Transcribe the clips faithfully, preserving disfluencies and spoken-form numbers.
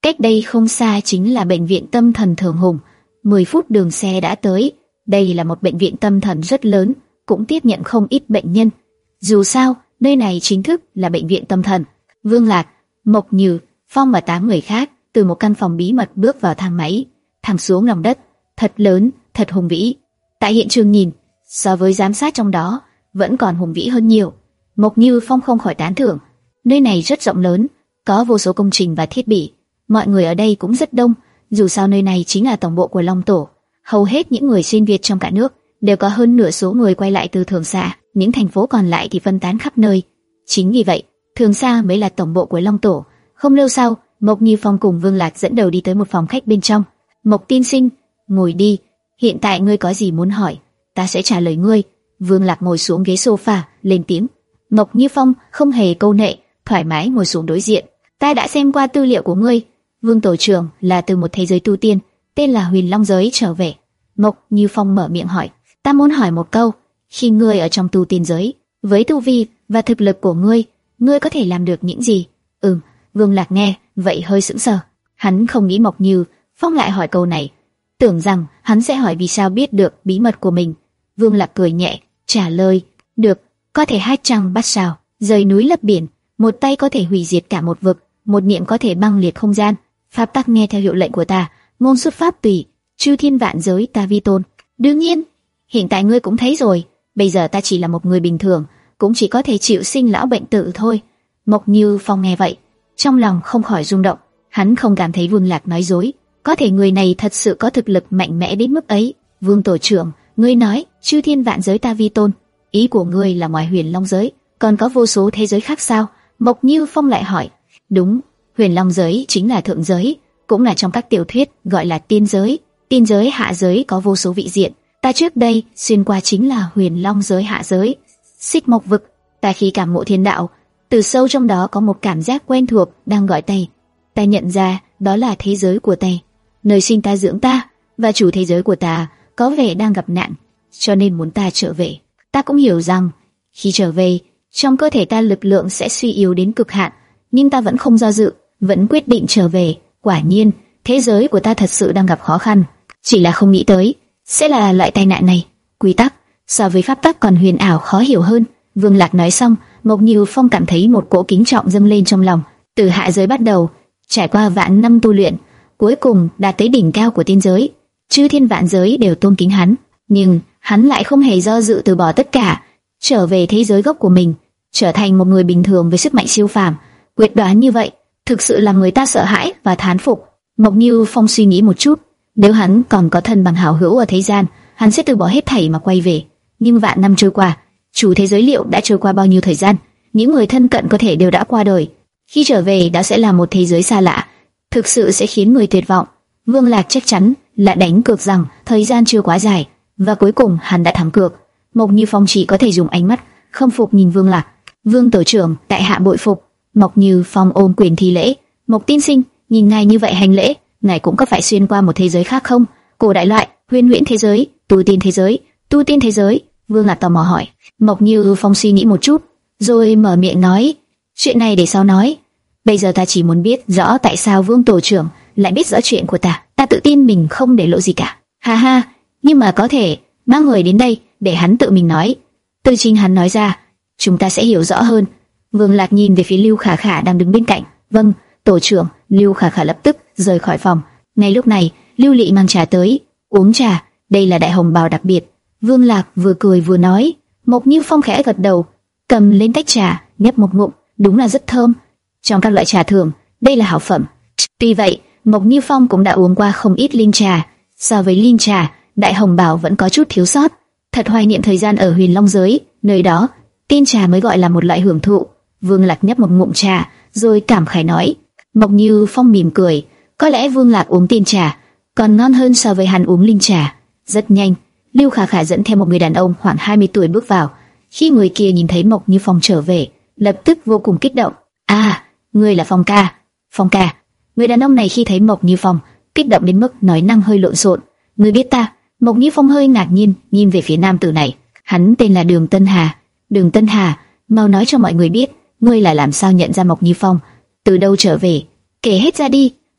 Cách đây không xa chính là bệnh viện tâm thần Thường Hùng, mười phút đường xe đã tới. Đây là một bệnh viện tâm thần rất lớn, cũng tiếp nhận không ít bệnh nhân. Dù sao, nơi này chính thức là bệnh viện tâm thần. Vương Lạc, Mộc Như, Phong và tám người khác từ một căn phòng bí mật bước vào thang máy, thẳng xuống lòng đất, thật lớn, thật hùng vĩ. Tại hiện trường nhìn, so với giám sát trong đó, vẫn còn hùng vĩ hơn nhiều. Mộc Như, Phong không khỏi tán thưởng. Nơi này rất rộng lớn, có vô số công trình và thiết bị. Mọi người ở đây cũng rất đông, dù sao nơi này chính là tổng bộ của Long Tổ. Hầu hết những người xuyên Việt trong cả nước đều có hơn nửa số người quay lại từ Thường Sa, những thành phố còn lại thì phân tán khắp nơi. Chính vì vậy, Thường Sa mới là tổng bộ của Long Tổ. Không lâu sau, Mộc Như Phong cùng Vương Lạc dẫn đầu đi tới một phòng khách bên trong. Mộc tiên sinh, ngồi đi. Hiện tại ngươi có gì muốn hỏi, ta sẽ trả lời ngươi. Vương Lạc ngồi xuống ghế sofa, lên tiếng. Mộc Như Phong không hề câu nệ, thoải mái ngồi xuống đối diện. Ta đã xem qua tư liệu của ngươi. Vương tổ trưởng là từ một thế giới tu tiên, tên là Huyền Long giới trở về. Mộc Như Phong mở miệng hỏi. Ta muốn hỏi một câu, khi ngươi ở trong tu tiên giới, với tu vi và thực lực của ngươi, ngươi có thể làm được những gì? Ừm. Vương Lạc nghe vậy hơi sững sờ. Hắn không nghĩ Mộc Như Phong lại hỏi câu này, tưởng rằng hắn sẽ hỏi vì sao biết được bí mật của mình. Vương Lạc cười nhẹ, trả lời, được, có thể hát trăng bắt sao, rời núi lấp biển, một tay có thể hủy diệt cả một vực, một niệm có thể băng liệt không gian. Pháp tắc nghe theo hiệu lệnh của ta, ngôn xuất pháp tùy, chư thiên vạn giới ta vi tôn. Đương nhiên, hiện tại ngươi cũng thấy rồi, bây giờ ta chỉ là một người bình thường, cũng chỉ có thể chịu sinh lão bệnh tử thôi. Mộc Như Phong nghe vậy, trong lòng không khỏi rung động. Hắn không cảm thấy Vương Lạc nói dối, có thể người này thật sự có thực lực mạnh mẽ đến mức ấy. Vương tổ trưởng, ngươi nói chư thiên vạn giới ta vi tôn, ý của ngươi là ngoài Huyền Long giới còn có vô số thế giới khác sao? Mộc Như Phong lại hỏi. Đúng, Huyền Long giới chính là thượng giới, cũng là trong các tiểu thuyết gọi là tiên giới. Tiên giới hạ giới có vô số vị diện, ta trước đây xuyên qua chính là Huyền Long giới hạ giới, Xích Mộc vực. Ta khi cảm ngộ thiên đạo, từ sâu trong đó có một cảm giác quen thuộc đang gọi ta. Ta nhận ra đó là thế giới của ta, nơi sinh ta dưỡng ta, và chủ thế giới của ta có vẻ đang gặp nạn, cho nên muốn ta trở về. Ta cũng hiểu rằng khi trở về, trong cơ thể ta lực lượng sẽ suy yếu đến cực hạn, nhưng ta vẫn không do dự, vẫn quyết định trở về. Quả nhiên, thế giới của ta thật sự đang gặp khó khăn, chỉ là không nghĩ tới sẽ là loại tai nạn này. Quy tắc so với pháp tắc còn huyền ảo khó hiểu hơn. Vương Lạc nói xong, Mộc Như Phong cảm thấy một cỗ kính trọng dâng lên trong lòng. Từ hạ giới bắt đầu, trải qua vạn năm tu luyện, cuối cùng đạt tới đỉnh cao của tiên giới, chư thiên vạn giới đều tôn kính hắn. Nhưng hắn lại không hề do dự từ bỏ tất cả, trở về thế giới gốc của mình, trở thành một người bình thường với sức mạnh siêu phàm. Quyết đoán như vậy thực sự làm người ta sợ hãi và thán phục. Mộc Như Phong suy nghĩ một chút, nếu hắn còn có thân bằng hảo hữu ở thế gian, hắn sẽ từ bỏ hết thảy mà quay về. Nhưng vạn năm trôi qua, chủ thế giới liệu đã trôi qua bao nhiêu thời gian? Những người thân cận có thể đều đã qua đời. Khi trở về đã sẽ là một thế giới xa lạ, thực sự sẽ khiến người tuyệt vọng. Vương Lạc chắc chắn là đánh cược rằng thời gian chưa quá dài, và cuối cùng hắn đã thắng cược. Mộc Như Phong chỉ có thể dùng ánh mắt khâm phục nhìn Vương Lạc. Vương tổ trưởng, tại hạ bội phục. Mộc Như Phong ôm quyền thi lễ. Mộc tiên sinh, nhìn ngài như vậy hành lễ, ngài cũng có phải xuyên qua một thế giới khác không? Cổ đại loại, huyền huyễn thế giới, tu tiên thế giới, tu tiên thế giới. Vương Lạc tò mò hỏi. Mộc Như Phong suy nghĩ một chút, rồi mở miệng nói, chuyện này để sau nói. Bây giờ ta chỉ muốn biết rõ tại sao Vương tổ trưởng lại biết rõ chuyện của ta. Ta tự tin mình không để lộ gì cả. Ha ha, nhưng mà có thể mang người đến đây để hắn tự mình nói. Từ chính hắn nói ra, chúng ta sẽ hiểu rõ hơn. Vương Lạc nhìn về phía Lưu Khả Khả đang đứng bên cạnh. Vâng, tổ trưởng. Lưu Khả Khả lập tức rời khỏi phòng. Ngay lúc này, Lưu Lị mang trà tới. Uống trà, đây là đại hồng bào đặc biệt. Vương Lạc vừa cười vừa nói. Mộc Như Phong khẽ gật đầu, cầm lên tách trà, nhấp một ngụm, đúng là rất thơm. Trong các loại trà thường, đây là hảo phẩm. Tuy vậy, Mộc Như Phong cũng đã uống qua không ít linh trà. So với linh trà, đại hồng bào vẫn có chút thiếu sót. Thật hoài niệm thời gian ở Huyền Long giới, nơi đó tiên trà mới gọi là một loại hưởng thụ. Vương Lạc nhấp một ngụm trà, rồi cảm khái nói. Mộc Như Phong mỉm cười, có lẽ Vương Lạc uống tiên trà còn ngon hơn so với hắn uống linh trà. Rất nhanh, Lưu Khả Khả dẫn theo một người đàn ông khoảng hai mươi tuổi bước vào. Khi người kia nhìn thấy Mộc Như Phong trở về, lập tức vô cùng kích động. À, ngươi là Phong ca. Phong ca. Người đàn ông này khi thấy Mộc Như Phong, kích động đến mức nói năng hơi lộn xộn. Ngươi biết ta? Mộc Như Phong hơi ngạc nhiên nhìn về phía nam tử này. Hắn tên là Đường Tân Hà. Đường Tân Hà, mau nói cho mọi người biết, ngươi là làm sao nhận ra Mộc Như Phong, từ đâu trở về, kể hết ra đi.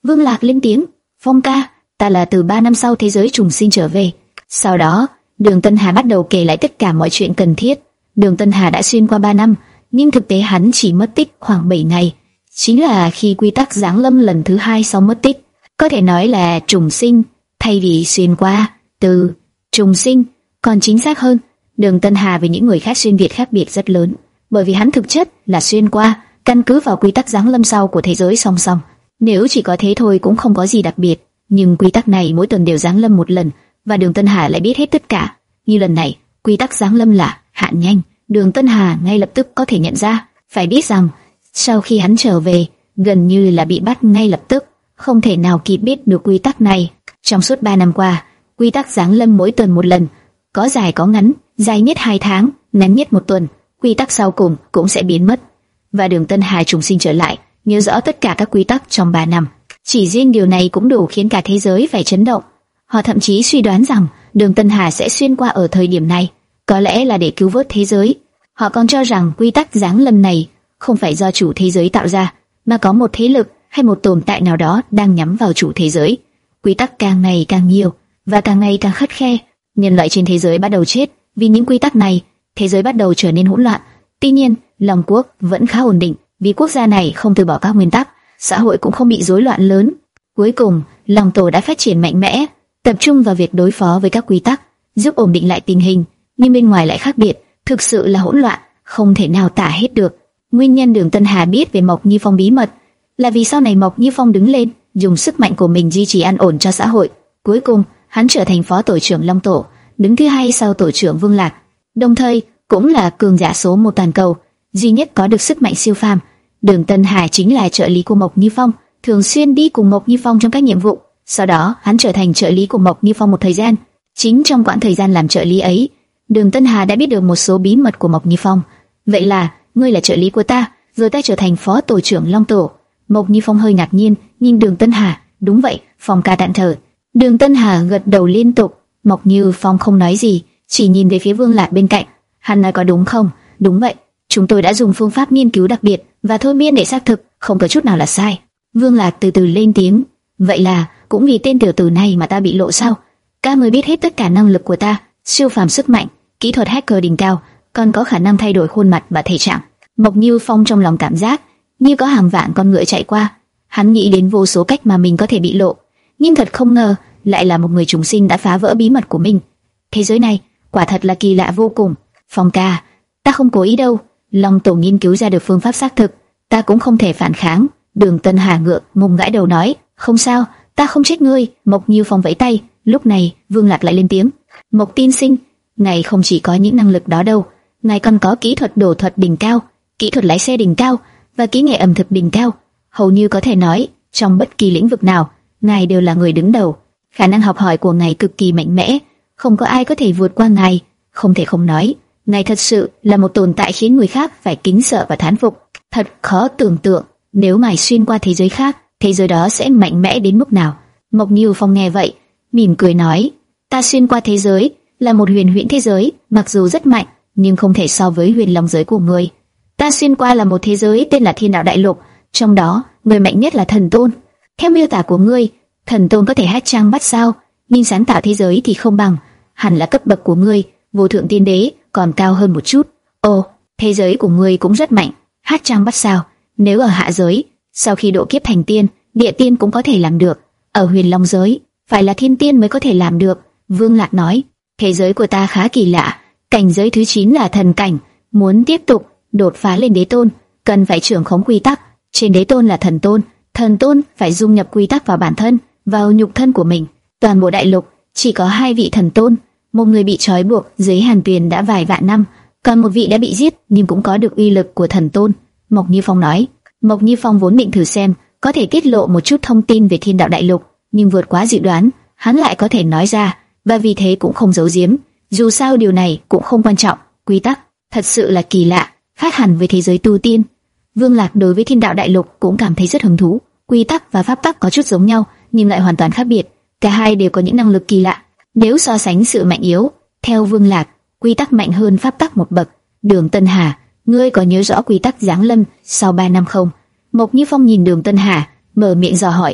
Vương Lạc lên tiếng, Phong ca, ta là từ ba năm sau thế giới trùng sinh trở về. Sau đó, Đường Tân Hà bắt đầu kể lại tất cả mọi chuyện cần thiết. Đường Tân Hà đã xuyên qua ba năm, nhưng thực tế hắn chỉ mất tích khoảng bảy ngày, chính là khi quy tắc giáng lâm lần thứ hai sau mất tích. Có thể nói là trùng sinh, thay vì xuyên qua. Từ trùng sinh, còn chính xác hơn, Đường Tân Hà với những người khác xuyên Việt khác biệt rất lớn, bởi vì hắn thực chất là xuyên qua, căn cứ vào quy tắc giáng lâm sau của thế giới song song. Nếu chỉ có thế thôi cũng không có gì đặc biệt, nhưng quy tắc này mỗi tuần đều giáng lâm một lần, và Đường Tân Hà lại biết hết tất cả. Như lần này, quy tắc giáng lâm là hạn nhanh, Đường Tân Hà ngay lập tức có thể nhận ra. Phải biết rằng, sau khi hắn trở về, gần như là bị bắt ngay lập tức, không thể nào kịp biết được quy tắc này. Trong suốt ba năm qua, quy tắc giáng lâm mỗi tuần một lần, có dài có ngắn, dài nhất hai tháng, ngắn nhất một tuần. Quy tắc sau cùng cũng sẽ biến mất, và Đường Tân Hà trùng sinh trở lại, nhớ rõ tất cả các quy tắc trong ba năm. Chỉ riêng điều này cũng đủ khiến cả thế giới phải chấn động. Họ thậm chí suy đoán rằng Đường Tân Hà sẽ xuyên qua ở thời điểm này, có lẽ là để cứu vớt thế giới. Họ còn cho rằng quy tắc giáng lâm này không phải do chủ thế giới tạo ra, mà có một thế lực hay một tồn tại nào đó đang nhắm vào chủ thế giới. Quy tắc càng ngày càng nhiều và càng ngày càng khắt khe. Nhân loại trên thế giới bắt đầu chết vì những quy tắc này. Thế giới bắt đầu trở nên hỗn loạn. Tuy nhiên, Long Quốc vẫn khá ổn định, vì quốc gia này không từ bỏ các nguyên tắc, xã hội cũng không bị rối loạn lớn. Cuối cùng, Long Tổ đã phát triển mạnh mẽ, tập trung vào việc đối phó với các quy tắc, giúp ổn định lại tình hình. Nhưng bên ngoài lại khác biệt, thực sự là hỗn loạn, không thể nào tả hết được. Nguyên nhân Đường Tân Hà biết về Mộc Như Phong bí mật là vì sau này Mộc Như Phong đứng lên, dùng sức mạnh của mình duy trì an ổn cho xã hội. Cuối cùng, hắn trở thành phó tổ trưởng Long Tổ, đứng thứ hai sau tổ trưởng Vương Lạc, đồng thời cũng là cường giả số một toàn cầu, duy nhất có được sức mạnh siêu phàm. Đường Tân Hà chính là trợ lý của Mộc Như Phong, thường xuyên đi cùng Mộc Như Phong trong các nhiệm vụ. Sau đó, hắn trở thành trợ lý của Mộc Như Phong một thời gian. Chính trong quãng thời gian làm trợ lý ấy, Đường Tân Hà đã biết được một số bí mật của Mộc Như Phong. Vậy là, ngươi là trợ lý của ta, rồi ta trở thành phó tổ trưởng Long Tổ. Mộc Như Phong hơi ngạc nhiên, nhìn Đường Tân Hà. Đúng vậy, Phong ca tạm thở. Đường Tân Hà gật đầu liên tục. Mộc Như Phong không nói gì, chỉ nhìn về phía Vương Lạc bên cạnh. Hắn nói có đúng không? Đúng vậy, chúng tôi đã dùng phương pháp nghiên cứu đặc biệt và thôi miên để xác thực, không có chút nào là sai. Vương Lạc từ từ lên tiếng. Vậy là cũng vì tên tiểu tử này mà ta bị lộ sao? Các ngươi biết hết tất cả năng lực của ta, siêu phàm sức mạnh, kỹ thuật hacker đỉnh cao, còn có khả năng thay đổi khuôn mặt và thể trạng. Mộc Như Phong trong lòng cảm giác như có hàng vạn con ngựa chạy qua. Hắn nghĩ đến vô số cách mà mình có thể bị lộ, nhưng thật không ngờ lại là một người trùng sinh đã phá vỡ bí mật của mình. Thế giới này quả thật là kỳ lạ vô cùng. Phong ca, ta không cố ý đâu. Long Tổ nghiên cứu ra được phương pháp xác thực, ta cũng không thể phản kháng. Đường Tân Hà ngượng ngùng gãi đầu nói, không sao, ta không trách ngươi. Mộc Như Phong vẫy tay. Lúc này Vương Lạc lại lên tiếng, Mộc tiên sinh, ngài không chỉ có những năng lực đó đâu, ngài còn có kỹ thuật đổ thuật đỉnh cao, kỹ thuật lái xe đỉnh cao và kỹ nghệ ẩm thực đỉnh cao. Hầu như có thể nói, trong bất kỳ lĩnh vực nào, ngài đều là người đứng đầu. Khả năng học hỏi của ngài cực kỳ mạnh mẽ, không có ai có thể vượt qua ngài. Không thể không nói, ngài thật sự là một tồn tại khiến người khác phải kính sợ và thán phục. Thật khó tưởng tượng, nếu ngài xuyên qua thế giới khác, thế giới đó sẽ mạnh mẽ đến mức nào. Mộc Như Phong nghe vậy, mỉm cười nói, ta xuyên qua thế giới là một huyền huyễn thế giới, mặc dù rất mạnh, nhưng không thể so với huyền long giới của ngươi. Ta xuyên qua là một thế giới tên là Thiên Đạo Đại Lục, trong đó người mạnh nhất là Thần Tôn. Theo miêu tả của ngươi, Thần Tôn có thể hát trang bắt sao, nhưng sáng tạo thế giới thì không bằng, hẳn là cấp bậc của ngươi, Vô Thượng Tiên Đế còn cao hơn một chút. Ồ, thế giới của ngươi cũng rất mạnh, hát trang bắt sao. Nếu ở hạ giới, sau khi độ kiếp thành tiên, địa tiên cũng có thể làm được. Ở huyền long giới, phải là thiên tiên mới có thể làm được. Vương Lạc nói, thế giới của ta khá kỳ lạ, cảnh giới thứ chín là thần cảnh, muốn tiếp tục đột phá lên đế tôn, cần phải trưởng khống quy tắc. Trên đế tôn là thần tôn, thần tôn phải dung nhập quy tắc vào bản thân, vào nhục thân của mình. Toàn bộ đại lục chỉ có hai vị thần tôn, một người bị trói buộc dưới hàn tuyền đã vài vạn năm, còn một vị đã bị giết nhưng cũng có được uy lực của thần tôn. Mộc Như Phong nói. Mộc Như Phong vốn định thử xem có thể tiết lộ một chút thông tin về Thiên Đạo Đại Lục, nhưng vượt quá dự đoán, hắn lại có thể nói ra, và vì thế cũng không giấu giếm. Dù sao điều này cũng không quan trọng. Quy tắc thật sự là kỳ lạ, khác hẳn với thế giới tu tiên. Vương Lạc đối với Thiên Đạo Đại Lục cũng cảm thấy rất hứng thú. Quy tắc và pháp tắc có chút giống nhau, nhưng lại hoàn toàn khác biệt. Cả hai đều có những năng lực kỳ lạ. Nếu so sánh sự mạnh yếu, theo Vương Lạc, quy tắc mạnh hơn pháp tắc một bậc. Đường Tân Hà, ngươi có nhớ rõ quy tắc giáng lâm sau ba năm không? Mộc Như Phong nhìn Đường Tân Hà, mở miệng dò hỏi.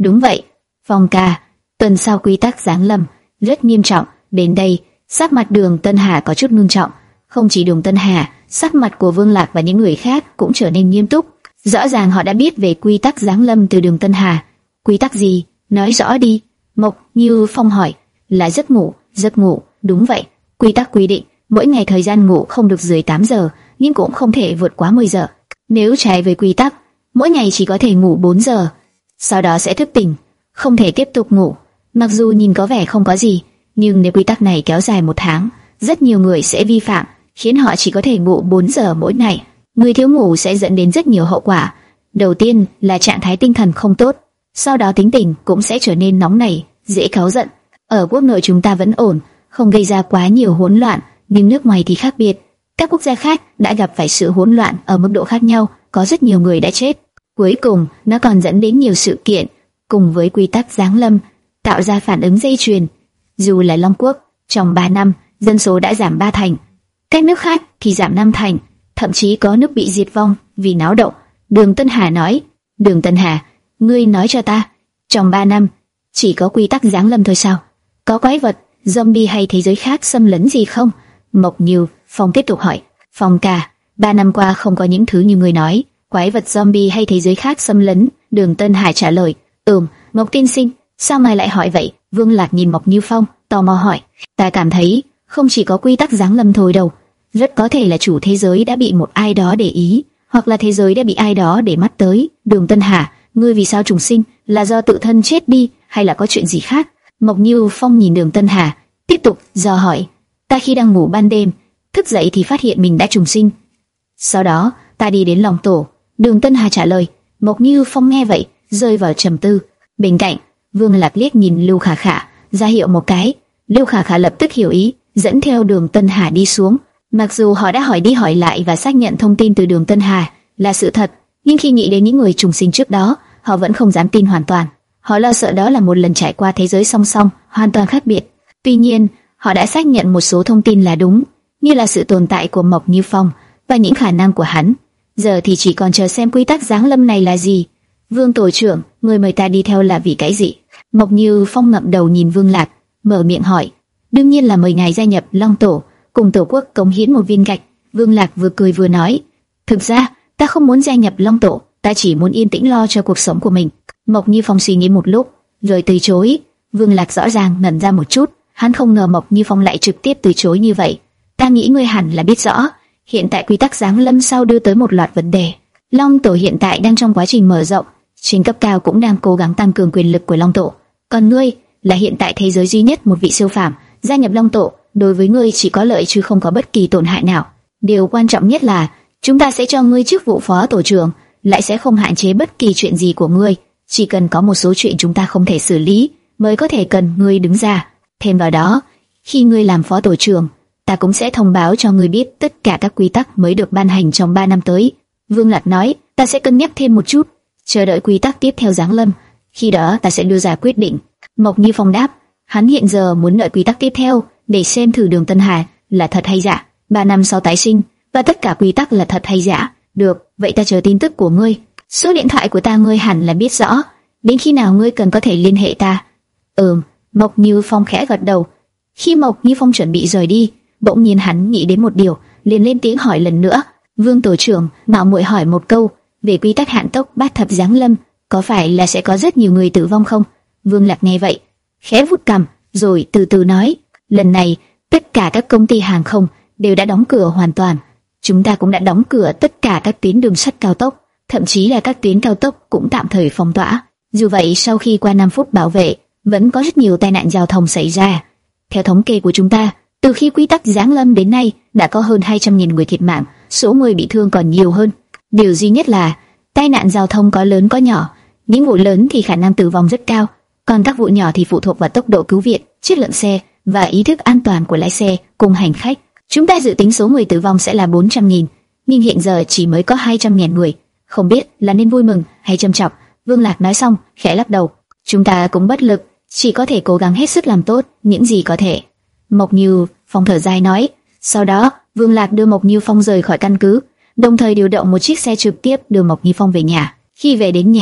Đúng vậy, Phong ca, tuần sau quy tắc giáng lâm rất nghiêm trọng. Đến đây, sắc mặt Đường Tân Hà có chút ngưng trọng. Không chỉ Đường Tân Hà, sắc mặt của Vương Lạc và những người khác cũng trở nên nghiêm túc. Rõ ràng họ đã biết về quy tắc giáng lâm từ Đường Tân Hà. Quy tắc gì? Nói rõ đi. Mộc Như Phong hỏi. Là giấc ngủ. Giấc ngủ, đúng vậy. Quy tắc quy định mỗi ngày thời gian ngủ không được dưới tám giờ, nhưng cũng không thể vượt quá mười giờ. Nếu trái với quy tắc, mỗi ngày chỉ có thể ngủ bốn giờ, sau đó sẽ thức tỉnh, không thể tiếp tục ngủ. Mặc dù nhìn có vẻ không có gì, nhưng nếu quy tắc này kéo dài một tháng, rất nhiều người sẽ vi phạm, khiến họ chỉ có thể ngủ bốn giờ mỗi ngày. Người thiếu ngủ sẽ dẫn đến rất nhiều hậu quả. Đầu tiên là trạng thái tinh thần không tốt, sau đó tính tình cũng sẽ trở nên nóng nảy, dễ cáu giận. Ở quốc nội chúng ta vẫn ổn, không gây ra quá nhiều hỗn loạn, nhưng nước ngoài thì khác biệt. Các quốc gia khác đã gặp phải sự hỗn loạn ở mức độ khác nhau, có rất nhiều người đã chết. Cuối cùng, nó còn dẫn đến nhiều sự kiện, cùng với quy tắc giáng lâm, tạo ra phản ứng dây chuyền. Dù là Long Quốc, trong ba năm, dân số đã giảm ba thành. Các nước khác thì giảm năm thành, thậm chí có nước bị diệt vong vì náo động. Đường Tân Hà nói, Đường Tân Hà, ngươi nói cho ta, trong ba năm, chỉ có quy tắc giáng lâm thôi sao? Có quái vật, zombie hay thế giới khác xâm lấn gì không? Mộc Như Phong tiếp tục hỏi. Phong ca, ba năm qua không có những thứ như ngươi nói, quái vật, zombie hay thế giới khác xâm lấn. Đường Tân Hà trả lời. Ừm, Mộc tiên sinh, sao mày lại hỏi vậy? Vương Lạc nhìn Mộc Như Phong, tò mò hỏi. Ta cảm thấy không chỉ có quy tắc giáng lâm thôi đâu, rất có thể là chủ thế giới đã bị một ai đó để ý, hoặc là thế giới đã bị ai đó để mắt tới. Đường Tân Hà, ngươi vì sao trùng sinh? Là do tự thân chết đi, hay là có chuyện gì khác? Mộc Như Phong nhìn Đường Tân Hà, tiếp tục dò hỏi. Ta khi đang ngủ ban đêm, thức dậy thì phát hiện mình đã trùng sinh. Sau đó, ta đi đến Long Tổ. Đường Tân Hà trả lời. Mộc Như Phong nghe vậy, rơi vào trầm tư. Bên cạnh, Vương Lạc liếc nhìn Lưu Khả Khả, ra hiệu một cái. Lưu Khả Khả lập tức hiểu ý, dẫn theo Đường Tân Hà đi xuống. Mặc dù họ đã hỏi đi hỏi lại và xác nhận thông tin từ Đường Tân Hà là sự thật, nhưng khi nghĩ đến những người trùng sinh trước đó, họ vẫn không dám tin hoàn toàn. Họ lo sợ đó là một lần trải qua thế giới song song, hoàn toàn khác biệt. Tuy nhiên, họ đã xác nhận một số thông tin là đúng, như là sự tồn tại của Mộc Như Phong và những khả năng của hắn. Giờ thì chỉ còn chờ xem quy tắc giáng lâm này là gì. Vương tổ trưởng, người mời ta đi theo là vì cái gì? Mộc Như Phong ngậm đầu nhìn Vương Lạc, mở miệng hỏi. Đương nhiên là mời ngài gia nhập Long Tổ, cùng tổ quốc cống hiến một viên gạch. Vương Lạc vừa cười vừa nói. Thực ra, ta không muốn gia nhập Long Tổ, ta chỉ muốn yên tĩnh lo cho cuộc sống của mình. Mộc Như Phong suy nghĩ một lúc, rồi từ chối. Vương Lạc rõ ràng ngẩn ra một chút, hắn không ngờ Mộc Như Phong lại trực tiếp từ chối như vậy. Ta nghĩ ngươi hẳn là biết rõ, hiện tại quy tắc giáng lâm sau đưa tới một loạt vấn đề. Long Tổ hiện tại đang trong quá trình mở rộng, trên cấp cao cũng đang cố gắng tăng cường quyền lực của Long Tổ. Còn ngươi là hiện tại thế giới duy nhất một vị siêu phàm, gia nhập Long Tổ đối với ngươi chỉ có lợi chứ không có bất kỳ tổn hại nào. Điều quan trọng nhất là chúng ta sẽ cho ngươi chức vụ phó tổ trưởng, lại sẽ không hạn chế bất kỳ chuyện gì của ngươi. Chỉ cần có một số chuyện chúng ta không thể xử lý, mới có thể cần ngươi đứng ra. Thêm vào đó, khi ngươi làm phó tổ trưởng, ta cũng sẽ thông báo cho ngươi biết tất cả các quy tắc mới được ban hành trong ba năm tới. Vương Lạc nói, ta sẽ cân nhắc thêm một chút, chờ đợi quy tắc tiếp theo giáng lâm, khi đó ta sẽ đưa ra quyết định. Mộc Như Phong đáp, hắn hiện giờ muốn đợi quy tắc tiếp theo để xem thử Đường Tân Hà là thật hay giả. Ba năm sau tái sinh và tất cả quy tắc là thật hay giả. Được, vậy ta chờ tin tức của ngươi. Số điện thoại của ta ngươi hẳn là biết rõ, đến khi nào ngươi cần có thể liên hệ ta. Ừm, Mộc Như Phong khẽ gật đầu. Khi Mộc Như Phong chuẩn bị rời đi, bỗng nhiên hắn nghĩ đến một điều, liền lên tiếng hỏi lần nữa. Vương tổ trưởng, mạo muội hỏi một câu, về quy tắc hạn tốc bát thập giáng lâm, có phải là sẽ có rất nhiều người tử vong không? Vương Lạc nghe vậy, khẽ vuốt cằm, rồi từ từ nói, lần này tất cả các công ty hàng không đều đã đóng cửa hoàn toàn. Chúng ta cũng đã đóng cửa tất cả các tuyến đường sắt cao tốc, thậm chí là các tuyến cao tốc cũng tạm thời phong tỏa. Dù vậy, sau khi qua năm phút bảo vệ, vẫn có rất nhiều tai nạn giao thông xảy ra. Theo thống kê của chúng ta, từ khi quy tắc giáng lâm đến nay, đã có hơn hai trăm nghìn người thiệt mạng, số người bị thương còn nhiều hơn. Điều duy nhất là, tai nạn giao thông có lớn có nhỏ, những vụ lớn thì khả năng tử vong rất cao, còn các vụ nhỏ thì phụ thuộc vào tốc độ cứu viện, chất lượng xe và ý thức an toàn của lái xe cùng hành khách. Chúng ta dự tính số người tử vong sẽ là bốn trăm nghìn, nhưng hiện giờ chỉ mới có hai trăm nghìn người. Không biết là nên vui mừng hay trầm trọng. Vương Lạc nói xong, khẽ lắc đầu. Chúng ta cũng bất lực, chỉ có thể cố gắng hết sức làm tốt những gì có thể. Mộc Như Phong thở dài nói. Sau đó, Vương Lạc đưa Mộc Như Phong rời khỏi căn cứ, đồng thời điều động một chiếc xe trực tiếp đưa Mộc Như Phong về nhà. Khi về đến nhà,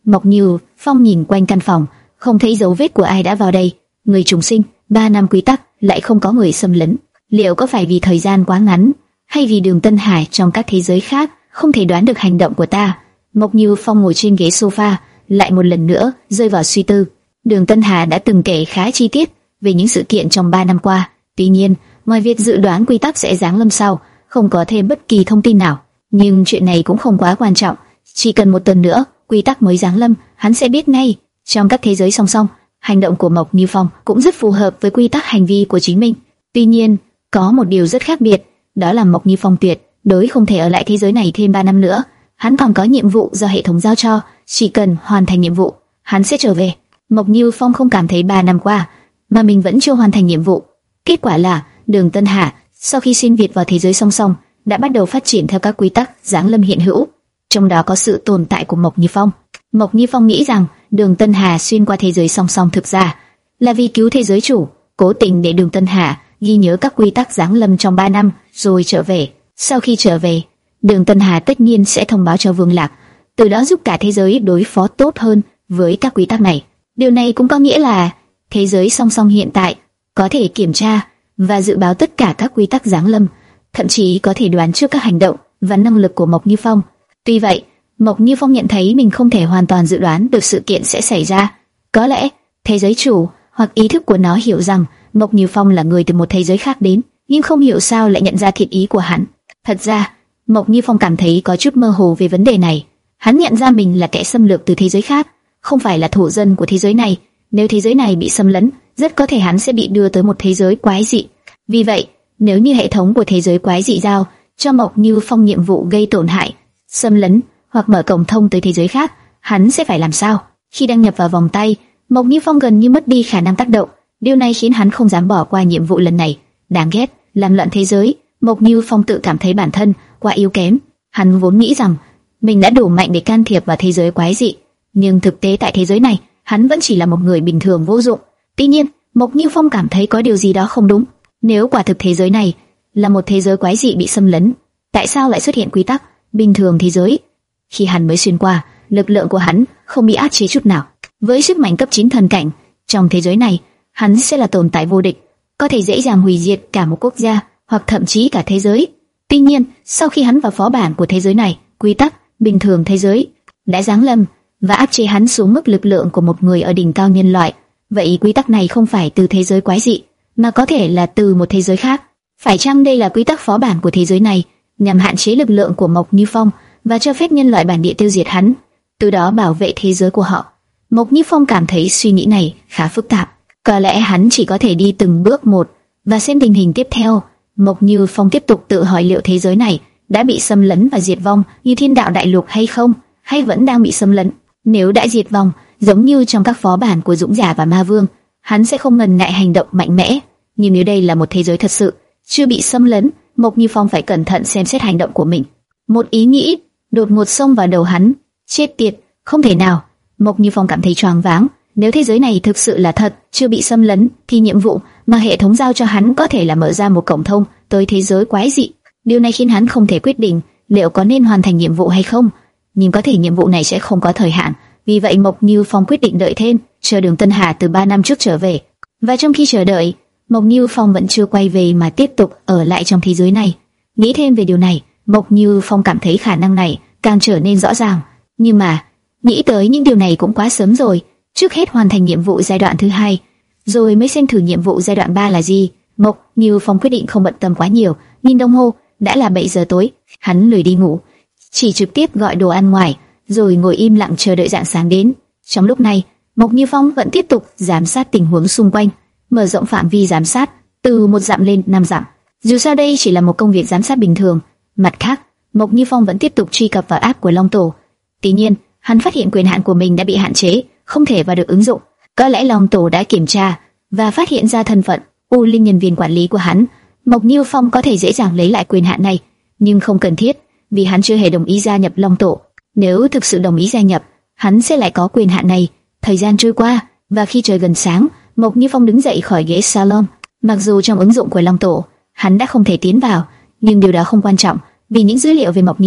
Mộc Như Phong nhìn quanh căn phòng, không thấy dấu vết của ai đã vào đây. Người trùng sinh, ba năm quy tắc, lại không có người xâm lấn. Liệu có phải vì thời gian quá ngắn, hay vì Đường Tân Hải trong các thế giới khác không thể đoán được hành động của ta? Mộc Như Phong ngồi trên ghế sofa, lại một lần nữa rơi vào suy tư. Đường Tân Hà đã từng kể khá chi tiết về những sự kiện trong ba năm qua. Tuy nhiên, ngoài việc dự đoán quy tắc sẽ giáng lâm sau, không có thêm bất kỳ thông tin nào. Nhưng chuyện này cũng không quá quan trọng. Chỉ cần một tuần nữa, quy tắc mới giáng lâm, hắn sẽ biết ngay. Trong các thế giới song song, hành động của Mộc Như Phong cũng rất phù hợp với quy tắc hành vi của chính mình. Tuy nhiên, có một điều rất khác biệt, đó là Mộc Như Phong tuyệt đối không thể ở lại thế giới này thêm ba năm nữa. Hắn còn có nhiệm vụ do hệ thống giao cho, chỉ cần hoàn thành nhiệm vụ, hắn sẽ trở về. Mộc Như Phong không cảm thấy ba năm qua mà mình vẫn chưa hoàn thành nhiệm vụ. Kết quả là Đường Tân Hà sau khi xuyên việt vào thế giới song song đã bắt đầu phát triển theo các quy tắc giáng lâm hiện hữu, trong đó có sự tồn tại của Mộc Như Phong. Mộc Như Phong nghĩ rằng Đường Tân Hà xuyên qua thế giới song song thực ra là vì cứu thế giới chủ, cố tình để Đường Tân Hà ghi nhớ các quy tắc giáng lâm trong ba năm rồi trở về. Sau khi trở về, Đường Tân Hà tất nhiên sẽ thông báo cho Vương Lạc, từ đó giúp cả thế giới đối phó tốt hơn với các quy tắc này. Điều này cũng có nghĩa là thế giới song song hiện tại có thể kiểm tra và dự báo tất cả các quy tắc giáng lâm, thậm chí có thể đoán trước các hành động và năng lực của Mộc Như Phong. Tuy vậy, Mộc Như Phong nhận thấy mình không thể hoàn toàn dự đoán được sự kiện sẽ xảy ra. Có lẽ thế giới chủ hoặc ý thức của nó hiểu rằng Mộc Như Phong là người từ một thế giới khác đến, nhưng không hiểu sao lại nhận ra thiện ý của hắn. Thật ra, Mộc Như Phong cảm thấy có chút mơ hồ về vấn đề này. Hắn nhận ra mình là kẻ xâm lược từ thế giới khác, không phải là thổ dân của thế giới này. Nếu thế giới này bị xâm lấn, rất có thể hắn sẽ bị đưa tới một thế giới quái dị. Vì vậy, nếu như hệ thống của thế giới quái dị giao cho Mộc Như Phong nhiệm vụ gây tổn hại, xâm lấn hoặc mở cổng thông tới thế giới khác, hắn sẽ phải làm sao? Khi đăng nhập vào vòng tay, Mộc Như Phong gần như mất đi khả năng tác động. Điều này khiến hắn không dám bỏ qua nhiệm vụ lần này. Đáng ghét, làm loạn thế giới. Mộc Như Phong tự cảm thấy bản thân quá yếu kém. Hắn vốn nghĩ rằng mình đã đủ mạnh để can thiệp vào thế giới quái dị, nhưng thực tế tại thế giới này, hắn vẫn chỉ là một người bình thường vô dụng. Tuy nhiên, Mộc Như Phong cảm thấy có điều gì đó không đúng. Nếu quả thực thế giới này là một thế giới quái dị bị xâm lấn, tại sao lại xuất hiện quy tắc bình thường thế giới? Khi hắn mới xuyên qua, lực lượng của hắn không bị áp chế chút nào. Với sức mạnh cấp chín thần cảnh, trong thế giới này, hắn sẽ là tồn tại vô địch, có thể dễ dàng hủy diệt cả một quốc gia hoặc thậm chí cả thế giới. Tuy nhiên, sau khi hắn vào phó bản của thế giới này, quy tắc bình thường thế giới đã giáng lâm và áp chế hắn xuống mức lực lượng của một người ở đỉnh cao nhân loại. Vậy quy tắc này không phải từ thế giới quái dị, mà có thể là từ một thế giới khác. Phải chăng đây là quy tắc phó bản của thế giới này, nhằm hạn chế lực lượng của Mộc Như Phong và cho phép nhân loại bản địa tiêu diệt hắn, từ đó bảo vệ thế giới của họ? Mộc Như Phong cảm thấy suy nghĩ này khá phức tạp. Có lẽ hắn chỉ có thể đi từng bước một và xem tình hình tiếp theo. Mộc Như Phong tiếp tục tự hỏi liệu thế giới này đã bị xâm lấn và diệt vong như Thiên Đạo Đại Lục hay không, hay vẫn đang bị xâm lấn. Nếu đã diệt vong, giống như trong các phó bản của Dũng Giả và Ma Vương, hắn sẽ không ngần ngại hành động mạnh mẽ. Nhưng nếu đây là một thế giới thật sự chưa bị xâm lấn, Mộc Như Phong phải cẩn thận xem xét hành động của mình. Một ý nghĩ đột ngột xông vào đầu hắn. Chết tiệt, không thể nào! Mộc Như Phong cảm thấy choáng váng. Nếu thế giới này thực sự là thật, chưa bị xâm lấn, thì nhiệm vụ mà hệ thống giao cho hắn có thể là mở ra một cổng thông tới thế giới quái dị. Điều này khiến hắn không thể quyết định liệu có nên hoàn thành nhiệm vụ hay không. Nhưng có thể nhiệm vụ này sẽ không có thời hạn. Vì vậy Mộc Như Phong quyết định đợi thêm, chờ Đường Tân Hà từ ba năm trước trở về. Và trong khi chờ đợi, Mộc Như Phong vẫn chưa quay về mà tiếp tục ở lại trong thế giới này. Nghĩ thêm về điều này, Mộc Như Phong cảm thấy khả năng này càng trở nên rõ ràng. Nhưng mà, nghĩ tới những điều này cũng quá sớm rồi. Trước hết hoàn thành nhiệm vụ giai đoạn thứ hai, rồi mới xem thử nhiệm vụ giai đoạn ba là gì. Mộc Như Phong quyết định không bận tâm quá nhiều. Nhìn đồng hồ, đã là bảy giờ tối. Hắn lười đi ngủ, chỉ trực tiếp gọi đồ ăn ngoài, rồi ngồi im lặng chờ đợi rạng sáng đến. Trong lúc này, Mộc Như Phong vẫn tiếp tục giám sát tình huống xung quanh, mở rộng phạm vi giám sát từ một dặm lên năm dặm. Dù sao đây chỉ là một công việc giám sát bình thường. Mặt khác, Mộc Như Phong vẫn tiếp tục truy cập vào app của Long Tổ. Tuy nhiên, hắn phát hiện quyền hạn của mình đã bị hạn chế, không thể vào được ứng dụng. Có lẽ Long Tổ đã kiểm tra và phát hiện ra thân phận U Linh nhân viên quản lý của hắn. Mộc Như Phong có thể dễ dàng lấy lại quyền hạn này, nhưng không cần thiết, vì hắn chưa hề đồng ý gia nhập Long Tổ. Nếu thực sự đồng ý gia nhập, hắn sẽ lại có quyền hạn này. Thời gian trôi qua, và khi trời gần sáng, Mộc Như Phong đứng dậy khỏi ghế salon. Mặc dù trong ứng dụng của Long Tổ, hắn đã không thể tiến vào, nhưng điều đó không quan trọng, vì những dữ liệu về Mộc Như Phong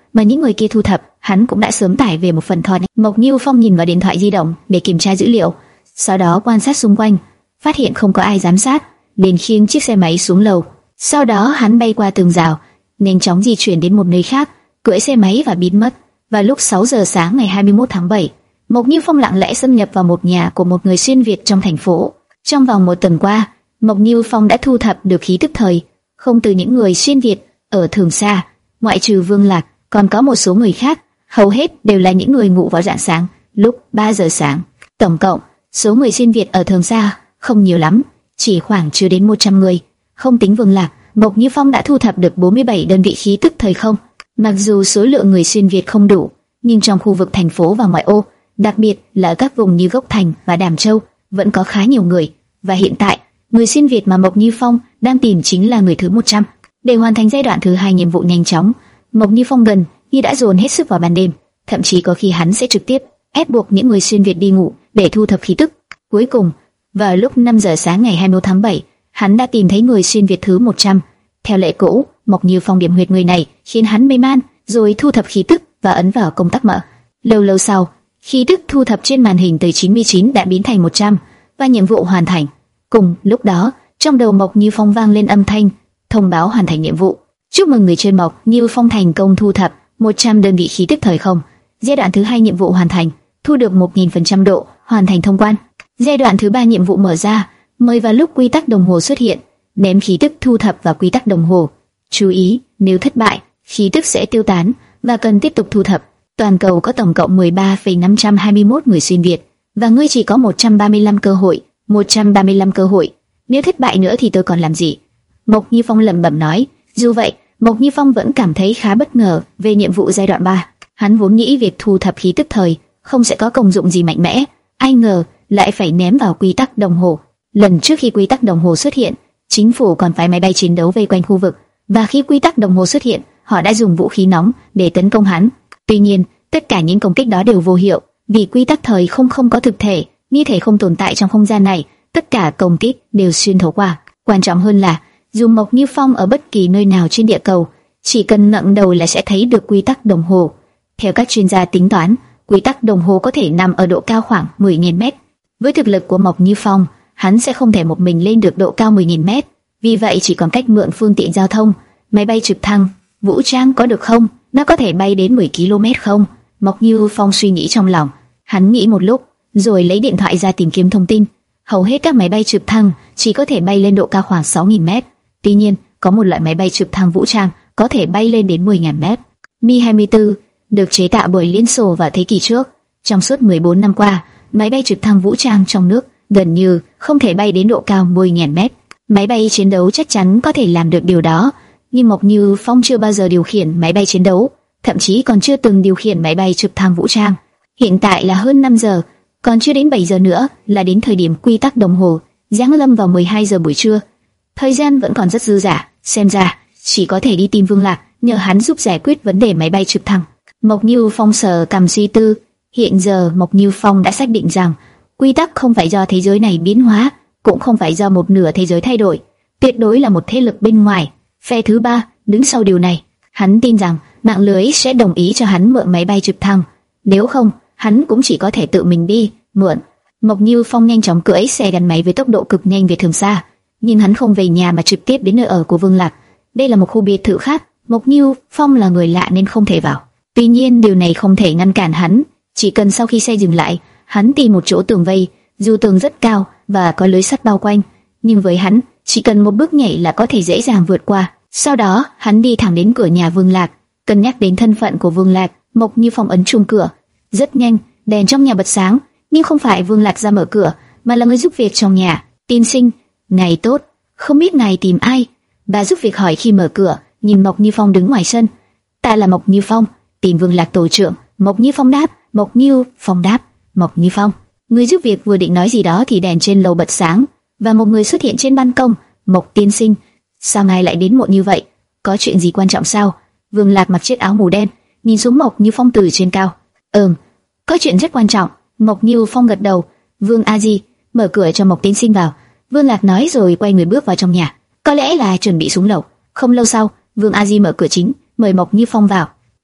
mà những người kia thu thập, hắn cũng đã sớm tải về một phần thỏi. Mộc Như Phong nhìn vào điện thoại di động để kiểm tra dữ liệu, sau đó quan sát xung quanh, phát hiện không có ai giám sát, liền khiêng chiếc xe máy xuống lầu. Sau đó hắn bay qua tường rào, nhanh chóng di chuyển đến một nơi khác, cưỡi xe máy và biến mất. Vào lúc sáu giờ sáng ngày hai mươi mốt tháng bảy, Mộc Như Phong lặng lẽ xâm nhập vào một nhà của một người xuyên Việt trong thành phố. Trong vòng một tuần qua, Mộc Như Phong đã thu thập được khí tức thời không từ những người xuyên Việt ở Thường Sa, ngoại trừ Vương Lạc, còn có một số người khác, hầu hết đều là những người ngủ vào rạng sáng, lúc ba giờ sáng. Tổng cộng, số người xuyên Việt ở Thường Sa không nhiều lắm, chỉ khoảng chưa đến một trăm người. Không tính Vương Lạc, Mộc Như Phong đã thu thập được bốn mươi bảy đơn vị khí tức thời không. Mặc dù số lượng người xuyên Việt không đủ, nhưng trong khu vực thành phố và ngoại ô, đặc biệt là ở các vùng như Gốc Thành và Đàm Châu, vẫn có khá nhiều người. Và hiện tại, người xuyên Việt mà Mộc Như Phong đang tìm chính là người thứ một trăm. Để hoàn thành giai đoạn thứ hai nhiệm vụ nhanh chóng, Mộc Như Phong gần như đã dồn hết sức vào ban đêm, thậm chí có khi hắn sẽ trực tiếp ép buộc những người xuyên Việt đi ngủ để thu thập khí tức. Cuối cùng, vào lúc năm giờ sáng ngày hai mươi mốt tháng bảy, hắn đã tìm thấy người xuyên Việt thứ một trăm. Theo lệ cũ, Mộc Như Phong điểm huyệt người này khiến hắn mê man, rồi thu thập khí tức và ấn vào công tắc mở. Lâu lâu sau, khí tức thu thập trên màn hình từ chín mươi chín đã biến thành một trăm và nhiệm vụ hoàn thành. Cùng lúc đó, trong đầu Mộc Như Phong vang lên âm thanh thông báo hoàn thành nhiệm vụ. Chúc mừng người chơi Mộc Như Phong thành công thu thập một trăm đơn vị khí tức thời không. Giai đoạn thứ hai nhiệm vụ hoàn thành, thu được một nghìn phần trăm độ, hoàn thành thông quan. Giai đoạn thứ ba nhiệm vụ mở ra, mời vào lúc quy tắc đồng hồ xuất hiện, ném khí tức thu thập vào quy tắc đồng hồ. Chú ý, nếu thất bại, khí tức sẽ tiêu tán và cần tiếp tục thu thập. Toàn cầu có tổng cộng mười ba phẩy năm trăm hai mươi mốt người xuyên Việt và ngươi chỉ có một trăm ba mươi lăm cơ hội, một trăm ba mươi lăm cơ hội. Nếu thất bại nữa thì tôi còn làm gì? Mộc Như Phong lẩm bẩm nói. Dù vậy, Mộc Như Phong vẫn cảm thấy khá bất ngờ về nhiệm vụ giai đoạn ba. Hắn vốn nghĩ việc thu thập khí tức thời không sẽ có công dụng gì mạnh mẽ, ai ngờ lại phải ném vào quy tắc đồng hồ. Lần trước khi quy tắc đồng hồ xuất hiện, chính phủ còn phái máy bay chiến đấu vây quanh khu vực, và khi quy tắc đồng hồ xuất hiện, họ đã dùng vũ khí nóng để tấn công hắn. Tuy nhiên, tất cả những công kích đó đều vô hiệu, vì quy tắc thời không không có thực thể, như thể không tồn tại trong không gian này. Tất cả công kích đều xuyên thấu qua. Quan trọng hơn là, dù Mộc Như Phong ở bất kỳ nơi nào trên địa cầu, chỉ cần ngẩng đầu là sẽ thấy được quy tắc đồng hồ. Theo các chuyên gia tính toán, quy tắc đồng hồ có thể nằm ở độ cao khoảng mười nghìn mét. Với thực lực của Mộc Như Phong, hắn sẽ không thể một mình lên được độ cao mười nghìn mét. Vì vậy chỉ còn cách mượn phương tiện giao thông, máy bay trực thăng, vũ trang có được không? Nó có thể bay đến mười ki lô mét không? Mộc Như Phong suy nghĩ trong lòng. Hắn nghĩ một lúc, rồi lấy điện thoại ra tìm kiếm thông tin. Hầu hết các máy bay trực thăng chỉ có thể bay lên độ cao khoảng sáu nghìn mét. Tuy nhiên, có một loại máy bay trực thăng vũ trang có thể bay lên đến mười nghìn mét. Mi hai mươi tư được chế tạo bởi Liên Xô vào thế kỷ trước. Trong suốt mười bốn năm qua, máy bay trực thăng vũ trang trong nước gần như không thể bay đến độ cao mười nghìn mét. Máy bay chiến đấu chắc chắn có thể làm được điều đó, nhưng Mộc Như Phong chưa bao giờ điều khiển máy bay chiến đấu, thậm chí còn chưa từng điều khiển máy bay trực thăng vũ trang. Hiện tại là hơn năm giờ, còn chưa đến bảy giờ nữa là đến thời điểm quy tắc đồng hồ giáng lâm vào mười hai giờ buổi trưa. Thời gian vẫn còn rất dư dả, xem ra chỉ có thể đi tìm Vương Lạc, nhờ hắn giúp giải quyết vấn đề máy bay trực thăng. Mộc Như Phong sờ cằm suy tư. Hiện giờ Mộc Như Phong đã xác định rằng quy tắc không phải do thế giới này biến hóa, cũng không phải do một nửa thế giới thay đổi, tuyệt đối là một thế lực bên ngoài, phe thứ ba đứng sau điều này. Hắn tin rằng mạng lưới sẽ đồng ý cho hắn mượn máy bay trực thăng, nếu không, hắn cũng chỉ có thể tự mình đi mượn. Mộc Như Phong nhanh chóng cưỡi xe gắn máy với tốc độ cực nhanh về Thường Sa, nhưng hắn không về nhà mà trực tiếp đến nơi ở của Vương Lạc. Đây là một khu biệt thự khác, Mộc Như Phong là người lạ nên không thể vào. Tuy nhiên điều này không thể ngăn cản hắn, chỉ cần sau khi xe dừng lại, hắn tìm một chỗ tường vây, dù tường rất cao và có lưới sắt bao quanh, nhưng với hắn, chỉ cần một bước nhảy là có thể dễ dàng vượt qua. Sau đó, hắn đi thẳng đến cửa nhà Vương Lạc. Cân nhắc đến thân phận của Vương Lạc, Mộc Như Phong ấn chuông cửa. Rất nhanh, đèn trong nhà bật sáng, nhưng không phải Vương Lạc ra mở cửa, mà là người giúp việc trong nhà. Tiên sinh, ngài tốt, không biết ngài tìm ai? Bà giúp việc hỏi khi mở cửa, nhìn Mộc Như Phong đứng ngoài sân. Ta là Mộc Như Phong, tìm Vương Lạc tổ trưởng. Mộc Như Phong đáp. Mộc Như Phong đáp. Mộc Như Phong. Người giúp việc vừa định nói gì đó thì đèn trên lầu bật sáng và một người xuất hiện trên ban công. Mộc tiên sinh, sao ngài lại đến muộn như vậy? Có chuyện gì quan trọng sao? Vương Lạc mặc chiếc áo màu đen, nhìn xuống Mộc Như Phong từ trên cao. Ừm, có chuyện rất quan trọng. Mộc Như Phong gật đầu. Vương A Di, mở cửa cho Mộc tiên sinh vào. Vương Lạc nói rồi quay người bước vào trong nhà. Có lẽ là chuẩn bị xuống lầu. Không lâu sau, Vương A Di mở cửa chính, mời Mộc Như Phong vào.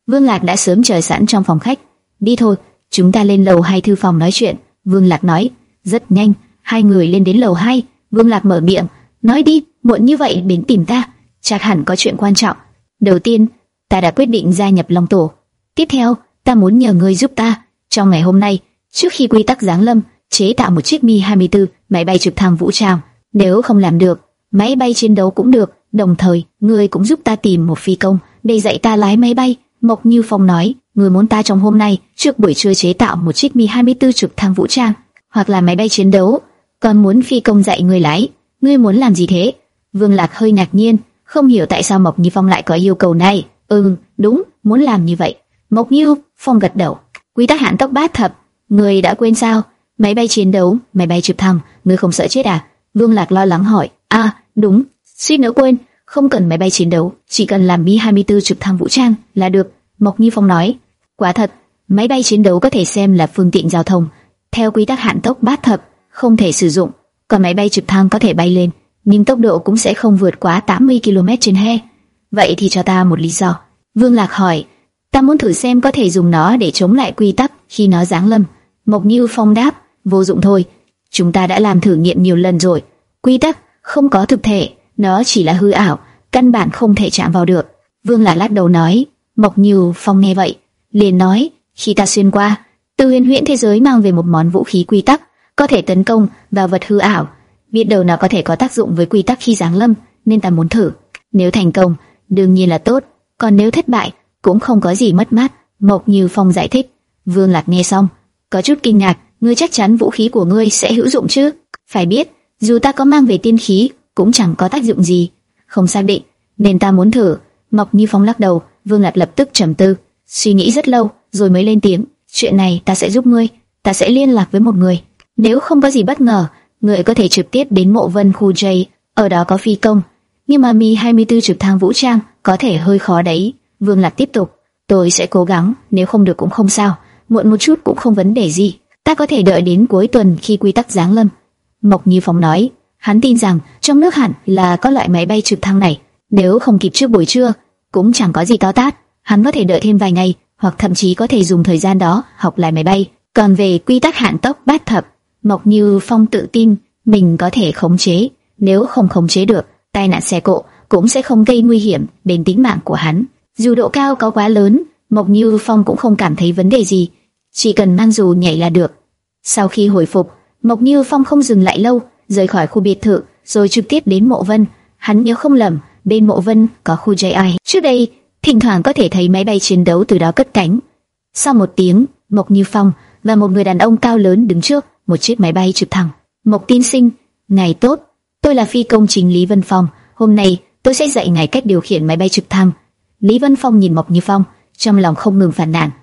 Vương Lạc đã sớm chờ sẵn trong phòng khách. Đi thôi, chúng ta lên lầu hai thư phòng nói chuyện. Vương Lạc nói. Rất nhanh, hai người lên đến lầu hai. Vương Lạc mở miệng, nói đi, muộn như vậy đến tìm ta, chắc hẳn có chuyện quan trọng. Đầu tiên, ta đã quyết định gia nhập Long Tổ. Tiếp theo, ta muốn nhờ ngươi giúp ta. Trong ngày hôm nay, trước khi quy tắc giáng lâm, chế tạo một chiếc Mi hai mươi tư máy bay trực thăng vũ trang. Nếu không làm được, máy bay chiến đấu cũng được. Đồng thời, ngươi cũng giúp ta tìm một phi công để dạy ta lái máy bay. Mộc Như Phong nói, ngươi muốn ta trong hôm nay trước buổi trưa chế tạo một chiếc Mi hai mươi tư trực thăng vũ trang, hoặc là máy bay chiến đấu, còn muốn phi công dạy ngươi lái. Ngươi muốn làm gì thế? Vương Lạc hơi ngạc nhiên, không hiểu tại sao Mộc Như Phong lại có yêu cầu này. Ừ, đúng, muốn làm như vậy. Mộc Như Phong gật đầu. Quy tắc hạn tốc bát thập, ngươi đã quên sao? Máy bay chiến đấu, máy bay trực thăng, ngươi không sợ chết à? Vương Lạc lo lắng hỏi. À, đúng, suýt nữa quên, không cần máy bay chiến đấu, chỉ cần làm Mi hai mươi tư trực thăng vũ trang là được. Mộc Như Phong nói. Quả thật, máy bay chiến đấu có thể xem là phương tiện giao thông, theo quy tắc hạn tốc bát thập, không thể sử dụng. Còn máy bay trực thăng có thể bay lên, nhưng tốc độ cũng sẽ không vượt quá tám mươi ki lô mét trên he. Vậy thì cho ta một lý do. Vương Lạc hỏi. Ta muốn thử xem có thể dùng nó để chống lại quy tắc khi nó giáng lâm. Mộc Như Phong đáp. Vô dụng thôi, chúng ta đã làm thử nghiệm nhiều lần rồi. Quy tắc không có thực thể, nó chỉ là hư ảo, căn bản không thể chạm vào được. Vương Lạc lắc đầu nói. Mộc Như Phong nghe vậy, liền nói. Khi ta xuyên qua, từ huyền huyễn thế giới mang về một món vũ khí quy tắc, có thể tấn công vào vật hư ảo. Biết đâu nó có thể có tác dụng với quy tắc khi giáng lâm, nên ta muốn thử. Nếu thành công, đương nhiên là tốt, còn nếu thất bại, cũng không có gì mất mát. Mộc Như Phong giải thích. Vương Lạc nghe xong, có chút kinh ngạc. Ngươi chắc chắn vũ khí của ngươi sẽ hữu dụng chứ? Phải biết, dù ta có mang về tiên khí, cũng chẳng có tác dụng gì. Không xác định, nên ta muốn thử. Mộc Như Phong lắc đầu. Vương Lạc lập tức trầm tư, suy nghĩ rất lâu, rồi mới lên tiếng. Chuyện này ta sẽ giúp ngươi. Ta sẽ liên lạc với một người. Nếu không có gì bất ngờ, ngươi có thể trực tiếp đến Mộ Vân khu J, ở đó có phi công. Nhưng mà Mi hai mươi tư trực thăng vũ trang có thể hơi khó đấy. Vương Lạc tiếp tục. Tôi sẽ cố gắng, nếu không được cũng không sao, muộn một chút cũng không vấn đề gì. Ta có thể đợi đến cuối tuần khi quy tắc giáng lâm. Mộc Như Phong nói. Hắn tin rằng trong nước hẳn là có loại máy bay trực thăng này. Nếu không kịp trước buổi trưa, cũng chẳng có gì to tát. Hắn có thể đợi thêm vài ngày, hoặc thậm chí có thể dùng thời gian đó học lại máy bay. Còn về quy tắc hạn tốc bát thập, Mộc Như Phong tự tin mình có thể khống chế. Nếu không khống chế được, tai nạn xe cộ cũng sẽ không gây nguy hiểm đến tính mạng của hắn. Dù độ cao có quá lớn, Mộc Như Phong cũng không cảm thấy vấn đề gì, chỉ cần mang dù nhảy là được. Sau khi hồi phục, Mộc Như Phong không dừng lại lâu, rời khỏi khu biệt thự, rồi trực tiếp đến Mộ Vân. Hắn nhớ không lầm, bên Mộ Vân có khu J I. Trước đây, thỉnh thoảng có thể thấy máy bay chiến đấu từ đó cất cánh. Sau một tiếng, Mộc Như Phong và một người đàn ông cao lớn đứng trước một chiếc máy bay trực thăng. Mộc tiên sinh, ngài tốt, tôi là phi công chính Lý Vân Phong. Hôm nay tôi sẽ dạy ngài cách điều khiển máy bay trực thăng. Lý Vân Phong nhìn Mộc Như Phong, trong lòng không ngừng phàn nàn.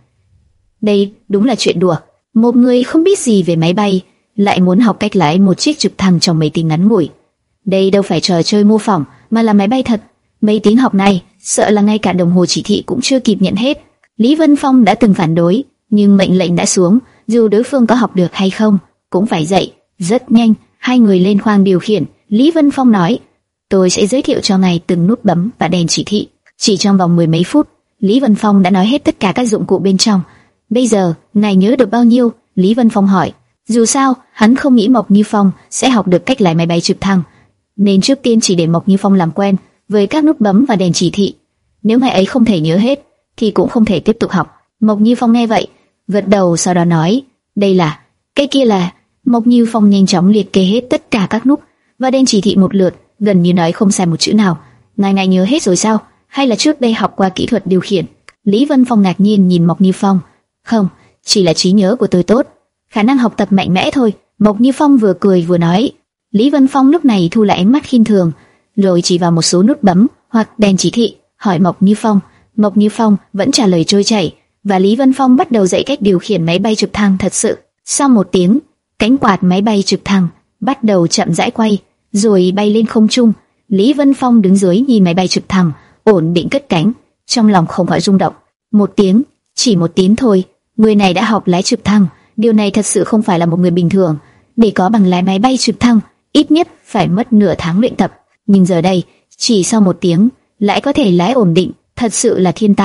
Đây đúng là chuyện đùa. Một người không biết gì về máy bay lại muốn học cách lái một chiếc trực thăng trong mấy tiếng ngắn ngủi. Đây đâu phải trò chơi mô phỏng, mà là máy bay thật. Mấy tiếng học này, sợ là ngay cả đồng hồ chỉ thị cũng chưa kịp nhận hết. Lý Vân Phong đã từng phản đối, nhưng mệnh lệnh đã xuống, dù đối phương có học được hay không, cũng phải dạy. Rất nhanh, hai người lên khoang điều khiển. Lý Vân Phong nói, tôi sẽ giới thiệu cho ngài từng nút bấm và đèn chỉ thị. Chỉ trong vòng mười mấy phút, Lý Vân Phong đã nói hết tất cả các dụng cụ bên trong. Bây giờ, ngài nhớ được bao nhiêu? Lý Vân Phong hỏi. Dù sao, hắn không nghĩ Mộc Như Phong sẽ học được cách lái máy bay trực thăng, nên trước tiên chỉ để Mộc Như Phong làm quen với các nút bấm và đèn chỉ thị. Nếu ngài ấy không thể nhớ hết, thì cũng không thể tiếp tục học. Mộc Như Phong nghe vậy, gật đầu, sau đó nói, đây là, cái kia là. Mộc Như Phong nhanh chóng liệt kê hết tất cả các nút và đèn chỉ thị một lượt, gần như nói không sai một chữ nào. Ngài ngài nhớ hết rồi sao? Hay là trước đây học qua kỹ thuật điều khiển? Lý Vân Phong ngạc nhiên nhìn Mộc Như Phong. Không, chỉ là trí nhớ của tôi tốt, khả năng học tập mạnh mẽ thôi. Mộc Như Phong vừa cười vừa nói. Lý Vân Phong lúc này thu lại ánh mắt khinh thường, rồi chỉ vào một số nút bấm hoặc đèn chỉ thị, hỏi Mộc Như Phong. Mộc Như Phong vẫn trả lời trôi chảy, và Lý Vân Phong bắt đầu dạy cách điều khiển máy bay trực thăng thật sự. Sau một tiếng, cánh quạt máy bay trực thăng bắt đầu chậm rãi quay, rồi bay lên không trung. Lý Vân Phong đứng dưới nhìn máy bay trực thăng ổn định cất cánh, trong lòng không khỏi rung động. Một tiếng, chỉ một tiếng thôi, người này đã học lái trực thăng. Điều này thật sự không phải là một người bình thường. Để có bằng lái máy bay trực thăng, ít nhất phải mất nửa tháng luyện tập. Nhưng giờ đây, chỉ sau một tiếng, lại có thể lái ổn định, thật sự là thiên tài.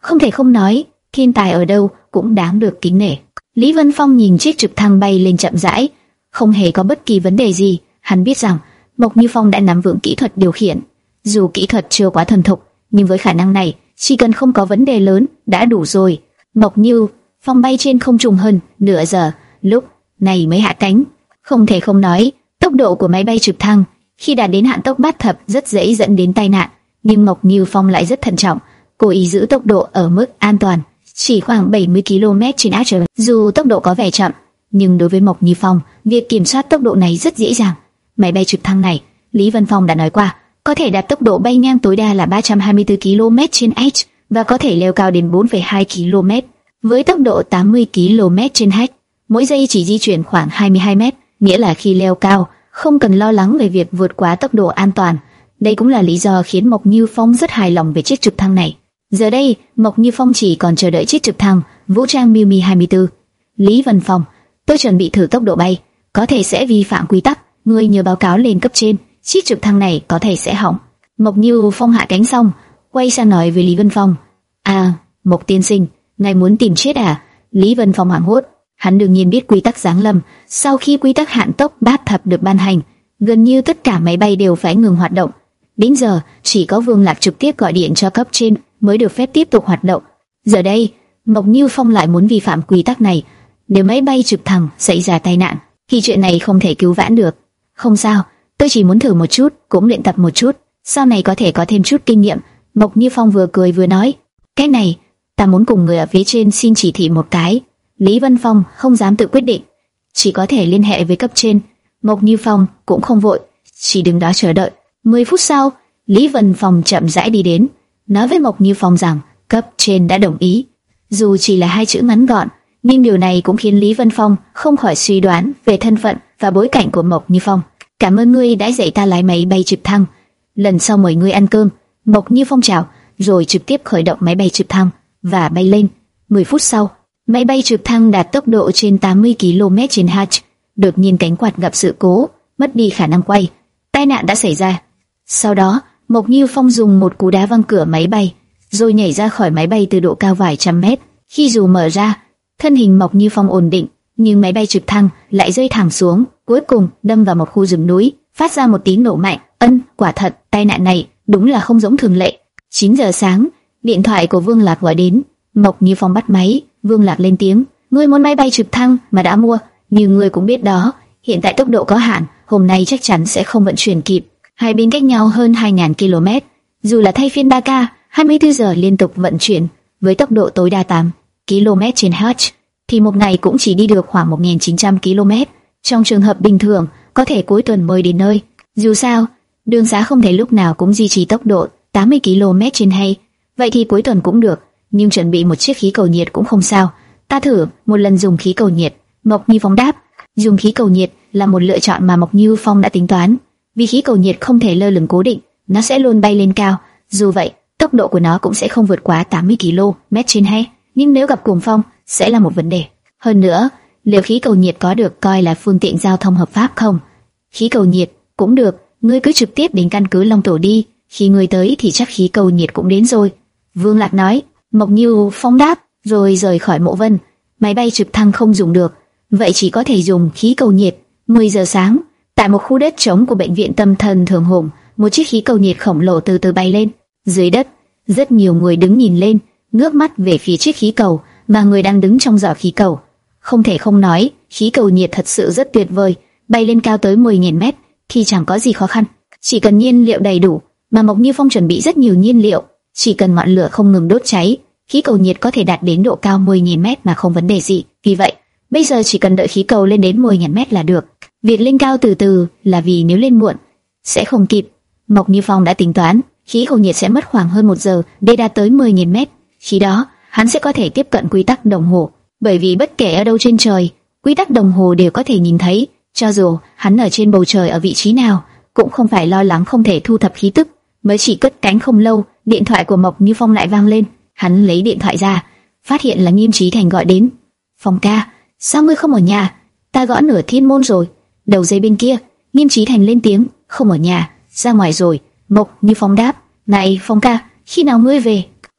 Không thể không nói, thiên tài ở đâu cũng đáng được kính nể. Lý Vân Phong nhìn chiếc trực thăng bay lên chậm rãi, không hề có bất kỳ vấn đề gì. Hắn biết rằng Mộc Như Phong đã nắm vững kỹ thuật điều khiển, dù kỹ thuật chưa quá thuần thục, nhưng với khả năng này, chỉ cần không có vấn đề lớn đã đủ rồi. Mộc Như Phong bay trên không trung hơn nửa giờ, lúc này mới hạ cánh. Không thể không nói, tốc độ của máy bay trực thăng khi đạt đến hạn tốc bát thập rất dễ dẫn đến tai nạn, nhưng Mộc Như Phong lại rất thận trọng, cố ý giữ tốc độ ở mức an toàn, chỉ khoảng bảy mươi ki lô mét trên h. Dù tốc độ có vẻ chậm, nhưng đối với Mộc Như Phong, việc kiểm soát tốc độ này rất dễ dàng. Máy bay trực thăng này, Lý Vân Phong đã nói qua, có thể đạt tốc độ bay ngang tối đa là ba trăm hai mươi tư ki lô mét trên h và có thể leo cao đến bốn phẩy hai ki lô mét. Với tốc độ tám mươi ki lô mét trên h, mỗi giây chỉ di chuyển khoảng hai mươi hai mét, nghĩa là khi leo cao, không cần lo lắng về việc vượt quá tốc độ an toàn. Đây cũng là lý do khiến Mộc Như Phong rất hài lòng về chiếc trực thăng này. Giờ đây, Mộc Như Phong chỉ còn chờ đợi chiếc trực thăng vũ trang Miu Mi hai mươi tư. Lý Vân Phong, tôi chuẩn bị thử tốc độ bay, có thể sẽ vi phạm quy tắc, ngươi nhớ báo cáo lên cấp trên, chiếc trực thăng này có thể sẽ hỏng. Mộc Như Phong hạ cánh xong, quay sang nói với Lý Vân Phong, à, Mộc tiên sinh, ngài muốn tìm chết à? Lý Vân Phong hoảng hốt, hắn đương nhiên biết quy tắc giáng lâm. Sau khi quy tắc hạn tốc bát thập được ban hành, gần như tất cả máy bay đều phải ngừng hoạt động. Đến giờ, chỉ có Vương Lạc trực tiếp gọi điện cho cấp trên mới được phép tiếp tục hoạt động. Giờ đây, Mộc Như Phong lại muốn vi phạm quy tắc này. Nếu máy bay trực thăng xảy ra tai nạn, thì chuyện này không thể cứu vãn được. Không sao, tôi chỉ muốn thử một chút, cũng luyện tập một chút, sau này có thể có thêm chút kinh nghiệm. Mộc Như Phong vừa cười vừa nói, cái này, ta muốn cùng người ở phía trên xin chỉ thị một cái. Lý Vân Phong không dám tự quyết định, chỉ có thể liên hệ với cấp trên. Mộc Như Phong cũng không vội, chỉ đứng đó chờ đợi. Mười phút sau, Lý Vân Phong chậm rãi đi đến, nói với Mộc Như Phong rằng cấp trên đã đồng ý. Dù chỉ là hai chữ ngắn gọn, nhưng điều này cũng khiến Lý Vân Phong không khỏi suy đoán về thân phận và bối cảnh của Mộc Như Phong. Cảm ơn ngươi đã dạy ta lái máy bay trực thăng. Lần sau mời ngươi ăn cơm. Mộc Như Phong chào, rồi trực tiếp khởi động máy bay trực thăng và bay lên. Mười phút sau, máy bay trực thăng đạt tốc độ trên tám mươi ki lô mét trên h. Đột nhiên cánh quạt gặp sự cố, mất đi khả năng quay. Tai nạn đã xảy ra. Sau đó, Mộc Như Phong dùng một cú đá văng cửa máy bay, rồi nhảy ra khỏi máy bay từ độ cao vài trăm mét. Khi dù mở ra, thân hình Mộc Như Phong ổn định, nhưng máy bay trực thăng lại rơi thẳng xuống, cuối cùng đâm vào một khu rừng núi, phát ra một tiếng nổ mạnh. Ân, quả thật, tai nạn này đúng là không giống thường lệ. chín giờ sáng, điện thoại của Vương Lạc gọi đến. Mộc Như Phong bắt máy. Vương Lạc lên tiếng, ngươi muốn máy bay trực thăng mà đã mua, nhưng ngươi cũng biết đó, hiện tại tốc độ có hạn, hôm nay chắc chắn sẽ không vận chuyển kịp. Hai bên cách nhau hơn hai nghìn ki lô mét, dù là thay phiên ba K, hai mươi tư giờ liên tục vận chuyển với tốc độ tối đa tám ki lô mét trên h, thì một ngày cũng chỉ đi được khoảng một nghìn chín trăm ki lô mét. Trong trường hợp bình thường, có thể cuối tuần mới đến nơi. Dù sao, đường xá không thể lúc nào cũng duy trì tốc độ tám mươi ki lô mét trên hay, vậy thì cuối tuần cũng được, nhưng chuẩn bị một chiếc khí cầu nhiệt cũng không sao. Ta thử một lần dùng khí cầu nhiệt. Mộc Như Phong đáp, dùng khí cầu nhiệt là một lựa chọn mà Mộc Như Phong đã tính toán, vì khí cầu nhiệt không thể lơ lửng cố định, nó sẽ luôn bay lên cao. Dù vậy, tốc độ của nó cũng sẽ không vượt quá tám mươi ki lô mét trên hay, nhưng nếu gặp cuồng phong sẽ là một vấn đề. Hơn nữa, liệu khí cầu nhiệt có được coi là phương tiện giao thông hợp pháp không? Khí cầu nhiệt cũng được, ngươi cứ trực tiếp đến căn cứ Long Tổ đi, khi ngươi tới thì chắc khí cầu nhiệt cũng đến rồi. Vương Lạc nói. Mộc Như Phong đáp, rồi rời khỏi Mộ Vân. Máy bay trực thăng không dùng được, vậy chỉ có thể dùng khí cầu nhiệt. Mười giờ sáng, tại một khu đất trống của bệnh viện tâm thần Thường Hùng, một chiếc khí cầu nhiệt khổng lồ từ từ bay lên. Dưới đất, rất nhiều người đứng nhìn lên, ngước mắt về phía chiếc khí cầu mà người đang đứng trong giỏ khí cầu. Không thể không nói, khí cầu nhiệt thật sự rất tuyệt vời, bay lên cao tới mười nghìn mét thì chẳng có gì khó khăn, chỉ cần nhiên liệu đầy đủ, mà Mộc Như Phong chuẩn bị rất nhiều nhiên liệu, chỉ cần ngọn lửa không ngừng đốt cháy, khí cầu nhiệt có thể đạt đến độ cao mười nghìn mét mà không vấn đề gì. Vì vậy, bây giờ chỉ cần đợi khí cầu lên đến mười nghìn mét là được. Việc lên cao từ từ là vì nếu lên muộn sẽ không kịp. Mộc Như Phong đã tính toán, khí cầu nhiệt sẽ mất khoảng hơn một giờ để đạt tới mười nghìn mét. Khi đó, hắn sẽ có thể tiếp cận quy tắc đồng hồ, bởi vì bất kể ở đâu trên trời, quy tắc đồng hồ đều có thể nhìn thấy. Cho dù hắn ở trên bầu trời ở vị trí nào, cũng không phải lo lắng không thể thu thập khí tức. Mới chỉ cất cánh không lâu, điện thoại của Mộc Như Phong lại vang lên. Hắn lấy điện thoại ra, phát hiện là Nghiêm Chí Thành gọi đến. Phong ca, sao ngươi không ở nhà? Ta gõ nửa thiên môn rồi. Đầu dây bên kia, Nghiêm Chí Thành lên tiếng, không ở nhà, ra ngoài rồi. Mộc Như Phong đáp, này Phong ca, khi nào ngươi về?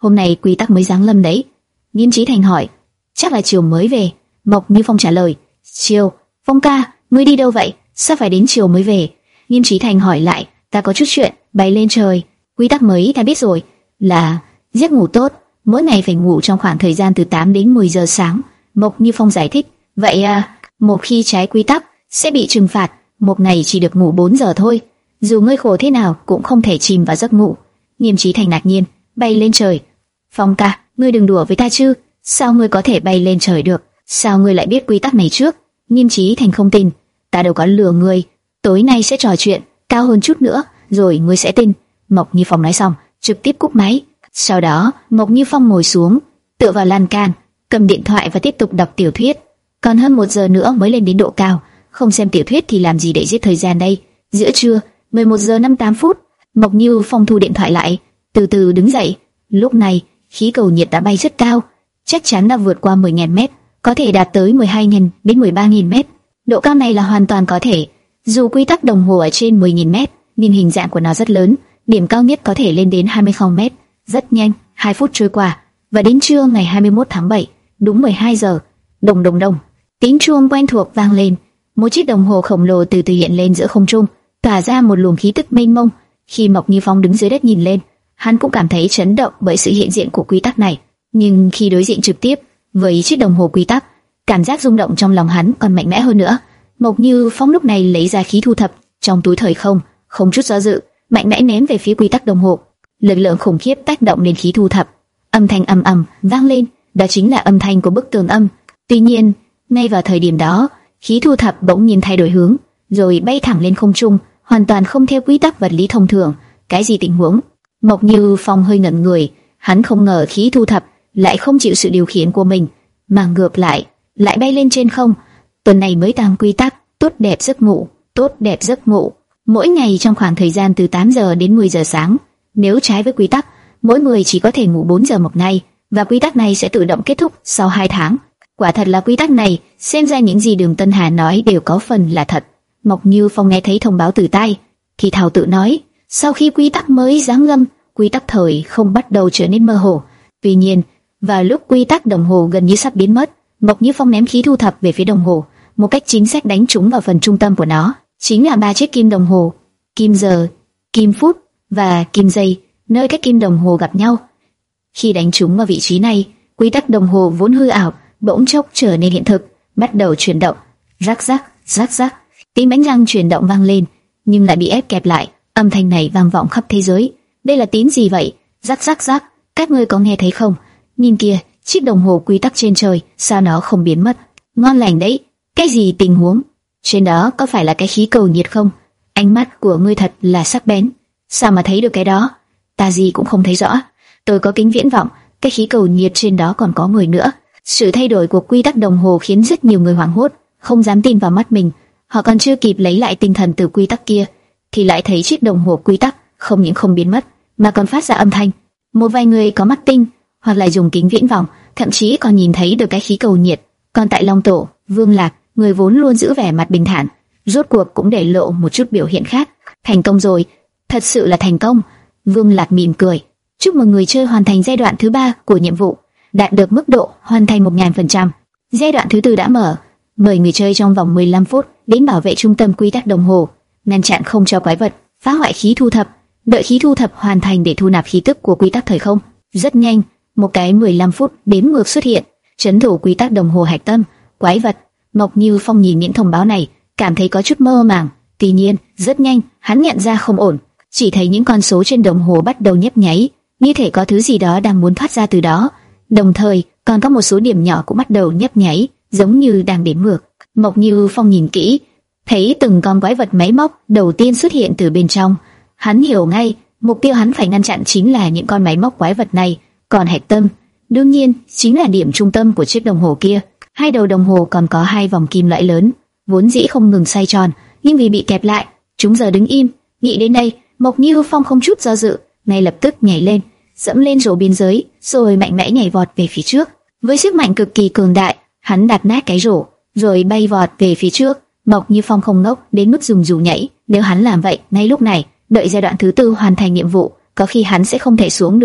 hôm nay quy tắc mới giáng lâm đấy. Nghiêm Chí Thành hỏi. Chắc là chiều mới về. Mộc Như Phong trả lời. Chiều? Phong ca, ngươi đi đâu vậy? Sao phải đến chiều mới về? Nghiêm Chí Thành hỏi lại. Ta có chút chuyện, bay lên trời. Quy tắc mới ta biết rồi, là giấc ngủ tốt, mỗi ngày phải ngủ trong khoảng thời gian từ tám đến mười giờ sáng. Mộc Như Phong giải thích. Vậy à, một khi trái quy tắc sẽ bị trừng phạt, một ngày chỉ được ngủ bốn giờ thôi. Dù ngươi khổ thế nào cũng không thể chìm vào giấc ngủ. Nghiêm Chí Thành ngạc nhiên. Bay lên trời? Phong ca, ngươi đừng đùa với ta chứ? Sao ngươi có thể bay lên trời được? Sao ngươi lại biết quy tắc này trước? Nghiêm Chí Thành không tin. Ta đâu có lừa ngươi. Tối nay sẽ trò chuyện cao hơn chút nữa, rồi ngươi sẽ tin. Mộc Như Phong nói xong, trực tiếp cúp máy. Sau đó, Mộc Như Phong ngồi xuống, tựa vào lan can, cầm điện thoại và tiếp tục đọc tiểu thuyết. Còn hơn một giờ nữa mới lên đến độ cao, không xem tiểu thuyết thì làm gì để giết thời gian đây? Giữa trưa, mười một giờ năm mươi tám phút, Mộc Như Phong thu điện thoại lại, từ từ đứng dậy. Lúc này, khí cầu nhiệt đã bay rất cao, chắc chắn đã vượt qua mười nghìn mét, có thể đạt tới mười hai nghìn đến mười ba nghìn mét. Độ cao này là hoàn toàn có thể. Dù quy tắc đồng hồ ở trên mười nghìn mét, nhưng hình dạng của nó rất lớn, điểm cao nhất có thể lên đến hai mươi không mét. Rất nhanh, hai phút trôi qua, và đến trưa ngày hai mươi mốt tháng bảy, đúng mười hai giờ, đồng đồng đồng, tiếng chuông quen thuộc vang lên. Một chiếc đồng hồ khổng lồ từ từ hiện lên giữa không trung, tỏa ra một luồng khí tức mênh mông. Khi Mộc Như Phong đứng dưới đất nhìn lên, hắn cũng cảm thấy chấn động bởi sự hiện diện của quy tắc này. Nhưng khi đối diện trực tiếp với chiếc đồng hồ quy tắc, cảm giác rung động trong lòng hắn còn mạnh mẽ hơn nữa. Mộc Như Phong lúc này lấy ra khí thu thập trong túi thời không, không chút do dự, mạnh mẽ ném về phía quy tắc đồng hồ. Lực lượng khủng khiếp tác động lên khí thu thập, âm thanh ầm ầm vang lên, đó chính là âm thanh của bức tường âm. Tuy nhiên, ngay vào thời điểm đó, khí thu thập bỗng nhiên thay đổi hướng, rồi bay thẳng lên không trung, hoàn toàn không theo quy tắc vật lý thông thường. Cái gì tình huống? Mộc Như Phong hơi ngẩn người, hắn không ngờ khí thu thập lại không chịu sự điều khiển của mình, mà ngược lại lại bay lên trên không. Tuần này mới tăng quy tắc, tốt đẹp giấc ngủ, tốt đẹp giấc ngủ. Mỗi ngày trong khoảng thời gian từ tám giờ đến mười giờ sáng, nếu trái với quy tắc, mỗi người chỉ có thể ngủ bốn giờ một ngày, và quy tắc này sẽ tự động kết thúc sau hai tháng. Quả thật là quy tắc này, xem ra những gì Đường Tân Hà nói đều có phần là thật. Mộc Như Phong nghe thấy thông báo từ tai, thì thào tự nói, sau khi quy tắc mới giáng lâm, quy tắc thời không bắt đầu trở nên mơ hồ. Tuy nhiên, vào lúc quy tắc đồng hồ gần như sắp biến mất, Mộc Như Phong ném khí thu thập về phía đồng hồ, một cách chính xác đánh trúng vào phần trung tâm của nó, chính là ba chiếc kim đồng hồ, kim giờ, kim phút và kim giây, nơi các kim đồng hồ gặp nhau. Khi đánh trúng vào vị trí này, quy tắc đồng hồ vốn hư ảo bỗng chốc trở nên hiện thực, bắt đầu chuyển động. Rắc rắc, rắc rắc, tiếng bánh răng chuyển động vang lên, nhưng lại bị ép kẹp lại. Âm thanh này vang vọng khắp thế giới. Đây là tiếng gì vậy? Rắc rắc rắc, các ngươi có nghe thấy không? Nhìn kìa, chiếc đồng hồ quy tắc trên trời, sao nó không biến mất? Ngon lành đấy. Cái gì tình huống? Trên đó có phải là cái khí cầu nhiệt không? Ánh mắt của ngươi thật là sắc bén. Sao mà thấy được cái đó? Ta gì cũng không thấy rõ. Tôi có kính viễn vọng, cái khí cầu nhiệt trên đó còn có người nữa. Sự thay đổi của quy tắc đồng hồ khiến rất nhiều người hoảng hốt, không dám tin vào mắt mình. Họ còn chưa kịp lấy lại tinh thần từ quy tắc kia, thì lại thấy chiếc đồng hồ quy tắc không những không biến mất, mà còn phát ra âm thanh. Một vài người có mắt tinh, hoặc là dùng kính viễn vọng, thậm chí còn nhìn thấy được cái khí cầu nhiệt. Còn tại Long Tổ, Vương Lạc, người vốn luôn giữ vẻ mặt bình thản, rốt cuộc cũng để lộ một chút biểu hiện khác. Thành công rồi, thật sự là thành công. Vương Lạc mỉm cười. Chúc mừng người chơi hoàn thành giai đoạn thứ ba của nhiệm vụ, đạt được mức độ hoàn thành một nghìn phần trăm. Giai đoạn thứ tư đã mở. Mời người chơi trong vòng mười lăm phút đến bảo vệ trung tâm quy tắc đồng hồ, ngăn chặn không cho quái vật phá hoại khí thu thập. Đợi khí thu thập hoàn thành để thu nạp khí tức của quy tắc thời không. Rất nhanh, một cái mười lăm phút đếm ngược xuất hiện. Trấn thủ quy tắc đồng hồ hạch tâm, quái vật. Mộc Như Phong nhìn những thông báo này, cảm thấy có chút mơ màng. Tuy nhiên, rất nhanh, hắn nhận ra không ổn. Chỉ thấy những con số trên đồng hồ bắt đầu nhấp nháy, như thể có thứ gì đó đang muốn thoát ra từ đó. Đồng thời, còn có một số điểm nhỏ cũng bắt đầu nhấp nháy, giống như đang đếm ngược. Mộc Như Phong nhìn kỹ, thấy từng con quái vật máy móc đầu tiên xuất hiện từ bên trong. Hắn hiểu ngay, mục tiêu hắn phải ngăn chặn chính là những con máy móc quái vật này. Còn hạch tâm, đương nhiên, chính là điểm trung tâm của chiếc đồng hồ kia. Hai đầu đồng hồ còn có hai vòng kim loại lớn, vốn dĩ không ngừng xoay tròn, nhưng vì bị kẹp lại, chúng giờ đứng im. Nghĩ đến đây, Mộc Như Phong không chút do dự, ngay lập tức nhảy lên, dẫm lên rổ biên giới, rồi mạnh mẽ nhảy vọt về phía trước. Với sức mạnh cực kỳ cường đại, hắn đạp nát cái rổ, rồi bay vọt về phía trước. Mộc Như Phong không ngốc đến mức dùng dù nhảy, nếu hắn làm vậy ngay lúc này, đợi giai đoạn thứ tư hoàn thành nhiệm vụ, có khi hắn sẽ không thể xuống được.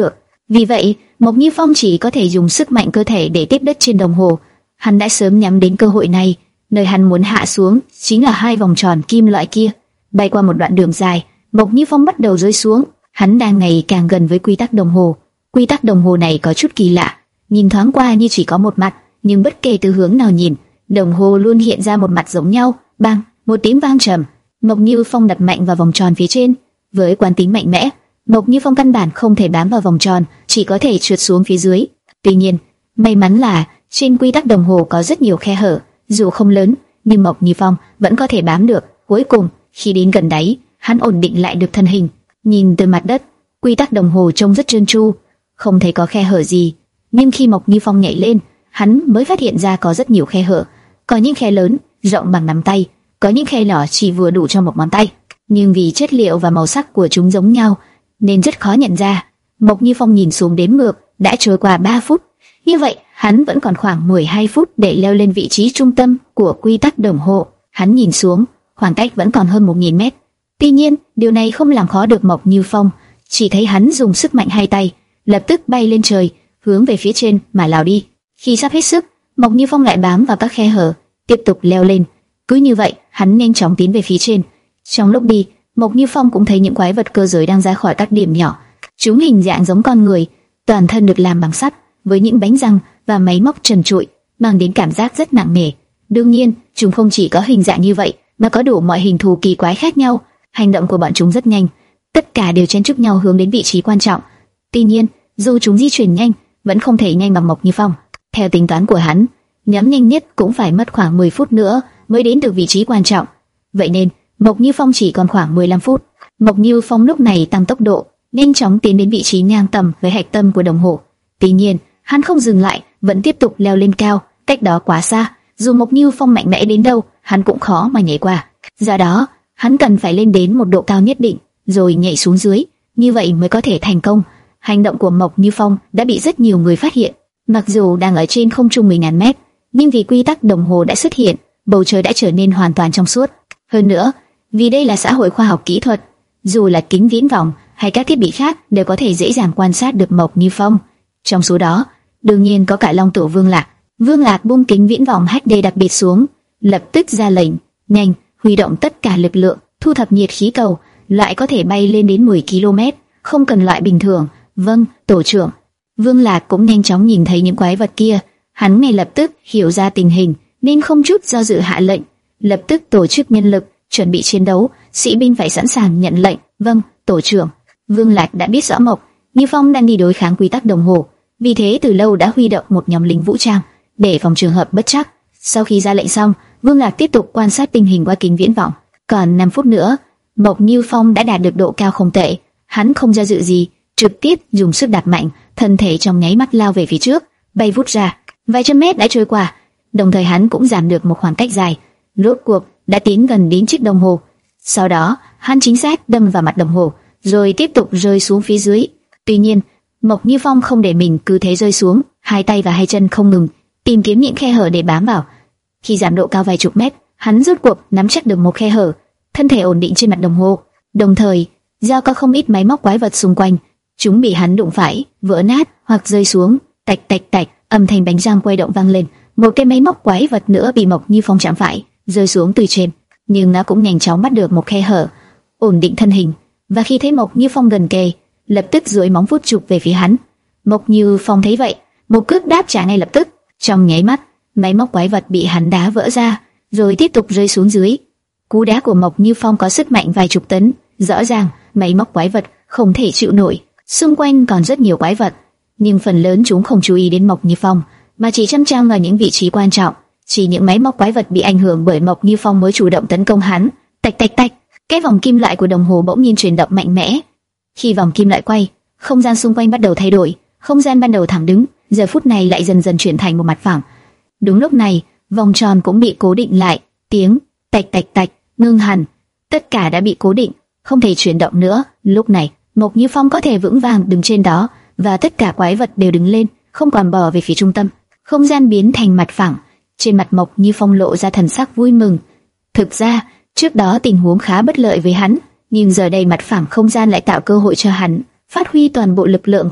Vì vậy, Mộc Như Phong chỉ có thể dùng sức mạnh cơ thể để tiếp đất trên đồng hồ. Hắn đã sớm nhắm đến cơ hội này, nơi hắn muốn hạ xuống chính là hai vòng tròn kim loại kia. Bay qua một đoạn đường dài, Mộc Như Phong bắt đầu rơi xuống. Hắn đang ngày càng gần với quy tắc đồng hồ. Quy tắc đồng hồ này có chút kỳ lạ, nhìn thoáng qua như chỉ có một mặt, nhưng bất kể từ hướng nào nhìn, đồng hồ luôn hiện ra một mặt giống nhau. Bang, một tiếng vang trầm, Mộc Như Phong đập mạnh vào vòng tròn phía trên. Với quán tính mạnh mẽ, Mộc Như Phong căn bản không thể bám vào vòng tròn, chỉ có thể trượt xuống phía dưới. Tuy nhiên, may mắn là trên quy tắc đồng hồ có rất nhiều khe hở, dù không lớn, nhưng Mộc Như Phong vẫn có thể bám được. Cuối cùng, khi đến gần đáy, hắn ổn định lại được thân hình. Nhìn từ mặt đất, quy tắc đồng hồ trông rất trơn tru, không thấy có khe hở gì. Nhưng khi Mộc Như Phong nhảy lên, hắn mới phát hiện ra có rất nhiều khe hở. Có những khe lớn, rộng bằng nắm tay, có những khe nhỏ chỉ vừa đủ cho một ngón tay. Nhưng vì chất liệu và màu sắc của chúng giống nhau, nên rất khó nhận ra. Mộc Như Phong nhìn xuống đếm ngược, đã trôi qua ba phút. Như vậy, hắn vẫn còn khoảng mười hai phút để leo lên vị trí trung tâm của quy tắc đồng hồ. Hắn nhìn xuống, khoảng cách vẫn còn hơn một nghìn mét. Tuy nhiên, điều này không làm khó được Mộc Như Phong, chỉ thấy hắn dùng sức mạnh hai tay, lập tức bay lên trời, hướng về phía trên mà lao đi. Khi sắp hết sức, Mộc Như Phong lại bám vào các khe hở, tiếp tục leo lên. Cứ như vậy, hắn nhanh chóng tiến về phía trên. Trong lúc đi, Mộc Như Phong cũng thấy những quái vật cơ giới đang ra khỏi các điểm nhỏ. Chúng hình dạng giống con người, toàn thân được làm bằng sắt, với những bánh răng và máy móc trần trụi, mang đến cảm giác rất nặng nề. Đương nhiên, chúng không chỉ có hình dạng như vậy, mà có đủ mọi hình thù kỳ quái khác nhau. Hành động của bọn chúng rất nhanh, tất cả đều chen chúc nhau hướng đến vị trí quan trọng. Tuy nhiên, dù chúng di chuyển nhanh, vẫn không thể nhanh bằng Mộc Như Phong. Theo tính toán của hắn, nhóm nhanh nhất cũng phải mất khoảng mười phút nữa mới đến được vị trí quan trọng. Vậy nên, Mộc Như Phong chỉ còn khoảng mười lăm phút. Mộc Như Phong lúc này tăng tốc độ, nhanh chóng tiến đến vị trí ngang tầm với hạch tâm của đồng hồ. Tuy nhiên, hắn không dừng lại, vẫn tiếp tục leo lên cao, cách đó quá xa. Dù Mộc Như Phong mạnh mẽ đến đâu, hắn cũng khó mà nhảy qua. Do đó, hắn cần phải lên đến một độ cao nhất định, rồi nhảy xuống dưới, như vậy mới có thể thành công. Hành động của Mộc Như Phong đã bị rất nhiều người phát hiện. Mặc dù đang ở trên không trung mười nghìn mét, nhưng vì quy tắc đồng hồ đã xuất hiện, bầu trời đã trở nên hoàn toàn trong suốt. Hơn nữa, vì đây là xã hội khoa học kỹ thuật, dù là kính viễn vọng hay các thiết bị khác đều có thể dễ dàng quan sát được Mộc Như Phong. Trong số đó, đương nhiên có cả Long Tổ Vương Lạc. Vương Lạc buông kính viễn vọng hát đê đặc biệt xuống, lập tức ra lệnh, nhanh, huy động tất cả lực lượng, thu thập nhiệt khí cầu, lại có thể bay lên đến mười ki lô mét, không cần loại bình thường. Vâng, tổ trưởng. Vương Lạc cũng nhanh chóng nhìn thấy những quái vật kia, hắn ngay lập tức hiểu ra tình hình, nên không chút do dự hạ lệnh, lập tức tổ chức nhân lực, chuẩn bị chiến đấu, sĩ binh phải sẵn sàng nhận lệnh. Vâng, tổ trưởng. Vương Lạc đã biết rõ Mộc Như Phong đang đi đối kháng quy tắc đồng hồ, vì thế từ lâu đã huy động một nhóm lính vũ trang để phòng trường hợp bất trắc. Sau khi ra lệnh xong, Vương Lạc tiếp tục quan sát tình hình qua kính viễn vọng. Còn năm phút nữa, Mộc Như Phong đã đạt được độ cao không tệ, hắn không do dự gì, trực tiếp dùng sức đạp mạnh, thân thể trong nháy mắt lao về phía trước, bay vút ra. Vài trăm mét đã trôi qua, đồng thời hắn cũng giảm được một khoảng cách dài, rốt cuộc đã tiến gần đến chiếc đồng hồ. Sau đó, hắn chính xác đâm vào mặt đồng hồ, rồi tiếp tục rơi xuống phía dưới. Tuy nhiên, Mộc Như Phong không để mình cứ thế rơi xuống, hai tay và hai chân không ngừng tìm kiếm những khe hở để bám vào. Khi giảm độ cao vài chục mét, hắn rốt cuộc nắm chắc được một khe hở, thân thể ổn định trên mặt đồng hồ. Đồng thời, do có không ít máy móc quái vật xung quanh, chúng bị hắn đụng phải, vỡ nát hoặc rơi xuống, tạch tạch tạch, âm thanh bánh răng quay động vang lên. Một cái máy móc quái vật nữa bị Mộc Như Phong chạm phải, rơi xuống từ trên, nhưng nó cũng nhanh chóng bắt được một khe hở, ổn định thân hình, và khi thấy Mộc Như Phong gần kề, lập tức duỗi móng vuốt chụp về phía hắn. Mộc Như Phong thấy vậy, một cước đáp trả ngay lập tức. Trong nháy mắt, máy móc quái vật bị hắn đá vỡ ra, rồi tiếp tục rơi xuống dưới. Cú đá của Mộc Như Phong có sức mạnh vài chục tấn, rõ ràng máy móc quái vật không thể chịu nổi. Xung quanh còn rất nhiều quái vật, nhưng phần lớn chúng không chú ý đến Mộc Như Phong, mà chỉ chăm chăm vào những vị trí quan trọng. Chỉ những máy móc quái vật bị ảnh hưởng bởi Mộc Như Phong mới chủ động tấn công hắn. Tạch tạch tạch, cái vòng kim loại của đồng hồ bỗng nhiên chuyển động mạnh mẽ. Khi vòng kim loại quay, không gian xung quanh bắt đầu thay đổi. Không gian ban đầu thẳng đứng, giờ phút này lại dần dần chuyển thành một mặt phẳng. Đúng lúc này, vòng tròn cũng bị cố định lại. Tiếng tạch tạch tạch ngưng hẳn, tất cả đã bị cố định, không thể chuyển động nữa. Lúc này, Mộc Như Phong có thể vững vàng đứng trên đó, và tất cả quái vật đều đứng lên, không còn bò về phía trung tâm. Không gian biến thành mặt phẳng, trên mặt Mộc Như Phong lộ ra thần sắc vui mừng. Thực ra, trước đó tình huống khá bất lợi với hắn, nhưng giờ đây mặt phẳng không gian lại tạo cơ hội cho hắn phát huy toàn bộ lực lượng của mình.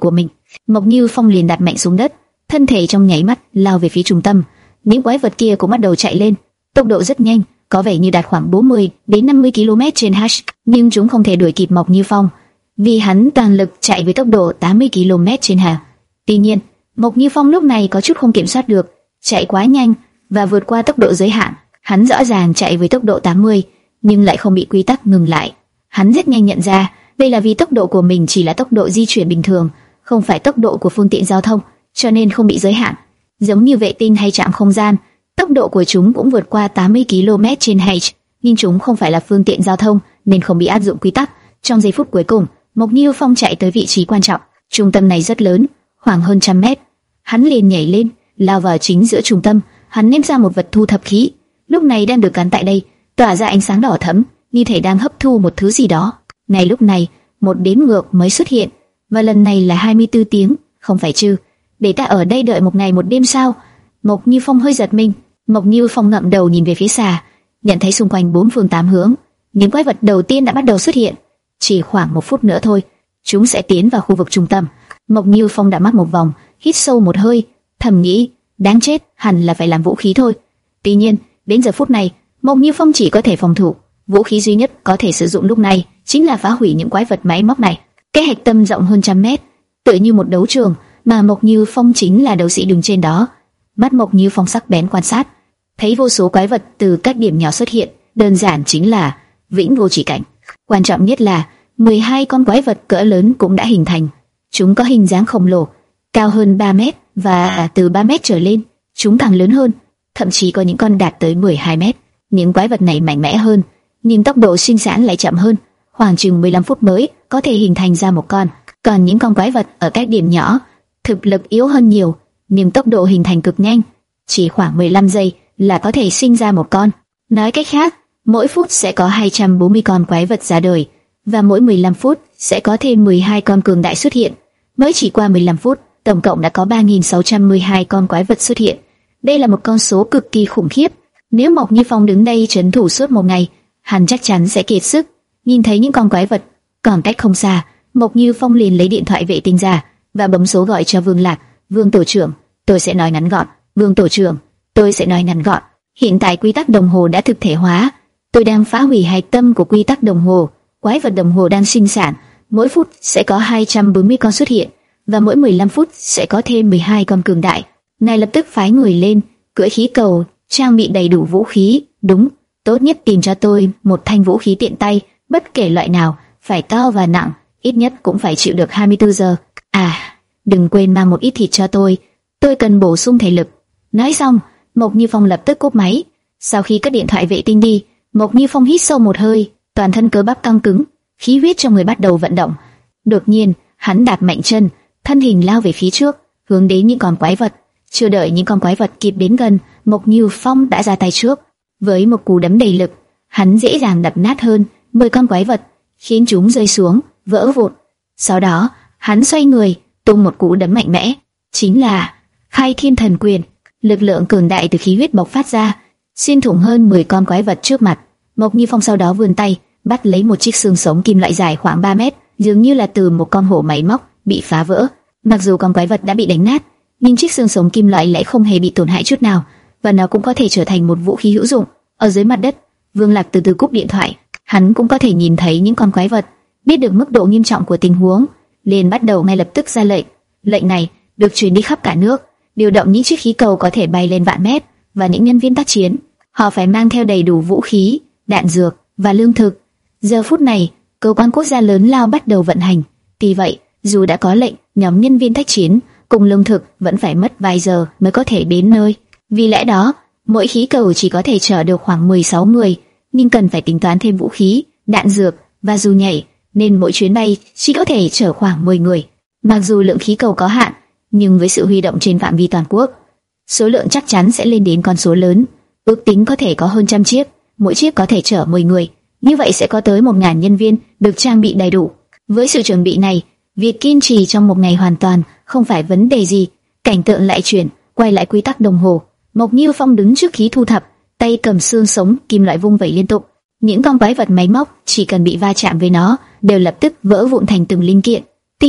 Mộc Như Phong liền đạp mạnh xuống đất, thân thể trong nháy mắt lao về phía trung tâm. Những quái vật kia cũng bắt đầu chạy lên, tốc độ rất nhanh, có vẻ như đạt khoảng bốn mươi đến năm mươi ki lô mét trên h, nhưng chúng không thể đuổi kịp Mộc Như Phong, vì hắn toàn lực chạy với tốc độ tám mươi ki lô mét trên h. Tuy nhiên, Mộc Như Phong lúc này có chút không kiểm soát được, chạy quá nhanh và vượt qua tốc độ giới hạn. Hắn rõ ràng chạy với tốc độ tám mươi, nhưng lại không bị quy tắc ngừng lại. Hắn rất nhanh nhận ra, đây là vì tốc độ của mình chỉ là tốc độ di chuyển bình thường, không phải tốc độ của phương tiện giao thông, cho nên không bị giới hạn. Giống như vệ tinh hay trạm không gian, tốc độ của chúng cũng vượt qua tám mươi ki lô mét trên h, nhưng chúng không phải là phương tiện giao thông nên không bị áp dụng quy tắc. Trong giây phút cuối cùng, Mộc Như Phong chạy tới vị trí quan trọng. Trung tâm này rất lớn, khoảng hơn trăm mét. Hắn liền nhảy lên, lao vào chính giữa trung tâm. Hắn ném ra một vật thu thập khí, lúc này đang được gắn tại đây, tỏa ra ánh sáng đỏ thẫm, như thể đang hấp thu một thứ gì đó. Ngay lúc này, một đếm ngược mới xuất hiện, và lần này là hai mươi tư tiếng, không phải chứ? Để ta ở đây đợi một ngày một đêm sao? Mộc Như Phong hơi giật mình. Mộc Như Phong ngẩng đầu nhìn về phía xa, nhận thấy xung quanh bốn phương tám hướng, những quái vật đầu tiên đã bắt đầu xuất hiện. Chỉ khoảng một phút nữa thôi, chúng sẽ tiến vào khu vực trung tâm. Mộc Như Phong đã mắt một vòng, hít sâu một hơi, thầm nghĩ, đáng chết, hẳn là phải làm vũ khí thôi. Tuy nhiên, đến giờ phút này, Mộc Như Phong chỉ có thể phòng thủ. Vũ khí duy nhất có thể sử dụng lúc này chính là phá hủy những quái vật máy móc này. Cái hạch tâm rộng hơn trăm mét, tựa như một đấu trường, mà Mộc Như Phong chính là đấu sĩ đứng trên đó. Mắt Mộc Như Phong sắc bén quan sát, thấy vô số quái vật từ các điểm nhỏ xuất hiện, đơn giản chính là vĩnh vô chỉ cảnh. Quan trọng nhất là mười hai con quái vật cỡ lớn cũng đã hình thành. Chúng có hình dáng khổng lồ, cao hơn ba mét, và từ ba mét trở lên, chúng càng lớn hơn, thậm chí có những con đạt tới mười hai mét. Những quái vật này mạnh mẽ hơn, nhưng tốc độ sinh sản lại chậm hơn, khoảng chừng mười lăm phút mới có thể hình thành ra một con. Còn những con quái vật ở các điểm nhỏ, thực lực yếu hơn nhiều, nhưng tốc độ hình thành cực nhanh, chỉ khoảng mười lăm giây là có thể sinh ra một con. Nói cách khác, mỗi phút sẽ có hai trăm bốn mươi con quái vật ra đời, và mỗi mười lăm phút sẽ có thêm mười hai con cường đại xuất hiện. Mới chỉ qua mười lăm phút, tổng cộng đã có ba nghìn sáu trăm mười hai con quái vật xuất hiện. Đây là một con số cực kỳ khủng khiếp. Nếu Mộc Như Phong đứng đây trấn thủ suốt một ngày, hắn chắc chắn sẽ kiệt sức. Nhìn thấy những con quái vật còn cách không xa, Mộc Như Phong liền lấy điện thoại vệ tinh ra và bấm số gọi cho Vương Lạc. Vương tổ trưởng, tôi sẽ nói ngắn gọn. Vương tổ trưởng, tôi sẽ nói ngắn gọn. Hiện tại quy tắc đồng hồ đã thực thể hóa. Tôi đang phá hủy hạch tâm của quy tắc đồng hồ. Quái vật đồng hồ đang sinh sản. Mỗi phút sẽ có hai trăm bốn mươi con xuất hiện, và mỗi mười lăm phút sẽ có thêm mười hai con cường đại. Ngài lập tức phái người lên, cưỡi khí cầu, trang bị đầy đủ vũ khí. Đúng, tốt nhất tìm cho tôi một thanh vũ khí tiện tay, bất kể loại nào, phải to và nặng, ít nhất cũng phải chịu được hai mươi tư giờ. À, đừng quên mang một ít thịt cho tôi, tôi cần bổ sung thể lực. Nói xong, Mộc Như Phong lập tức cúp máy. Sau khi cất điện thoại vệ tinh đi, Mộc Như Phong hít sâu một hơi, toàn thân cơ bắp căng cứng, khí huyết trong người bắt đầu vận động. Đột nhiên, hắn đạp mạnh chân, thân hình lao về phía trước, hướng đến những con quái vật. Chưa đợi những con quái vật kịp đến gần, Mộc Như Phong đã ra tay trước. Với một cú đấm đầy lực, hắn dễ dàng đập nát hơn mười con quái vật, khiến chúng rơi xuống, vỡ vụn. Sau đó, hắn xoay người, tung một cú đấm mạnh mẽ, chính là Khai Thiên Thần Quyền. Lực lượng cường đại từ khí huyết bộc phát ra, xuyên thủng hơn mười con quái vật trước mặt. Mộc Như Phong sau đó vươn tay, bắt lấy một chiếc xương sống kim loại dài khoảng ba mét, dường như là từ một con hổ máy móc bị phá vỡ. Mặc dù con quái vật đã bị đánh nát, nhưng chiếc xương sống kim loại lại không hề bị tổn hại chút nào, và nó cũng có thể trở thành một vũ khí hữu dụng. Ở dưới mặt đất, Vương Lạc từ từ cúp điện thoại. Hắn cũng có thể nhìn thấy những con quái vật, biết được mức độ nghiêm trọng của tình huống, liền bắt đầu ngay lập tức ra lệnh. Lệnh này được truyền đi khắp cả nước, điều động những chiếc khí cầu có thể bay lên vạn mét, và những nhân viên tác chiến, họ phải mang theo đầy đủ vũ khí, đạn dược và lương thực. Giờ phút này, cơ quan quốc gia lớn lao bắt đầu vận hành. Tuy vậy, dù đã có lệnh, nhóm nhân viên tác chiến cùng lương thực vẫn phải mất vài giờ mới có thể đến nơi. Vì lẽ đó, mỗi khí cầu chỉ có thể chở được khoảng mười sáu người, nhưng cần phải tính toán thêm vũ khí, đạn dược và dù nhảy, nên mỗi chuyến bay chỉ có thể chở khoảng mười người. Mặc dù lượng khí cầu có hạn, nhưng với sự huy động trên phạm vi toàn quốc, số lượng chắc chắn sẽ lên đến con số lớn. Ước tính có thể có hơn trăm chiếc, mỗi chiếc có thể chở mười người. Như vậy sẽ có tới một nghìn nhân viên được trang bị đầy đủ. Với sự chuẩn bị này, việc kiên trì trong một ngày hoàn toàn không phải vấn đề gì. Cảnh tượng lại chuyển, quay lại quy tắc đồng hồ. Mộc Như Phong đứng trước khí thu thập, tay cầm xương sống kim loại vung vẩy liên tục. Những con quái vật máy móc chỉ cần bị va chạm với nó đều lập tức vỡ vụn thành từng linh kiện. Tuy nhiên,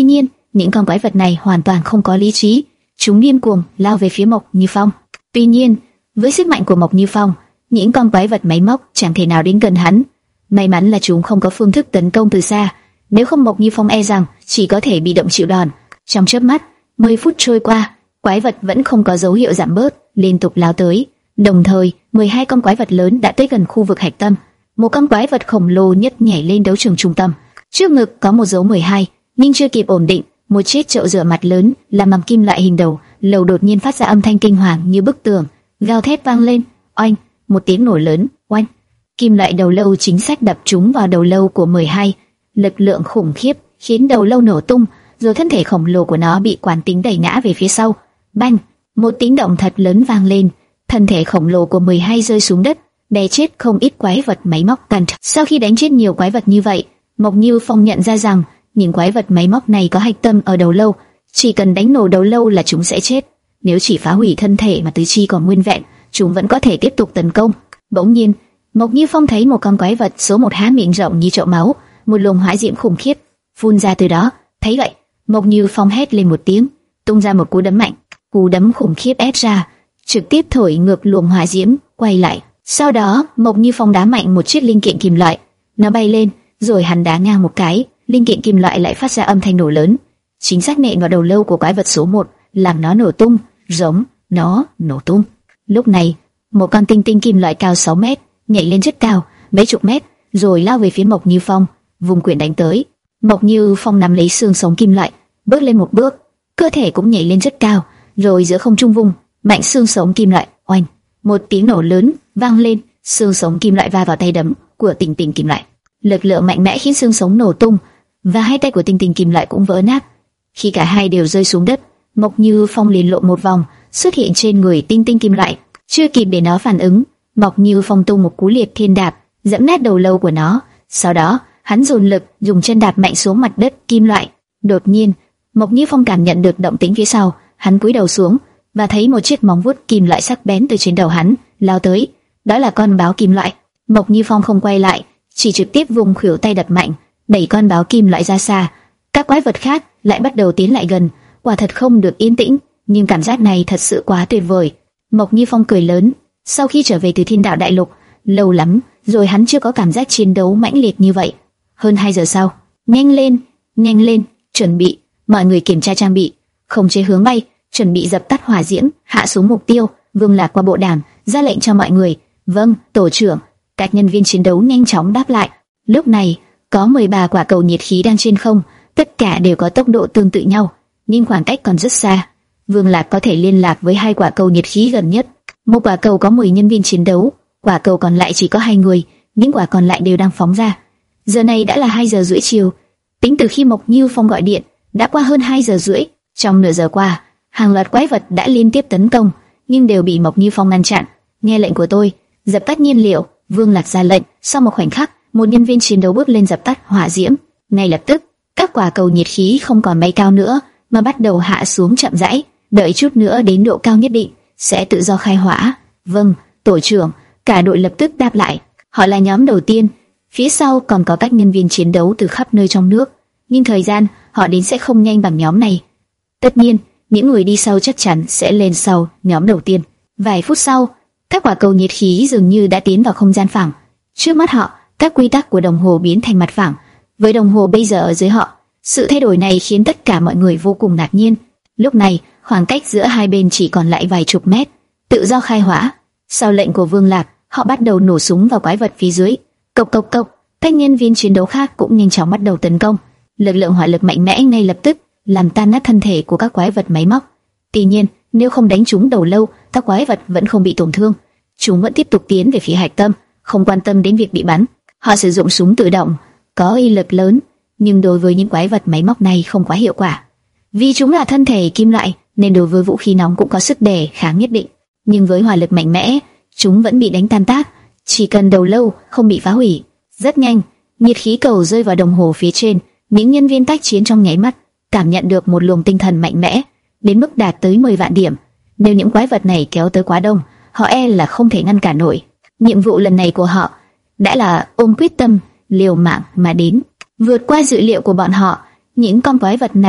những con quái vật này hoàn toàn không có lý trí, chúng điên cuồng lao về phía Mộc Như Phong. Tuy nhiên, với sức mạnh của Mộc Như Phong, những con quái vật máy móc chẳng thể nào đến gần hắn. May mắn là chúng không có phương thức tấn công từ xa, nếu không Mộc Như Phong e rằng chỉ có thể bị động chịu đòn. Trong chớp mắt, mười phút trôi qua, quái vật vẫn không có dấu hiệu giảm bớt, liên tục lao tới. Đồng thời, mười hai con quái vật lớn đã tới gần khu vực hạch tâm. Một con quái vật khổng lồ nhất nhảy lên đấu trường trung tâm. Trước ngực có một dấu mười hai, nhưng chưa kịp ổn định, một chiếc chậu rửa mặt lớn làm bằng kim loại hình đầu lầu đột nhiên phát ra âm thanh kinh hoàng như bức tường, gào thét vang lên. Oanh, một tiếng nổ lớn, oanh. Kim loại đầu lâu chính xác đập trúng vào đầu lâu của mười hai, lực lượng khủng khiếp khiến đầu lâu nổ tung, rồi thân thể khổng lồ của nó bị quán tính đẩy ngã về phía sau. Bang, một tiếng động thật lớn vang lên, thân thể khổng lồ của mười hai rơi xuống đất, đè chết không ít quái vật máy móc cẩn thận. Sau khi đánh chết nhiều quái vật như vậy, Mộc Như Phong nhận ra rằng những quái vật máy móc này có hạch tâm ở đầu lâu, chỉ cần đánh nổ đầu lâu là chúng sẽ chết. Nếu chỉ phá hủy thân thể mà tứ chi còn nguyên vẹn, chúng vẫn có thể tiếp tục tấn công. Bỗng nhiên, Mộc Như Phong thấy một con quái vật số một há miệng rộng như chậu máu, một luồng hỏa diễm khủng khiếp phun ra từ đó. Thấy vậy, Mộc Như Phong hét lên một tiếng, tung ra một cú đấm mạnh. Cú đấm khủng khiếp ép ra, trực tiếp thổi ngược luồng hỏa diễm quay lại. Sau đó, Mộc Như Phong đá mạnh một chiếc linh kiện kim loại, nó bay lên, rồi hắn đá ngang một cái, linh kiện kim loại lại phát ra âm thanh nổ lớn, chính xác nện vào đầu lâu của quái vật số một, làm nó nổ tung, giống nó nổ tung. Lúc này, một con tinh tinh kim loại cao sáu mét nhảy lên rất cao, mấy chục mét, rồi lao về phía Mộc Như Phong, vùng quyền đánh tới. Mộc Như Phong nắm lấy xương sống kim loại, bước lên một bước, cơ thể cũng nhảy lên rất cao, rồi giữa không trung vùng mạnh xương sống kim loại, oanh, một tiếng nổ lớn vang lên, xương sống kim loại va vào tay đấm của tinh tinh kim loại. Lực lượng mạnh mẽ khiến xương sống nổ tung, và hai tay của tinh tinh kim loại cũng vỡ nát. Khi cả hai đều rơi xuống đất, Mộc Như Phong liền lộ một vòng xuất hiện trên người tinh tinh kim loại. Chưa kịp để nó phản ứng, Mộc Như Phong tung một cú liệt thiên đạp, giẫm nát đầu lâu của nó. Sau đó, hắn dồn lực dùng chân đạp mạnh xuống mặt đất kim loại. Đột nhiên, Mộc Như Phong cảm nhận được động tĩnh phía sau, hắn cúi đầu xuống và thấy một chiếc móng vuốt kim loại sắc bén từ trên đầu hắn lao tới. Đó là con báo kim loại. Mộc Như Phong không quay lại, chỉ trực tiếp vùng khuỷu tay đập mạnh, đẩy con báo kim loại ra xa. Các quái vật khác lại bắt đầu tiến lại gần. Quả thật không được yên tĩnh, nhưng cảm giác này thật sự quá tuyệt vời. Mộc Như Phong cười lớn. Sau khi trở về từ Thiên Đạo Đại Lục, lâu lắm rồi hắn chưa có cảm giác chiến đấu mãnh liệt như vậy. Hơn hai giờ sau, nhanh lên, nhanh lên, chuẩn bị. Mọi người kiểm tra trang bị, khống chế hướng bay, chuẩn bị dập tắt hỏa diễm, hạ xuống mục tiêu. Vương Lạc qua bộ đàm ra lệnh cho mọi người. Vâng, tổ trưởng. Các nhân viên chiến đấu nhanh chóng đáp lại. Lúc này, có mười ba quả cầu nhiệt khí đang trên không, tất cả đều có tốc độ tương tự nhau, nhưng khoảng cách còn rất xa. Vương Lạc có thể liên lạc với hai quả cầu nhiệt khí gần nhất. Một quả cầu có mười nhân viên chiến đấu, quả cầu còn lại chỉ có hai người, những quả còn lại đều đang phóng ra. Giờ này đã là hai giờ rưỡi chiều. Tính từ khi Mộc Như Phong gọi điện, đã qua hơn hai giờ rưỡi. Trong nửa giờ qua, hàng loạt quái vật đã liên tiếp tấn công, nhưng đều bị Mộc Như Phong ngăn chặn. Nghe lệnh của tôi, dập tắt nhiên liệu. Vương Lạc ra lệnh. Sau một khoảnh khắc, một nhân viên chiến đấu bước lên dập tắt hỏa diễm. Ngay lập tức, các quả cầu nhiệt khí không còn bay cao nữa, mà bắt đầu hạ xuống chậm rãi. Đợi chút nữa đến độ cao nhất định, sẽ tự do khai hỏa. Vâng, tổ trưởng. Cả đội lập tức đáp lại. Họ là nhóm đầu tiên, phía sau còn có các nhân viên chiến đấu từ khắp nơi trong nước, nhưng thời gian họ đến sẽ không nhanh bằng nhóm này. Tất nhiên, những người đi sau chắc chắn sẽ lên sau nhóm đầu tiên. Vài phút sau, các quả cầu nhiệt khí dường như đã tiến vào không gian phẳng. Trước mắt họ, các quy tắc của đồng hồ biến thành mặt phẳng, với đồng hồ bây giờ ở dưới họ. Sự thay đổi này khiến tất cả mọi người vô cùng ngạc nhiên. Lúc này, khoảng cách giữa hai bên chỉ còn lại vài chục mét. Tự do khai hỏa. Sau lệnh của Vương Lạc, họ bắt đầu nổ súng vào quái vật phía dưới. Cộc cộc cộc, các nhân viên chiến đấu khác cũng nhanh chóng bắt đầu tấn công. Lực lượng hỏa lực mạnh mẽ ngay lập tức làm tan nát thân thể của các quái vật máy móc. Tuy nhiên, nếu không đánh trúng đầu lâu, các quái vật vẫn không bị tổn thương. Chúng vẫn tiếp tục tiến về phía hạch tâm, không quan tâm đến việc bị bắn. Họ sử dụng súng tự động, có uy lực lớn, nhưng đối với những quái vật máy móc này không quá hiệu quả. Vì chúng là thân thể kim loại, nên đối với vũ khí nóng cũng có sức đề kháng nhất định. Nhưng với hỏa lực mạnh mẽ, chúng vẫn bị đánh tan tác. Chỉ cần đầu lâu không bị phá hủy. Rất nhanh, nhiệt khí cầu rơi vào đồng hồ phía trên. Những nhân viên tác chiến trong nháy mắt cảm nhận được một luồng tinh thần mạnh mẽ, đến mức đạt tới mười vạn điểm. Nếu những quái vật này kéo tới quá đông, họ e là không thể ngăn cản nổi. Nhiệm vụ lần này của họ đã là ôm quyết tâm liều mạng mà đến, vượt qua dự liệu của bọn họ. Những con quái vật này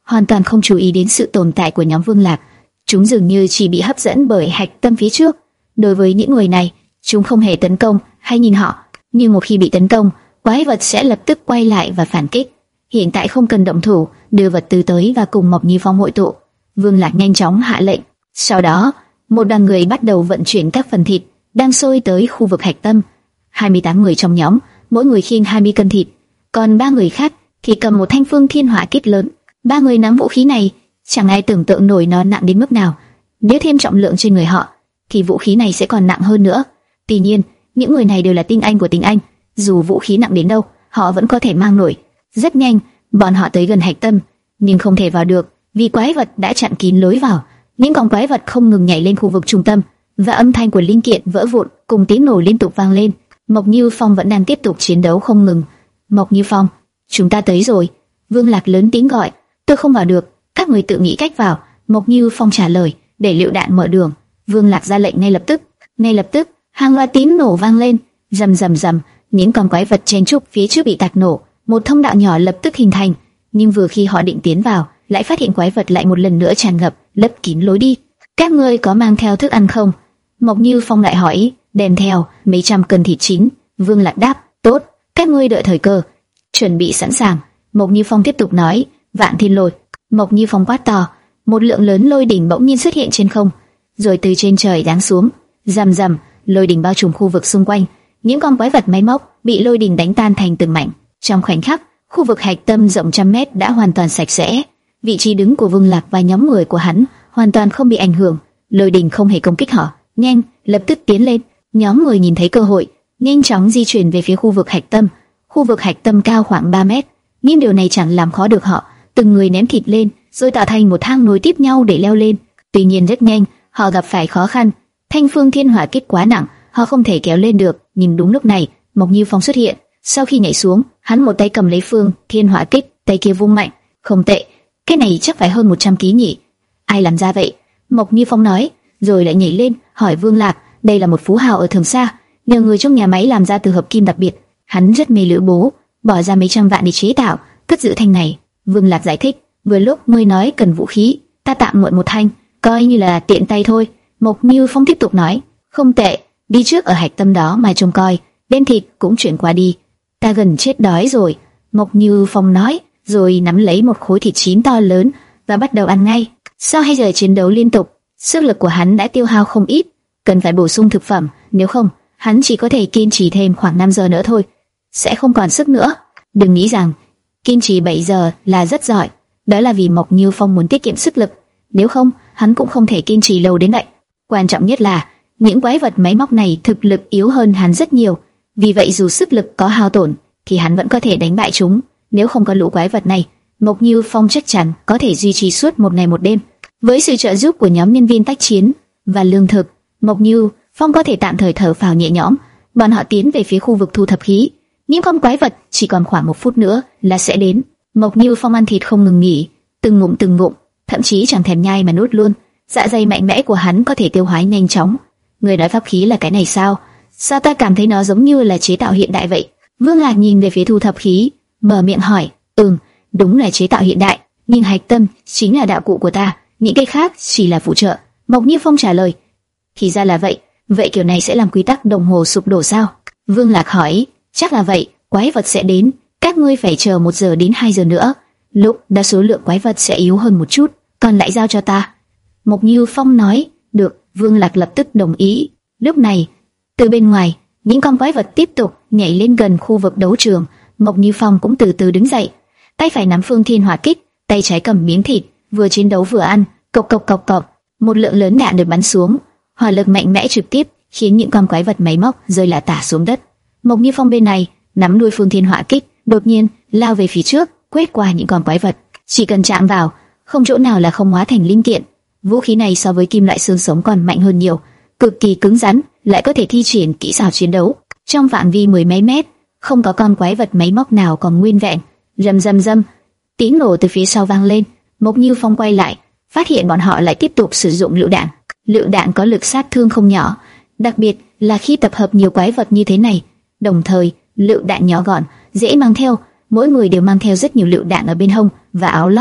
hoàn toàn không chú ý đến sự tồn tại của nhóm Vương Lạc. Chúng dường như chỉ bị hấp dẫn bởi hạch tâm phía trước. Đối với những người này, chúng không hề tấn công hay nhìn họ, nhưng một khi bị tấn công, quái vật sẽ lập tức quay lại và phản kích. Hiện tại không cần động thủ, đưa vật tư tới và cùng Mộc Như Phong hội tụ. Vương Lạc nhanh chóng hạ lệnh. Sau đó, một đoàn người bắt đầu vận chuyển các phần thịt đang sôi tới khu vực hạch tâm. hai mươi tám người trong nhóm, mỗi người khiêng hai mươi cân thịt, còn ba người khác thì cầm một thanh phương thiên hỏa kích lớn. Ba người nắm vũ khí này, chẳng ai tưởng tượng nổi nó nặng đến mức nào. Nếu thêm trọng lượng trên người họ, thì vũ khí này sẽ còn nặng hơn nữa. Tuy nhiên, những người này đều là tinh anh của tinh anh, dù vũ khí nặng đến đâu, họ vẫn có thể mang nổi. Rất nhanh, bọn họ tới gần hạch tâm, nhưng không thể vào được, vì quái vật đã chặn kín lối vào. Những con quái vật không ngừng nhảy lên khu vực trung tâm, và âm thanh của linh kiện vỡ vụn cùng tiếng nổ liên tục vang lên. Mộc Như Phong vẫn đang tiếp tục chiến đấu không ngừng. Mộc Như Phong, chúng ta tới rồi. Vương Lạc lớn tiếng gọi. Tôi không vào được, các người tự nghĩ cách vào. Mộc Như Phong trả lời. Để lựu đạn mở đường. Vương Lạc ra lệnh ngay lập tức. Ngay lập tức, hàng loạt tiếng nổ vang lên, rầm rầm rầm. Những con quái vật chen chúc phía trước bị tạc nổ, một thông đạo nhỏ lập tức hình thành. Nhưng vừa khi họ định tiến vào, lại phát hiện quái vật lại một lần nữa tràn ngập, lấp kín lối đi. Các ngươi có mang theo thức ăn không? Mộc Như Phong lại hỏi. Đem theo mấy trăm cân thịt chín. Vương Lạc đáp. Tốt, các ngươi đợi thời cơ, chuẩn bị sẵn sàng. Mộc Như Phong tiếp tục nói. Vạn thiên lôi. Mộc Như Phong quát to. Một lượng lớn lôi đỉnh bỗng nhiên xuất hiện trên không, rồi từ trên trời giáng xuống. Rầm rầm, lôi đỉnh bao trùm khu vực xung quanh. Những con quái vật máy móc bị lôi đỉnh đánh tan thành từng mảnh. Trong khoảnh khắc, khu vực hạch tâm rộng trăm mét đã hoàn toàn sạch sẽ. Vị trí đứng của Vương Lạc và nhóm người của hắn hoàn toàn không bị ảnh hưởng. Lôi đỉnh không hề công kích họ. Nhanh, lập tức tiến lên. Nhóm người nhìn thấy cơ hội, nhanh chóng di chuyển về phía khu vực hạch tâm. Khu vực hạch tâm cao khoảng ba mét, nhưng điều này chẳng làm khó được họ. Từng người ném thịt lên, rồi tạo thành một thang nối tiếp nhau để leo lên. Tuy nhiên rất nhanh, họ gặp phải khó khăn. Thanh phương thiên hỏa kích quá nặng, họ không thể kéo lên được. Nhưng đúng lúc này, Mộc Như Phong xuất hiện. Sau khi nhảy xuống, hắn một tay cầm lấy phương thiên hỏa kích, tay kia vung mạnh. Không tệ, cái này chắc phải hơn một trăm ký nhỉ? Ai làm ra vậy? Mộc Như Phong nói, rồi lại nhảy lên hỏi Vương Lạc. Đây là một phú hào ở Thường Sa, nhờ người trong nhà máy làm ra từ hợp kim đặc biệt. Hắn rất mê lưỡi bố, bỏ ra mấy trăm vạn để chế tạo, cất giữ thanh này. Vương Lạc giải thích. Vừa lúc ngươi nói cần vũ khí, ta tạm mượn một thanh, coi như là tiện tay thôi. Mộc Như Phong tiếp tục nói. Không tệ, đi trước ở hạch tâm đó mà trông coi, đem thịt cũng chuyển qua đi. Ta gần chết đói rồi. Mộc Như Phong nói, rồi nắm lấy một khối thịt chín to lớn và bắt đầu ăn ngay. Sau hai giờ chiến đấu liên tục, sức lực của hắn đã tiêu hao không ít, cần phải bổ sung thực phẩm, nếu không, hắn chỉ có thể kiên trì thêm khoảng năm giờ nữa thôi, sẽ không còn sức nữa. Đừng nghĩ rằng kiên trì bảy giờ là rất giỏi, đó là vì Mộc Như Phong muốn tiết kiệm sức lực, nếu không, hắn cũng không thể kiên trì lâu đến vậy. Quan trọng nhất là những quái vật máy móc này thực lực yếu hơn hắn rất nhiều, vì vậy dù sức lực có hao tổn, thì hắn vẫn có thể đánh bại chúng. Nếu không có lũ quái vật này, Mộc Như Phong chắc chắn có thể duy trì suốt một ngày một đêm. Với sự trợ giúp của nhóm nhân viên tác chiến và lương thực, Mộc Như Phong có thể tạm thời thở phào nhẹ nhõm. Bọn họ tiến về phía khu vực thu thập khí. Những con quái vật chỉ còn khoảng một phút nữa là sẽ đến. Mộc Như Phong ăn thịt không ngừng nghỉ, từng ngụm từng ngụm, thậm chí chẳng thèm nhai mà nuốt luôn. Dạ dày mạnh mẽ của hắn có thể tiêu hóa nhanh chóng. Người nói pháp khí là cái này sao? Sao ta cảm thấy nó giống như là chế tạo hiện đại vậy? Vương Lạc nhìn về phía thu thập khí, mở miệng hỏi. Ừm, đúng là chế tạo hiện đại, nhưng hạch tâm chính là đạo cụ của ta, những cái khác chỉ là phụ trợ. Mộc Như Phong trả lời. Thì ra là vậy, vậy kiểu này sẽ làm quy tắc đồng hồ sụp đổ sao? Vương Lạc hỏi. Chắc là vậy, quái vật sẽ đến, các ngươi phải chờ một giờ đến hai giờ nữa. Lúc đó số lượng quái vật sẽ yếu hơn một chút, còn lại giao cho ta. Mộc Như Phong nói. Được. Vương Lạc lập tức đồng ý. Lúc này, từ bên ngoài, những con quái vật tiếp tục nhảy lên gần khu vực đấu trường. Mộc Như Phong cũng từ từ đứng dậy, tay phải nắm phương thiên hỏa kích, tay trái cầm miếng thịt, vừa chiến đấu vừa ăn. Cộc cộc cộc cộc, một lượng lớn đạn được bắn xuống, hỏa lực mạnh mẽ trực tiếp khiến những con quái vật máy móc rơi lả tả xuống đất. Mộc Như Phong bên này nắm đuôi phương thiên hỏa kích, đột nhiên lao về phía trước, quét qua những con quái vật. Chỉ cần chạm vào, không chỗ nào là không hóa thành linh kiện. Vũ khí này so với kim loại xương sống còn mạnh hơn nhiều, cực kỳ cứng rắn, lại có thể thi triển kỹ xảo chiến đấu. Trong phạm vi mười mấy mét, không có con quái vật máy móc nào còn nguyên vẹn. Rầm rầm rầm, tiếng nổ từ phía sau vang lên. Mộc Như Phong quay lại, phát hiện bọn họ lại tiếp tục sử dụng lựu đạn. Lựu đạn có lực sát thương không nhỏ, đặc biệt là khi tập hợp nhiều quái vật như thế này. Đồng thời, lựu đạn nhỏ gọn, dễ mang theo, mỗi người đều mang theo rất nhiều lựu đạn ở bên hông và áo lót.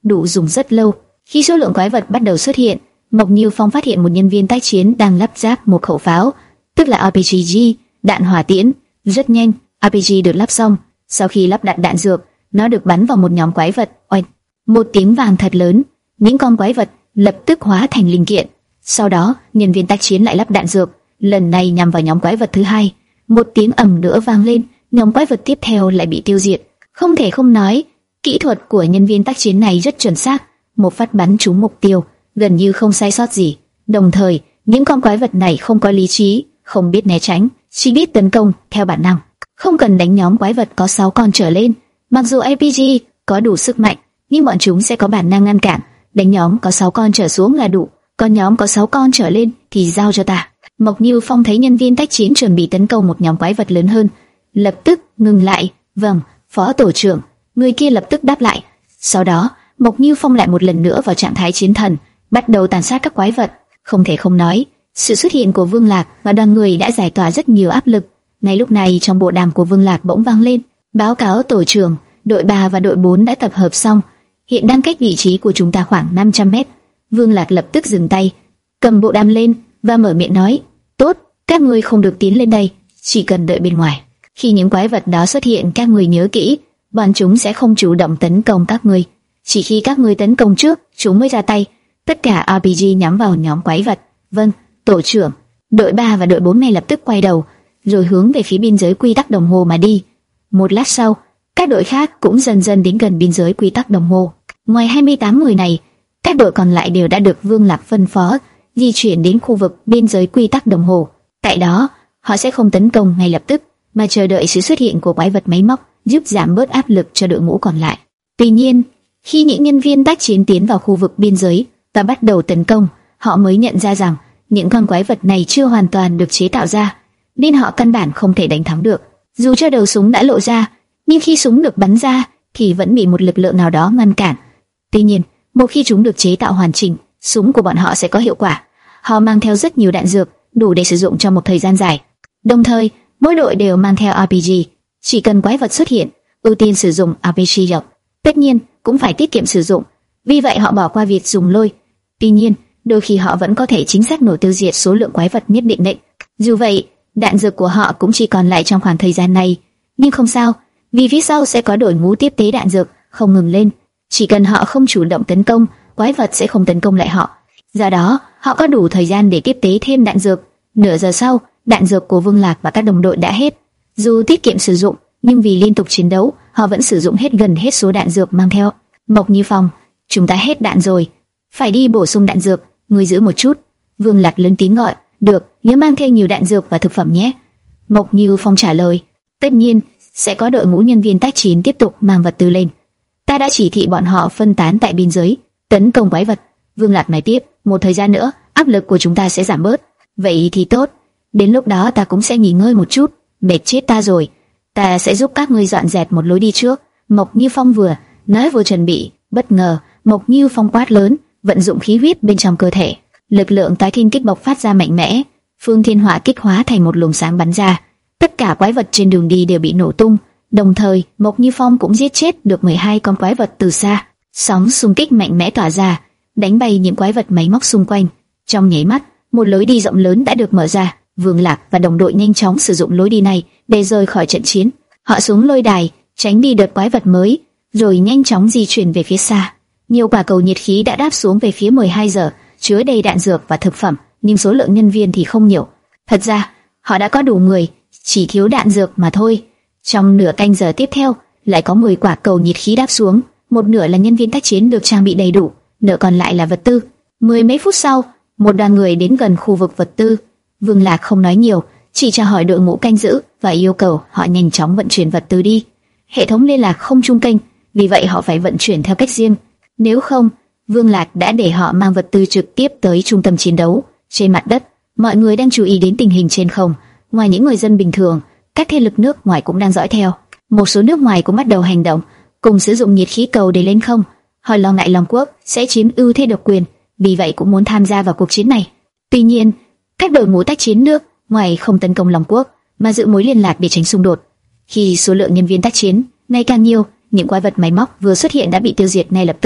đủ dùng rất lâu. Khi số lượng quái vật bắt đầu xuất hiện, Mộc Như Phong phát hiện một nhân viên tác chiến đang lắp ráp một khẩu pháo, tức là rờ pê giê, đạn hỏa tiễn. Rất nhanh, rờ pê giê được lắp xong. Sau khi lắp đặt đạn dược, nó được bắn vào một nhóm quái vật. Oanh! Một tiếng vang thật lớn, những con quái vật lập tức hóa thành linh kiện. Sau đó, nhân viên tác chiến lại lắp đạn dược, lần này nhằm vào nhóm quái vật thứ hai. Một tiếng ầm nữa vang lên, nhóm quái vật tiếp theo lại bị tiêu diệt. Không thể không nói, kỹ thuật của nhân viên tác chiến này rất chuẩn xác, một phát bắn trúng mục tiêu, gần như không sai sót gì. Đồng thời, những con quái vật này không có lý trí, không biết né tránh, chỉ biết tấn công theo bản năng. Không cần đánh nhóm quái vật có sáu con trở lên, mặc dù rờ pê giê có đủ sức mạnh, nhưng bọn chúng sẽ có bản năng ngăn cản. Đánh nhóm có sáu con trở xuống là đủ, còn nhóm có sáu con trở lên thì giao cho ta. Mộc Như Phong thấy nhân viên tác chiến chuẩn bị tấn công một nhóm quái vật lớn hơn, lập tức ngừng lại. Vâng, phó tổ trưởng. Người kia lập tức đáp lại. Sau đó, Mộc Như Phong lại một lần nữa vào trạng thái chiến thần, bắt đầu tàn sát các quái vật. Không thể không nói, sự xuất hiện của Vương Lạc và đoàn người đã giải tỏa rất nhiều áp lực. Ngay lúc này, trong bộ đàm của Vương Lạc bỗng vang lên: báo cáo tổ trưởng, đội ba và đội bốn đã tập hợp xong, hiện đang cách vị trí của chúng ta khoảng năm trăm mét. Vương Lạc lập tức dừng tay, cầm bộ đàm lên và mở miệng nói: tốt, các ngươi không được tiến lên đây, chỉ cần đợi bên ngoài. Khi những quái vật đó xuất hiện, các ngươi nhớ kỹ, bọn chúng sẽ không chủ động tấn công các ngươi, chỉ khi các ngươi tấn công trước, chúng mới ra tay. Tất cả rờ pê giê nhắm vào nhóm quái vật. Vâng, tổ trưởng. Đội ba và đội bốn ngay lập tức quay đầu, rồi hướng về phía biên giới quy tắc đồng hồ mà đi. Một lát sau, các đội khác cũng dần dần đến gần biên giới quy tắc đồng hồ. Ngoài hai mươi tám người này, các đội còn lại đều đã được Vương Lạc phân phó di chuyển đến khu vực biên giới quy tắc đồng hồ. Tại đó, họ sẽ không tấn công ngay lập tức, mà chờ đợi sự xuất hiện của quái vật máy móc, giúp giảm bớt áp lực cho đội ngũ còn lại. Tuy nhiên, khi những nhân viên tác chiến tiến vào khu vực biên giới và bắt đầu tấn công, họ mới nhận ra rằng những con quái vật này chưa hoàn toàn được chế tạo ra, nên họ căn bản không thể đánh thắng được. Dù cho đầu súng đã lộ ra, nhưng khi súng được bắn ra thì vẫn bị một lực lượng nào đó ngăn cản. Tuy nhiên, một khi chúng được chế tạo hoàn chỉnh, súng của bọn họ sẽ có hiệu quả. Họ mang theo rất nhiều đạn dược, đủ để sử dụng trong một thời gian dài. Đồng thời, mỗi đội đều mang theo rờ pê giê, chỉ cần quái vật xuất hiện, ưu tiên sử dụng rờ pê giê dọc. Tất nhiên, cũng phải tiết kiệm sử dụng, vì vậy họ bỏ qua việc dùng lôi. Tuy nhiên, đôi khi họ vẫn có thể chính xác nổ tiêu diệt số lượng quái vật nhất định định. Dù vậy, đạn dược của họ cũng chỉ còn lại trong khoảng thời gian này, nhưng không sao, vì phía sau sẽ có đội ngũ tiếp tế đạn dược không ngừng lên. Chỉ cần họ không chủ động tấn công, quái vật sẽ không tấn công lại họ. Do đó, họ có đủ thời gian để tiếp tế thêm đạn dược. Nửa giờ sau, đạn dược của Vương Lạc và các đồng đội đã hết. Dù tiết kiệm sử dụng, nhưng vì liên tục chiến đấu, họ vẫn sử dụng hết gần hết số đạn dược mang theo. Mộc Như Phong, chúng ta hết đạn rồi, phải đi bổ sung đạn dược, ngươi giữ một chút. Vương Lạc lớn tiếng gọi. Được, nhớ mang theo nhiều đạn dược và thực phẩm nhé. Mộc Như Phong trả lời. Tất nhiên, sẽ có đội ngũ nhân viên tác chiến tiếp tục mang vật tư lên. Ta đã chỉ thị bọn họ phân tán tại biên giới, tấn công quái vật. Vương Lạc nói tiếp, một thời gian nữa, áp lực của chúng ta sẽ giảm bớt. Vậy thì tốt, đến lúc đó ta cũng sẽ nghỉ ngơi một chút, mệt chết ta rồi. Ta sẽ giúp các ngươi dọn dẹp một lối đi trước. Mộc Như Phong vừa nói vừa chuẩn bị, bất ngờ, Mộc Như Phong quát lớn, vận dụng khí huyết bên trong cơ thể. Lực lượng tái thiên kích bộc phát ra mạnh mẽ, phương thiên hỏa kích hóa thành một luồng sáng bắn ra. Tất cả quái vật trên đường đi đều bị nổ tung. Đồng thời, Mộc Như Phong cũng giết chết được mười hai con quái vật từ xa. Sóng xung kích mạnh mẽ tỏa ra, đánh bay những quái vật máy móc xung quanh. Trong nháy mắt, một lối đi rộng lớn đã được mở ra. Vương Lạc và đồng đội nhanh chóng sử dụng lối đi này để rời khỏi trận chiến. Họ xuống lôi đài, tránh đi đợt quái vật mới, rồi nhanh chóng di chuyển về phía xa. Nhiều quả cầu nhiệt khí đã đáp xuống về phía mười hai giờ, chứa đầy đạn dược và thực phẩm, nhưng số lượng nhân viên thì không nhiều. Thật ra, họ đã có đủ người, chỉ thiếu đạn dược mà thôi. Trong nửa canh giờ tiếp theo, lại có mười quả cầu nhiệt khí đáp xuống, một nửa là nhân viên tác chiến được trang bị đầy đủ, nửa còn lại là vật tư. Mười mấy phút sau, một đoàn người đến gần khu vực vật tư. Vương Lạc không nói nhiều, chỉ chào hỏi đội ngũ canh giữ và yêu cầu họ nhanh chóng vận chuyển vật tư đi. Hệ thống liên lạc không trung kênh, vì vậy họ phải vận chuyển theo cách riêng. Nếu không, Vương Lạc đã để họ mang vật tư trực tiếp tới trung tâm chiến đấu. Trên mặt đất, mọi người đang chú ý đến tình hình trên không. Ngoài những người dân bình thường, các thế lực nước ngoài cũng đang dõi theo. Một số nước ngoài cũng bắt đầu hành động, cùng sử dụng nhiệt khí cầu để lên không. Họ lo ngại Long Quốc sẽ chiếm ưu thế độc quyền, vì vậy cũng muốn tham gia vào cuộc chiến này. Tuy nhiên, các đội ngũ tác chiến nước ngoài không tấn công Long Quốc, mà giữ mối liên lạc để tránh xung đột. Khi số lượng nhân viên tác chiến ngày càng nhiều, những quái vật máy móc vừa xuất hiện đã bị tiêu diệt ngay lập tức.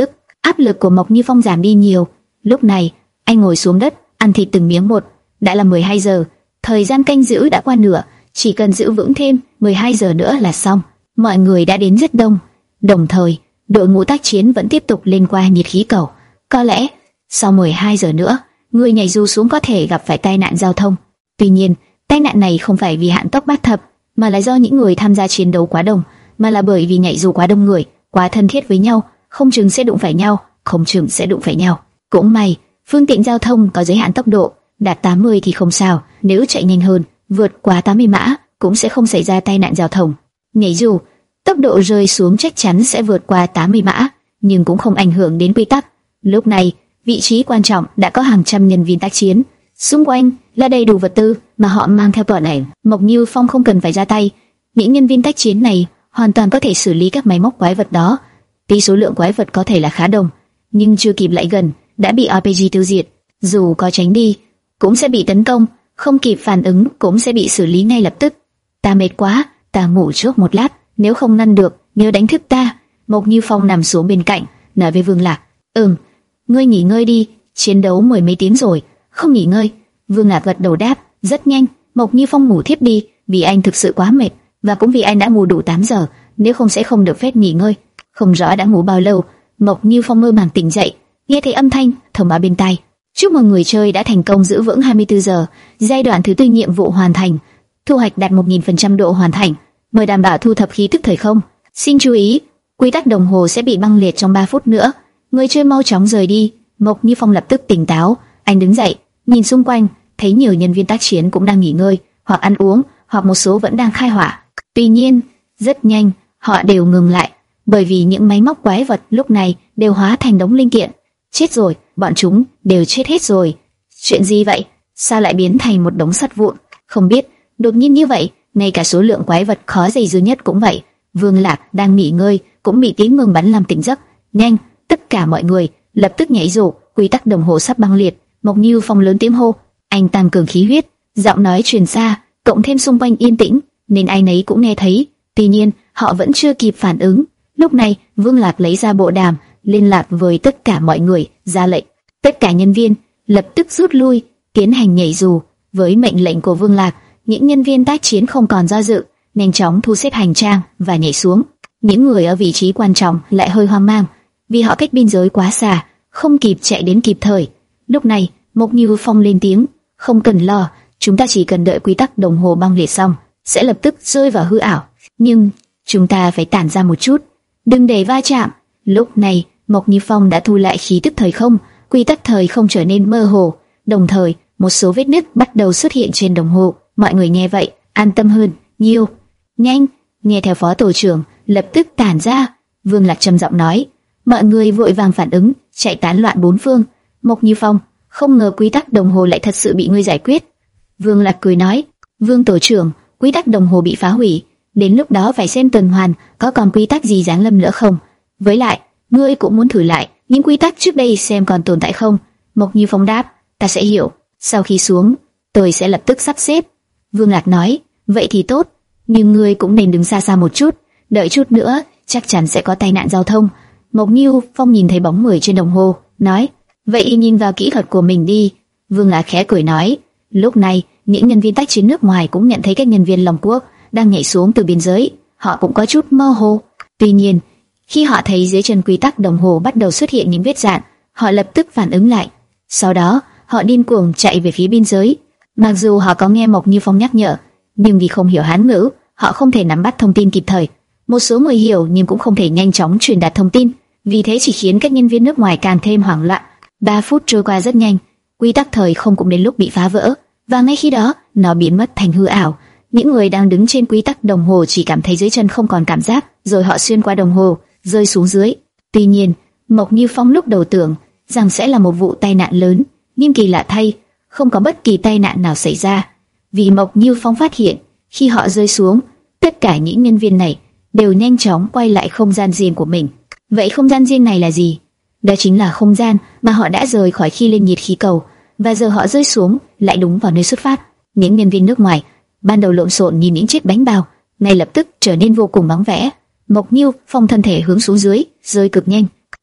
áp lực của Mộc Như Phong giảm đi nhiều. Lúc này, anh ngồi xuống đất, ăn thịt từng miếng một. Đã là mười hai giờ, thời gian canh giữ đã qua nửa, chỉ cần giữ vững thêm mười hai giờ nữa là xong. Mọi người đã đến rất đông, đồng thời đội ngũ tác chiến vẫn tiếp tục lên qua nhiệt khí cầu. Có lẽ sau mười hai giờ nữa, người nhảy dù xuống có thể gặp phải tai nạn giao thông. Tuy nhiên, tai nạn này không phải vì hạn tốc bát thập, mà là do những người tham gia chiến đấu quá đông, mà là bởi vì nhảy dù quá đông người, quá thân thiết với nhau, không chừng sẽ đụng phải nhau, không chừng sẽ đụng phải nhau. Cũng may, phương tiện giao thông có giới hạn tốc độ, đạt tám mươi thì không sao, nếu chạy nhanh hơn, vượt quá tám mươi mã cũng sẽ không xảy ra tai nạn giao thông. Nhảy dù, tốc độ rơi xuống chắc chắn sẽ vượt qua tám mươi mã, nhưng cũng không ảnh hưởng đến quy tắc. Lúc này, vị trí quan trọng đã có hàng trăm nhân viên tác chiến, xung quanh là đầy đủ vật tư mà họ mang theo tuần ảnh. Mộc Như Phong không cần phải ra tay, những nhân viên tác chiến này hoàn toàn có thể xử lý các máy móc quái vật đó. Tuy số lượng quái vật có thể là khá đông, nhưng chưa kịp lại gần đã bị rờ pê giê tiêu diệt. Dù có tránh đi, cũng sẽ bị tấn công, không kịp phản ứng cũng sẽ bị xử lý ngay lập tức. Ta mệt quá, ta ngủ trước một lát, nếu không ngăn được, nhớ đánh thức ta. Mộc Như Phong nằm xuống bên cạnh, nói với Vương Lạc, ừm, ngươi nghỉ ngơi đi, chiến đấu mười mấy tiếng rồi, không nghỉ ngơi. Vương Lạc gật đầu đáp, rất nhanh, Mộc Như Phong ngủ thiếp đi, vì anh thực sự quá mệt, và cũng vì anh đã ngủ đủ tám giờ, nếu không sẽ không được phép nghỉ ngơi. Không rõ đã ngủ bao lâu, Mộc Như Phong mơ màng tỉnh dậy, nghe thấy âm thanh thông báo bên tai. Chúc mừng người chơi đã thành công giữ vững hai mươi tư giờ, giai đoạn thứ tư nhiệm vụ hoàn thành, thu hoạch đạt một nghìn phần trăm độ hoàn thành. Mời đảm bảo thu thập khí tức thời không. Xin chú ý, quy tắc đồng hồ sẽ bị băng liệt trong ba phút nữa. Người chơi mau chóng rời đi. Mộc Như Phong lập tức tỉnh táo, anh đứng dậy, nhìn xung quanh, thấy nhiều nhân viên tác chiến cũng đang nghỉ ngơi, hoặc ăn uống, hoặc một số vẫn đang khai hỏa. Tuy nhiên, rất nhanh, họ đều ngừng lại, bởi vì những máy móc quái vật lúc này đều hóa thành đống linh kiện. Chết rồi, bọn chúng đều chết hết rồi. Chuyện gì vậy? Sao lại biến thành một đống sắt vụn? Không biết, đột nhiên như vậy, ngay cả số lượng quái vật khó dây dưa nhất cũng vậy. Vương Lạc đang nghỉ ngơi cũng bị tiếng ngừng bắn làm tỉnh giấc. Nhanh, tất cả mọi người lập tức nhảy dù, quy tắc đồng hồ sắp băng liệt. Mộc Như Phong lớn tiếng hô, anh tăng cường khí huyết, giọng nói truyền xa, cộng thêm xung quanh yên tĩnh, nên ai nấy cũng nghe thấy. Tuy nhiên, họ vẫn chưa kịp phản ứng. Lúc này, Vương Lạc lấy ra bộ đàm, liên lạc với tất cả mọi người, ra lệnh. Tất cả nhân viên lập tức rút lui, tiến hành nhảy dù. Với mệnh lệnh của Vương Lạc, những nhân viên tác chiến không còn do dự, nhanh chóng thu xếp hành trang và nhảy xuống. Những người ở vị trí quan trọng lại hơi hoang mang, vì họ cách biên giới quá xa, không kịp chạy đến kịp thời. Lúc này, Mộc Như Phong lên tiếng, không cần lo, chúng ta chỉ cần đợi quy tắc đồng hồ băng liệt xong, sẽ lập tức rơi vào hư ảo. Nhưng chúng ta phải tản ra một chút, đừng để va chạm. Lúc này, Mộc Như Phong đã thu lại khí tức thời không, quy tắc thời không trở nên mơ hồ, đồng thời một số vết nứt bắt đầu xuất hiện trên đồng hồ. Mọi người nghe vậy, an tâm hơn nhiều. Nhanh, nghe theo phó tổ trưởng, lập tức tản ra. Vương Lạc trầm giọng nói. Mọi người vội vàng phản ứng, chạy tán loạn bốn phương. Mộc Như Phong, không ngờ quy tắc đồng hồ lại thật sự bị ngươi giải quyết. Vương Lạc cười nói, Vương tổ trưởng, quy tắc đồng hồ bị phá hủy, đến lúc đó phải xem tuần hoàn có còn quy tắc gì giáng lâm nữa không. Với lại, ngươi cũng muốn thử lại những quy tắc trước đây xem còn tồn tại không. Mộc Như Phong đáp, ta sẽ hiểu, sau khi xuống, tôi sẽ lập tức sắp xếp. Vương Lạc nói, vậy thì tốt, nhưng ngươi cũng nên đứng xa xa một chút, đợi chút nữa chắc chắn sẽ có tai nạn giao thông. Mộc Như Phong nhìn thấy bóng người trên đồng hồ, nói, vậy nhìn vào kỹ thuật của mình đi. Vương Lạc khẽ cười nói. Lúc này, những nhân viên tác chiến nước ngoài cũng nhận thấy các nhân viên Long Quốc đang nhảy xuống từ biên giới, họ cũng có chút mơ hồ. Tuy nhiên, khi họ thấy dưới chân quy tắc đồng hồ bắt đầu xuất hiện những vết rạn, họ lập tức phản ứng lại. Sau đó, họ điên cuồng chạy về phía biên giới. Mặc dù họ có nghe Mộc Như Phong nhắc nhở, nhưng vì không hiểu Hán ngữ, họ không thể nắm bắt thông tin kịp thời. Một số người hiểu nhưng cũng không thể nhanh chóng truyền đạt thông tin, vì thế chỉ khiến các nhân viên nước ngoài càng thêm hoảng loạn. Ba phút trôi qua rất nhanh, quy tắc thời không cũng đến lúc bị phá vỡ, và ngay khi đó, nó biến mất thành hư ảo. Những người đang đứng trên quy tắc đồng hồ chỉ cảm thấy dưới chân không còn cảm giác, rồi họ xuyên qua đồng hồ, rơi xuống dưới. Tuy nhiên, Mộc Như Phong lúc đầu tưởng rằng sẽ là một vụ tai nạn lớn, nhưng kỳ lạ thay, không có bất kỳ tai nạn nào xảy ra. Vì Mộc Như Phong phát hiện, khi họ rơi xuống, tất cả những nhân viên này đều nhanh chóng quay lại không gian riêng của mình. Vậy không gian riêng này là gì? Đó chính là không gian mà họ đã rời khỏi khi lên nhiệt khí cầu, và giờ họ rơi xuống lại đúng vào nơi xuất phát. Những nhân viên nước ngoài ban đầu lộn xộn nhìn những chiếc bánh bao, ngay lập tức trở nên vô cùng vắng vẻ. Mộc Như Phong thân thể hướng xuống dưới, rơi cực nhanh.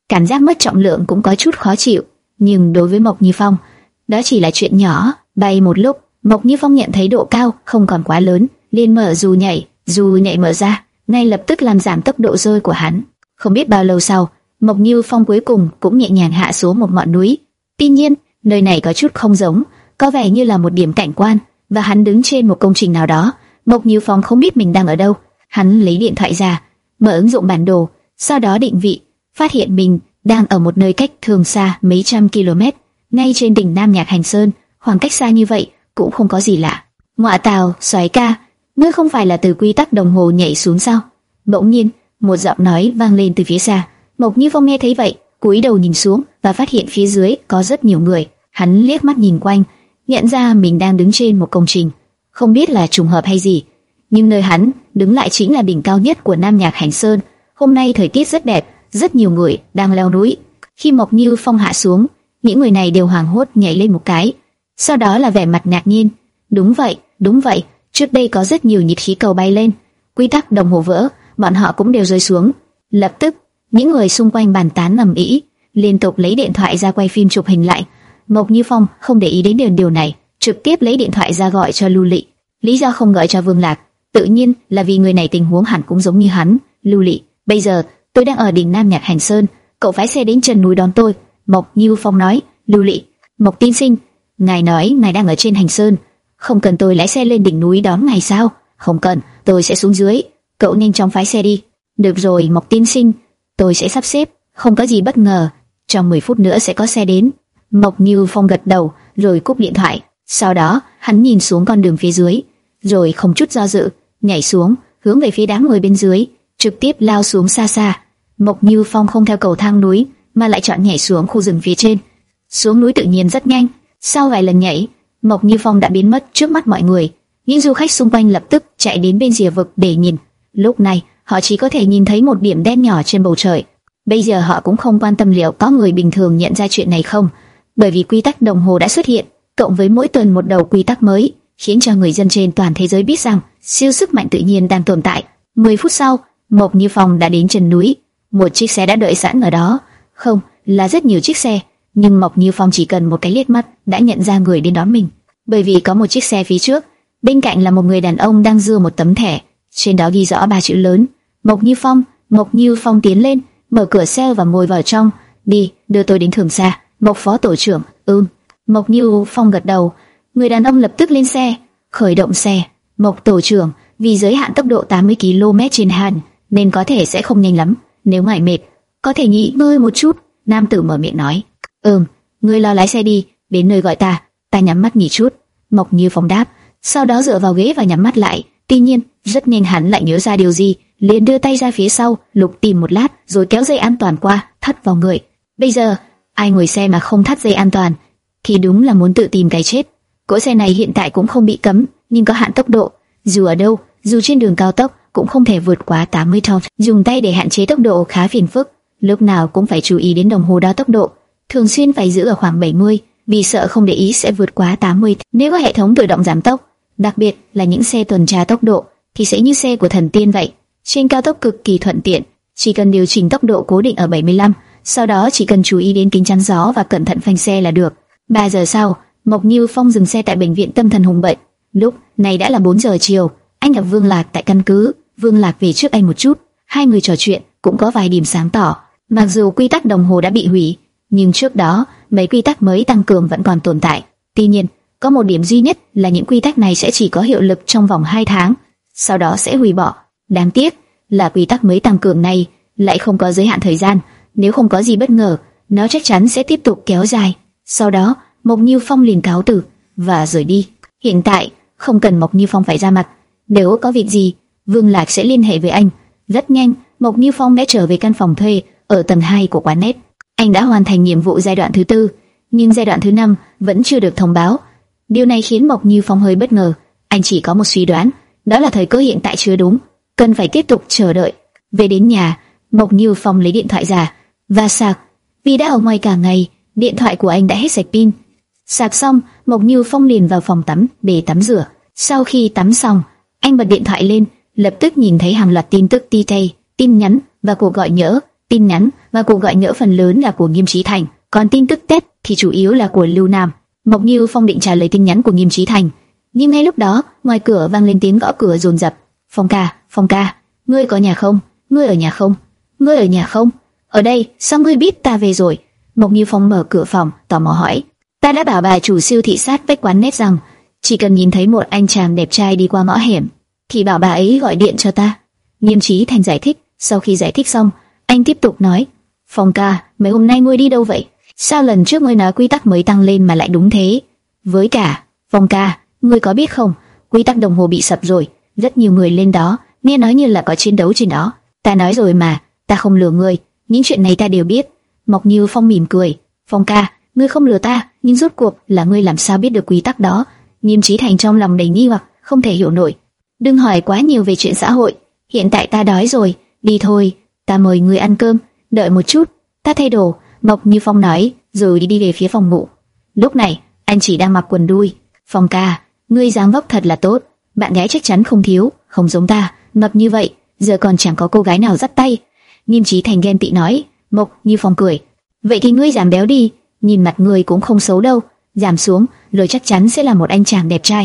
cảm giác mất trọng lượng cũng có chút khó chịu. Nhưng đối với Mộc Như Phong, đó chỉ là chuyện nhỏ. Bay một lúc, Mộc Như Phong nhận thấy độ cao không còn quá lớn, liền mở dù nhảy. Dù nhảy mở ra, ngay lập tức làm giảm tốc độ rơi của hắn. Không biết bao lâu sau, Mộc Như Phong cuối cùng cũng nhẹ nhàng hạ xuống một ngọn núi. Tuy nhiên, nơi này có chút không giống, có vẻ như là một điểm cảnh quan, và hắn đứng trên một công trình nào đó. Mộc Như Phong không biết mình đang ở đâu. Hắn lấy điện thoại ra, mở ứng dụng bản đồ, sau đó định vị, phát hiện mình đang ở một nơi cách Thường Xa mấy trăm km, ngay trên đỉnh Nam Nhạc Hành Sơn. Khoảng cách xa như vậy cũng không có gì lạ. Ngọa tào, Soái ca, ngươi không phải là từ quy tắc đồng hồ nhảy xuống sao? Bỗng nhiên, một giọng nói vang lên từ phía xa. Mộc Như Phong nghe thấy vậy, cúi đầu nhìn xuống và phát hiện phía dưới có rất nhiều người. Hắn liếc mắt nhìn quanh, nhận ra mình đang đứng trên một công trình. Không biết là trùng hợp hay gì, nhưng nơi hắn đứng lại chính là đỉnh cao nhất của Nam Nhạc Hành Sơn. Hôm nay thời tiết rất đẹp, rất nhiều người đang leo núi. Khi Mộc Như Phong hạ xuống, những người này đều hoảng hốt nhảy lên một cái, sau đó là vẻ mặt ngạc nhiên. Đúng vậy, đúng vậy, trước đây có rất nhiều nhiệt khí cầu bay lên, quy tắc đồng hồ vỡ, bọn họ cũng đều rơi xuống. Lập tức, những người xung quanh bàn tán ầm ĩ, liên tục lấy điện thoại ra quay phim chụp hình lại. Mộc Như Phong không để ý đến điều, điều này, trực tiếp lấy điện thoại ra gọi cho Lưu Lị. Lý do không gọi cho Vương Lạc, tự nhiên là vì người này tình huống hẳn cũng giống như hắn. Lưu Lị, bây giờ tôi đang ở đỉnh Nam Nhạc Hành Sơn, cậu phái xe đến chân núi đón tôi. Mộc Như Phong nói. Lưu Lị, Mộc tiên sinh, ngài nói ngài đang ở trên Hành Sơn, không cần tôi lái xe lên đỉnh núi đón ngài sao? Không cần, tôi sẽ xuống dưới, cậu nhanh chóng phái xe đi. Được rồi Mộc tiên sinh, tôi sẽ sắp xếp, không có gì bất ngờ, trong mười phút nữa sẽ có xe đến. Mộc Như Phong gật đầu, rồi cúp điện thoại. Sau đó, hắn nhìn xuống con đường phía dưới, rồi không chút do dự, nhảy xuống, hướng về phía đám người bên dưới, trực tiếp lao xuống xa xa. Mộc Như Phong không theo cầu thang núi, mà lại chọn nhảy xuống khu rừng phía trên. Xuống núi tự nhiên rất nhanh, sau vài lần nhảy, Mộc Như Phong đã biến mất trước mắt mọi người. Những du khách xung quanh lập tức chạy đến bên rìa vực để nhìn. Lúc này, họ chỉ có thể nhìn thấy một điểm đen nhỏ trên bầu trời. Bây giờ họ cũng không quan tâm liệu có người bình thường nhận ra chuyện này không, bởi vì quy tắc đồng hồ đã xuất hiện, cộng với mỗi tuần một đầu quy tắc mới, khiến cho người dân trên toàn thế giới biết rằng siêu sức mạnh tự nhiên đang tồn tại. mười phút sau, Mộc Như Phong đã đến chân núi. Một chiếc xe đã đợi sẵn ở đó, không, là rất nhiều chiếc xe, nhưng Mộc Như Phong chỉ cần một cái liếc mắt đã nhận ra người đến đón mình, bởi vì có một chiếc xe phía trước, bên cạnh là một người đàn ông đang giơ một tấm thẻ, trên đó ghi rõ ba chữ lớn: Mộc Như Phong. Mộc Như Phong tiến lên, mở cửa xe và ngồi vào trong. Đi, đưa tôi đến Thường Xa. Mộc phó tổ trưởng. Ừm. Mộc Như Phong gật đầu. Người đàn ông lập tức lên xe, khởi động xe. Mộc tổ trưởng, vì giới hạn tốc độ tám mươi ki lô mét trên giờ nên có thể sẽ không nhanh lắm. Nếu ngài mệt, có thể nghỉ ngơi một chút. Nam tử mở miệng nói. Ừm, ngươi lo lái xe đi, đến nơi gọi ta, ta nhắm mắt nghỉ chút. Mộc Như Phong đáp, sau đó dựa vào ghế và nhắm mắt lại. Tuy nhiên, rất nhanh hắn lại nhớ ra điều gì, liền đưa tay ra phía sau, lục tìm một lát, rồi kéo dây an toàn qua, thắt vào người. Bây giờ, ai ngồi xe mà không thắt dây an toàn, thì đúng là muốn tự tìm cái chết. Cỗ xe này hiện tại cũng không bị cấm, nhưng có hạn tốc độ. Dù ở đâu, dù trên đường cao tốc, cũng không thể vượt quá tám mươi knot. Dùng tay để hạn chế tốc độ khá phiền phức, lúc nào cũng phải chú ý đến đồng hồ đo tốc độ, thường xuyên phải giữ ở khoảng bảy mươi, vì sợ không để ý sẽ vượt quá tám mươi. Nếu có hệ thống tự động giảm tốc, đặc biệt là những xe tuần tra tốc độ, thì sẽ như xe của thần tiên vậy. Trên cao tốc cực kỳ thuận tiện, chỉ cần điều chỉnh tốc độ cố định ở bảy mươi lăm, sau đó chỉ cần chú ý đến kính chắn gió và cẩn thận phanh xe là được. ba giờ sau, Mộc Như Phong dừng xe tại bệnh viện tâm thần Hùng Bệnh. Lúc này đã là bốn giờ chiều, anh gặp Vương Lạc tại căn cứ. Vương Lạc về trước anh một chút, hai người trò chuyện, cũng có vài điểm sáng tỏ. Mặc dù quy tắc đồng hồ đã bị hủy, nhưng trước đó mấy quy tắc mới tăng cường vẫn còn tồn tại. Tuy nhiên, có một điểm duy nhất là những quy tắc này sẽ chỉ có hiệu lực trong vòng hai tháng, sau đó sẽ hủy bỏ. Đáng tiếc là quy tắc mới tăng cường này lại không có giới hạn thời gian, nếu không có gì bất ngờ, nó chắc chắn sẽ tiếp tục kéo dài. Sau đó, Mộc Như Phong liền cáo từ và rời đi. Hiện tại, không cần Mộc Như Phong phải ra mặt, nếu có việc gì, Vương Lạc sẽ liên hệ với anh. Rất nhanh, Mộc Như Phong đã trở về căn phòng thuê ở tầng hai của quán net. Anh đã hoàn thành nhiệm vụ giai đoạn thứ tư, nhưng giai đoạn thứ năm vẫn chưa được thông báo. Điều này khiến Mộc Như Phong hơi bất ngờ. Anh chỉ có một suy đoán, đó là thời cơ hiện tại chưa đúng, cần phải tiếp tục chờ đợi. Về đến nhà, Mộc Như Phong lấy điện thoại ra và sạc. Vì đã ở ngoài cả ngày, điện thoại của anh đã hết sạch pin. Sạc xong, Mộc Như Phong liền vào phòng tắm để tắm rửa. Sau khi tắm xong, anh bật điện thoại lên, lập tức nhìn thấy hàng loạt tin tức ti tay, tin nhắn và cuộc gọi nhỡ. tin nhắn và cuộc gọi nhỡ phần lớn là của Nghiêm Chí Thành, còn tin tức test thì chủ yếu là của Lưu Nam. Mộc Như Phong định trả lời tin nhắn của Nghiêm Chí Thành, nhưng ngay lúc đó ngoài cửa vang lên tiếng gõ cửa dồn dập. Phong ca, Phong ca, ngươi có nhà không? Ngươi ở nhà không? Ngươi ở nhà không? Ở đây, sao ngươi biết ta về rồi? Mộc Như Phong mở cửa phòng, tò mò hỏi. Ta đã bảo bà chủ siêu thị sát vách quán nét rằng chỉ cần nhìn thấy một anh chàng đẹp trai đi qua ngõ hẻm thì bảo bà ấy gọi điện cho ta. Nghiêm Chí Thành giải thích. Sau khi giải thích xong, anh tiếp tục nói, Phong ca, mấy hôm nay ngươi đi đâu vậy? Sao lần trước ngươi nói quy tắc mới tăng lên mà lại đúng thế? Với cả, Phong ca, ngươi có biết không, quy tắc đồng hồ bị sập rồi, rất nhiều người lên đó, nghe nói như là có chiến đấu trên đó. Ta nói rồi mà, ta không lừa ngươi, những chuyện này ta đều biết. Mộc Như Phong mỉm cười, Phong ca, ngươi không lừa ta, nhưng rốt cuộc là ngươi làm sao biết được quy tắc đó? Nghiêm Chí Thành trong lòng đầy nghi hoặc, không thể hiểu nổi. Đừng hỏi quá nhiều về chuyện xã hội, hiện tại ta đói rồi, đi thôi, ta mời ngươi ăn cơm, đợi một chút, ta thay đồ. Mộc Như Phong nói, rồi đi đi về phía phòng ngủ. Lúc này, anh chỉ đang mặc quần đùi. Phong ca, ngươi dáng vóc thật là tốt, bạn gái chắc chắn không thiếu, không giống ta, mập như vậy, giờ còn chẳng có cô gái nào dắt tay. Nghiêm Chí Thành ghen tị nói. Mộc Như Phong cười, vậy thì ngươi giảm béo đi, nhìn mặt ngươi cũng không xấu đâu, giảm xuống, rồi chắc chắn sẽ là một anh chàng đẹp trai.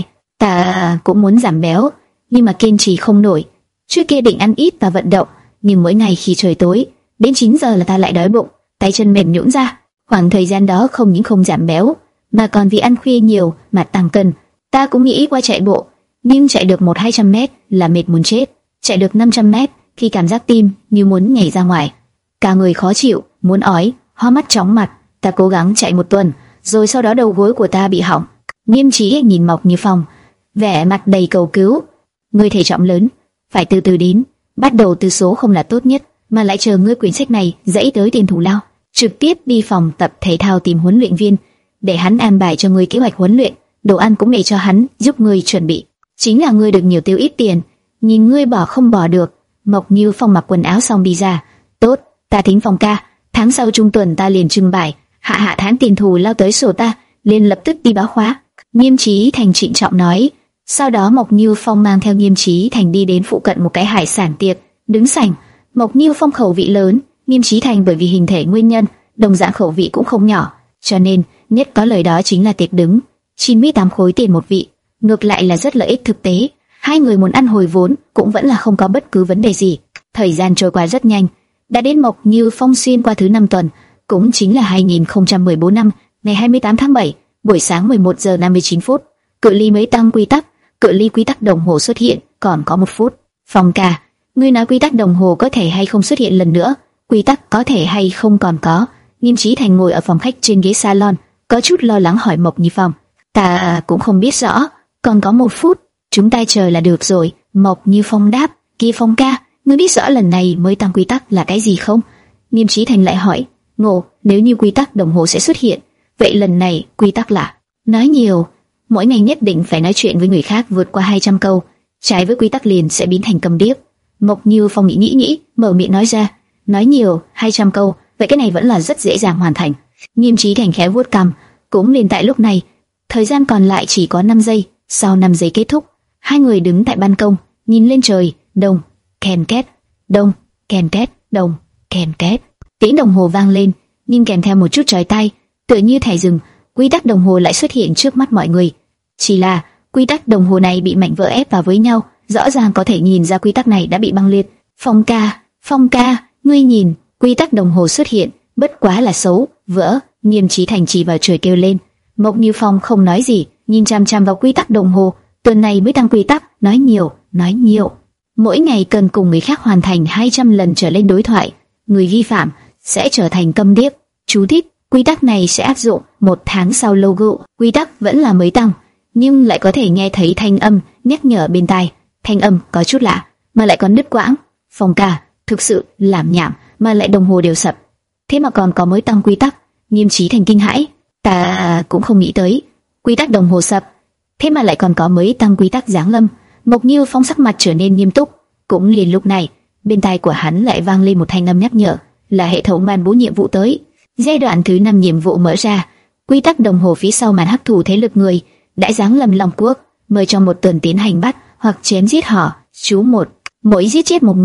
Ta cũng muốn giảm béo, nhưng mà kiên trì không nổi. Trước kia định ăn ít và vận động, nhưng mỗi ngày khi trời tối, đến chín giờ là ta lại đói bụng, tay chân mềm nhũn ra. Khoảng thời gian đó không những không giảm béo, mà còn vì ăn khuya nhiều mà tăng cân. Ta cũng nghĩ qua chạy bộ, nhưng chạy được một hai trăm mét là mệt muốn chết, chạy được năm trăm mét khi cảm giác tim như muốn nhảy ra ngoài, cả người khó chịu, muốn ói, hoa mắt chóng mặt. Ta cố gắng chạy một tuần, rồi sau đó đầu gối của ta bị hỏng. Nghiêm Chí nhìn Mộc Như Phong, vẻ mặt đầy cầu cứu. Ngươi thể trọng lớn, phải từ từ đến, bắt đầu từ số không là tốt nhất, mà lại chờ ngươi quyển sách này dãy tới tiền thù lao, trực tiếp đi phòng tập thể thao tìm huấn luyện viên, để hắn an bài cho ngươi kế hoạch huấn luyện, đồ ăn cũng để cho hắn giúp ngươi chuẩn bị. Chính là ngươi được nhiều tiêu ít tiền, nhìn ngươi bỏ không bỏ được. Mộc Như Phong mặc quần áo xong đi ra. Tốt, ta thính Phong ca, tháng sau trung tuần ta liền trưng bày, hạ hạ tháng tiền thù lao tới sổ ta, liền lập tức đi báo khóa. Nghiêm Chí Thành trịnh trọng nói. Sau đó Mộc Như Phong mang theo Nghiêm Chí Thành đi đến phụ cận một cái hải sản tiệc, đứng sảnh. Mộc Như Phong khẩu vị lớn, Nghiêm Chí Thành bởi vì hình thể nguyên nhân, đồng dạng khẩu vị cũng không nhỏ, cho nên nhất có lời đó chính là tiệc đứng, chín mươi tám khối tiền một vị, ngược lại là rất lợi ích thực tế. Hai người muốn ăn hồi vốn cũng vẫn là không có bất cứ vấn đề gì. Thời gian trôi qua rất nhanh, đã đến Mộc Như Phong xuyên qua thứ năm tuần, cũng chính là hai nghìn không trăm mười bốn năm, ngày hai mươi tám tháng bảy, buổi sáng mười một giờ năm mươi chín phút. Cự ly mới tăng quy tắc, cự ly quy tắc đồng hồ xuất hiện còn có một phút. Phong ca, ngươi nói quy tắc đồng hồ có thể hay không xuất hiện lần nữa? Quy tắc có thể hay không còn có? Nghiêm Chí Thành ngồi ở phòng khách trên ghế salon, có chút lo lắng hỏi Mộc Như Phong. Ta cũng không biết rõ, còn có một phút, chúng ta chờ là được rồi. Mộc Như Phong đáp. Kia Phong ca, ngươi biết rõ lần này mới tăng quy tắc là cái gì không? Nghiêm Chí Thành lại hỏi. Ngộ, nếu như quy tắc đồng hồ sẽ xuất hiện, vậy lần này quy tắc là nói nhiều, mỗi ngày nhất định phải nói chuyện với người khác vượt qua hai trăm câu, trái với quy tắc liền sẽ biến thành câm điếc. Mộc Như Phong nghĩ nghĩ nghĩ, mở miệng nói ra, nói nhiều, hai trăm câu, vậy cái này vẫn là rất dễ dàng hoàn thành. Nghiêm Chí Thành khẽ vuốt cằm, cũng liền tại lúc này, thời gian còn lại chỉ có năm giây, sau năm giây kết thúc, hai người đứng tại ban công, nhìn lên trời, đông, kèn két, đông, kèn két, đông, kèn két. Tiếng đồng hồ vang lên, nhưng kèm theo một chút chói tai, tựa như thẻ dừng. Quy tắc đồng hồ lại xuất hiện trước mắt mọi người. Chỉ là quy tắc đồng hồ này bị mảnh vỡ ép vào với nhau, rõ ràng có thể nhìn ra quy tắc này đã bị băng liệt. Phong ca, Phong ca, ngươi nhìn, quy tắc đồng hồ xuất hiện, bất quá là xấu, vỡ. Nghiêm Chí Thành chỉ vào trời kêu lên. Mộc Như Phong không nói gì, nhìn chăm chăm vào quy tắc đồng hồ. Tuần này mới tăng quy tắc, nói nhiều, nói nhiều. Mỗi ngày cần cùng người khác hoàn thành hai trăm lần trở lên đối thoại, người vi phạm sẽ trở thành câm điếc. Chú thích: quy tắc này sẽ áp dụng một tháng sau logo. Quy tắc vẫn là mới tăng, nhưng lại có thể nghe thấy thanh âm nhắc nhở bên tai. Thanh âm có chút lạ, mà lại còn đứt quãng. Phong ca, thực sự làm nhảm, mà lại đồng hồ đều sập. Thế mà còn có mới tăng quy tắc. Nghiêm Chí Thành kinh hãi. Ta cũng không nghĩ tới, quy tắc đồng hồ sập, thế mà lại còn có mới tăng quy tắc giáng lâm. Mộc Như Phong sắc mặt trở nên nghiêm túc. Cũng liền lúc này, bên tai của hắn lại vang lên một thanh âm nhắc nhở, là hệ thống ban bố nhiệm vụ tới. Giai đoạn thứ năm nhiệm vụ mở ra. Quy tắc đồng hồ phía sau màn hấp thụ thế lực người đã giáng lâm Long Quốc, mời trong một tuần tiến hành bắt hoặc chém giết họ. Chú một, mỗi giết chết một người,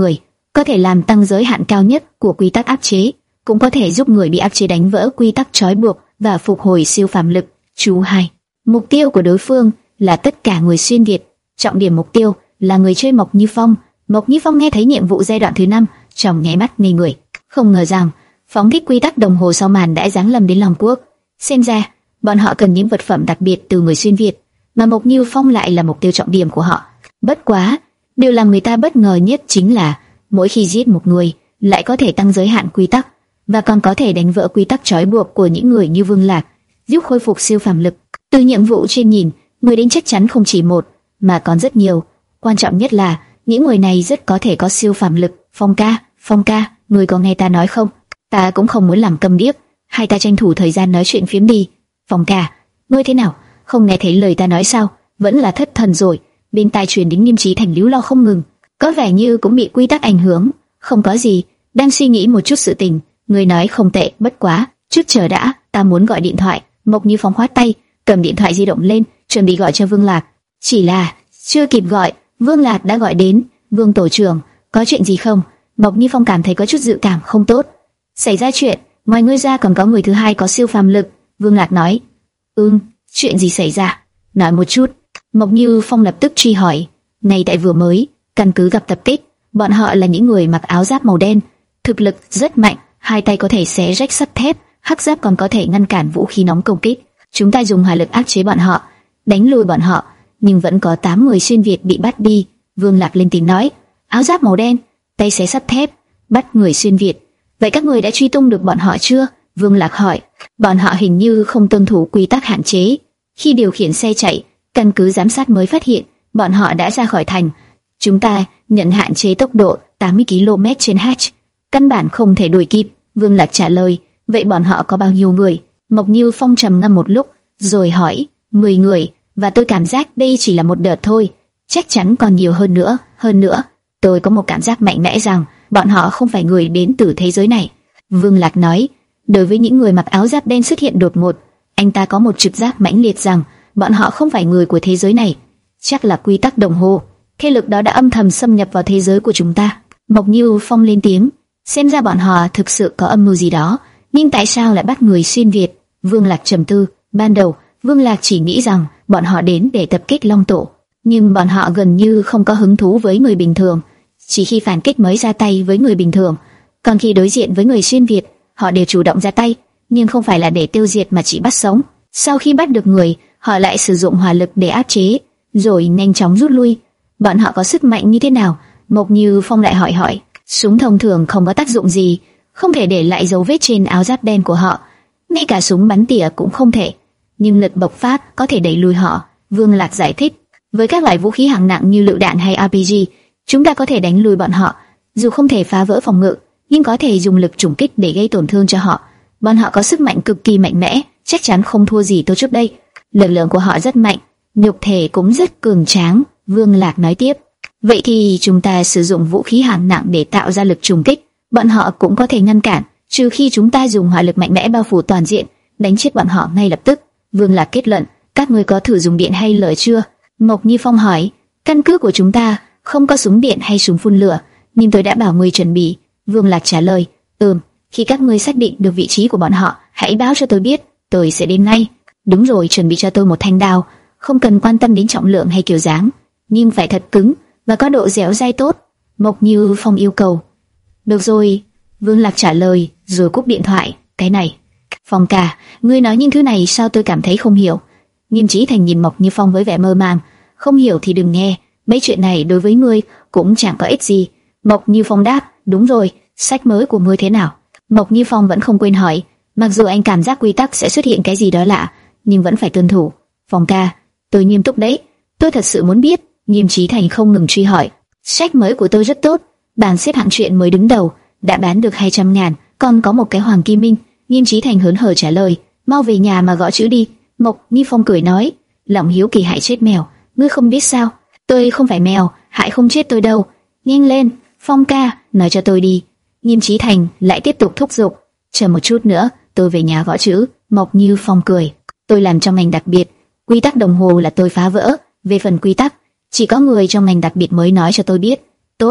có thể làm tăng giới hạn cao nhất của quy tắc áp chế, cũng có thể giúp người bị áp chế đánh vỡ quy tắc trói buộc và phục hồi siêu phàm lực. Chú hai. Mục tiêu của đối phương là tất cả người xuyên Việt, trọng điểm mục tiêu là người chơi Mộc Như Phong. Mộc Như Phong nghe thấy nhiệm vụ giai đoạn thứ năm, trong nháy mắt ngây người, không ngờ rằng phóng thích quy tắc đồng hồ sau màn đã giáng lâm đến Long Quốc. Xem ra bọn họ cần những vật phẩm đặc biệt từ người xuyên Việt, mà Mộc Như Phong lại là mục tiêu trọng điểm của họ. Bất quá, điều làm người ta bất ngờ nhất chính là mỗi khi giết một người lại có thể tăng giới hạn quy tắc, và còn có thể đánh vỡ quy tắc trói buộc của những người như Vương Lạc, giúp khôi phục siêu phàm lực. Từ nhiệm vụ trên nhìn, người đến chắc chắn không chỉ một, mà còn rất nhiều. Quan trọng nhất là những người này rất có thể có siêu phàm lực. Phong ca, Phong ca, người có nghe ta nói không? Ta cũng không muốn làm câm điếc, hai ta tranh thủ thời gian nói chuyện phiếm đi. Phong ca, ngươi thế nào? Không nghe thấy lời ta nói sao? Vẫn là thất thần rồi. Bên tai truyền đến Nghiêm Chí Thành líu lo không ngừng, có vẻ như cũng bị quy tắc ảnh hưởng. Không có gì, đang suy nghĩ một chút sự tình. Người nói không tệ, bất quá trước chờ đã, ta muốn gọi điện thoại. Mộc Như Phong khoát tay, cầm điện thoại di động lên, chuẩn bị gọi cho Vương Lạc. Chỉ là chưa kịp gọi, Vương Lạc đã gọi đến. Vương tổ trưởng, có chuyện gì không? Mộc Như Phong cảm thấy có chút dự cảm không tốt. Xảy ra chuyện, ngoài ngươi ra còn có người thứ hai có siêu phàm lực. Vương Lạc nói. Ừm, chuyện gì xảy ra? Nói một chút. Mộc Như Phong lập tức truy hỏi. Ngay tại vừa mới, căn cứ gặp tập kích, bọn họ là những người mặc áo giáp màu đen, thực lực rất mạnh, hai tay có thể xé rách sắt thép, hắc giáp còn có thể ngăn cản vũ khí nóng công kích. Chúng ta dùng hỏa lực áp chế bọn họ, đánh lùi bọn họ, nhưng vẫn có tám người xuyên Việt bị bắt đi. Vương Lạc lên tiếng nói. Áo giáp màu đen, tay xé sắt thép, bắt người xuyên Việt. Vậy các người đã truy tung được bọn họ chưa? Vương Lạc hỏi. Bọn họ hình như không tuân thủ quy tắc hạn chế. Khi điều khiển xe chạy, căn cứ giám sát mới phát hiện bọn họ đã ra khỏi thành. Chúng ta nhận hạn chế tốc độ tám mươi ki lô mét trên h, căn bản không thể đuổi kịp. Vương Lạc trả lời. Vậy bọn họ có bao nhiêu người? Mộc Như Phong trầm ngâm một lúc, rồi hỏi. mười người, và tôi cảm giác đây chỉ là một đợt thôi, chắc chắn còn nhiều hơn nữa. Hơn nữa, tôi có một cảm giác mạnh mẽ rằng bọn họ không phải người đến từ thế giới này. Vương Lạc nói. Đối với những người mặc áo giáp đen xuất hiện đột ngột, anh ta có một trực giác mãnh liệt rằng bọn họ không phải người của thế giới này. Chắc là quy tắc đồng hồ, thế lực đó đã âm thầm xâm nhập vào thế giới của chúng ta. Mộc Như Phong lên tiếng. Xem ra bọn họ thực sự có âm mưu gì đó, nhưng tại sao lại bắt người xuyên Việt? Vương Lạc trầm tư. Ban đầu, Vương Lạc chỉ nghĩ rằng bọn họ đến để tập kích Long Tổ, nhưng bọn họ gần như không có hứng thú với người bình thường, chỉ khi phản kích mới ra tay với người bình thường. Còn khi đối diện với người xuyên Việt, họ đều chủ động ra tay, nhưng không phải là để tiêu diệt mà chỉ bắt sống. Sau khi bắt được người, họ lại sử dụng hỏa lực để áp chế, rồi nhanh chóng rút lui. Bọn họ có sức mạnh như thế nào? Mộc Như Phong lại hỏi hỏi. Súng thông thường không có tác dụng gì, không thể để lại dấu vết trên áo giáp đen của họ, ngay cả súng bắn tỉa cũng không thể, nhưng lực bộc phát có thể đẩy lùi họ. Vương Lạc giải thích. Với các loại vũ khí hạng nặng như lựu đạn hay rờ pê giê, chúng ta có thể đánh lùi bọn họ, dù không thể phá vỡ phòng ngự, nhưng có thể dùng lực trùng kích để gây tổn thương cho họ. Bọn họ có sức mạnh cực kỳ mạnh mẽ, chắc chắn không thua gì tôi trước đây. Lực lượng của họ rất mạnh, nhục thể cũng rất cường tráng. Vương Lạc nói tiếp. Vậy thì chúng ta sử dụng vũ khí hạng nặng để tạo ra lực trùng kích, bọn họ cũng có thể ngăn cản, trừ khi chúng ta dùng hỏa lực mạnh mẽ bao phủ toàn diện, đánh chết bọn họ ngay lập tức. Vương Lạc kết luận. Các ngươi có thử dùng điện hay lửa chưa? Mộc Như Phong hỏi. Căn cứ của chúng ta không có súng điện hay súng phun lửa, nhưng tôi đã bảo ngươi chuẩn bị. Vương Lạc trả lời. Ừm, khi các ngươi xác định được vị trí của bọn họ, hãy báo cho tôi biết, tôi sẽ đến ngay. Đúng rồi, chuẩn bị cho tôi một thanh đao, không cần quan tâm đến trọng lượng hay kiểu dáng, nhưng phải thật cứng và có độ dẻo dai tốt. Mộc Như Phong yêu cầu. Được rồi, Vương Lạc trả lời, rồi cúp điện thoại. Cái này, Phong ca, ngươi nói những thứ này sao tôi cảm thấy không hiểu. Nghiêm Chí Thành nhìn Mộc Như Phong với vẻ mơ màng. Không hiểu thì đừng nghe, mấy chuyện này đối với ngươi cũng chẳng có ích gì. Mộc Như Phong đáp. Đúng rồi, sách mới của ngươi thế nào? Mộc Như Phong vẫn không quên hỏi, mặc dù anh cảm giác quy tắc sẽ xuất hiện cái gì đó lạ, nhưng vẫn phải tuân thủ. Phong ca, tôi nghiêm túc đấy, tôi thật sự muốn biết. Nghiêm Chí Thành không ngừng truy hỏi. Sách mới của tôi rất tốt, bảng xếp hạng truyện mới đứng đầu, đã bán được hai trăm ngàn, còn có một cái hoàng kim minh. Nghiêm Chí Thành hớn hở trả lời. Mau về nhà mà gõ chữ đi. Mộc Như Phong cười nói. Lòng hiếu kỳ hại chết mèo, ngươi không biết sao? Tôi không phải mèo, hại không chết tôi đâu. Nhanh lên, Phong ca, nói cho tôi đi. Nghiêm Chí Thành lại tiếp tục thúc giục. Chờ một chút nữa, tôi về nhà gõ chữ. Mộc Như Phong cười. Tôi làm trong ngành đặc biệt, quy tắc đồng hồ là tôi phá vỡ. Về phần quy tắc, chỉ có người trong ngành đặc biệt mới nói cho tôi biết. Tốt,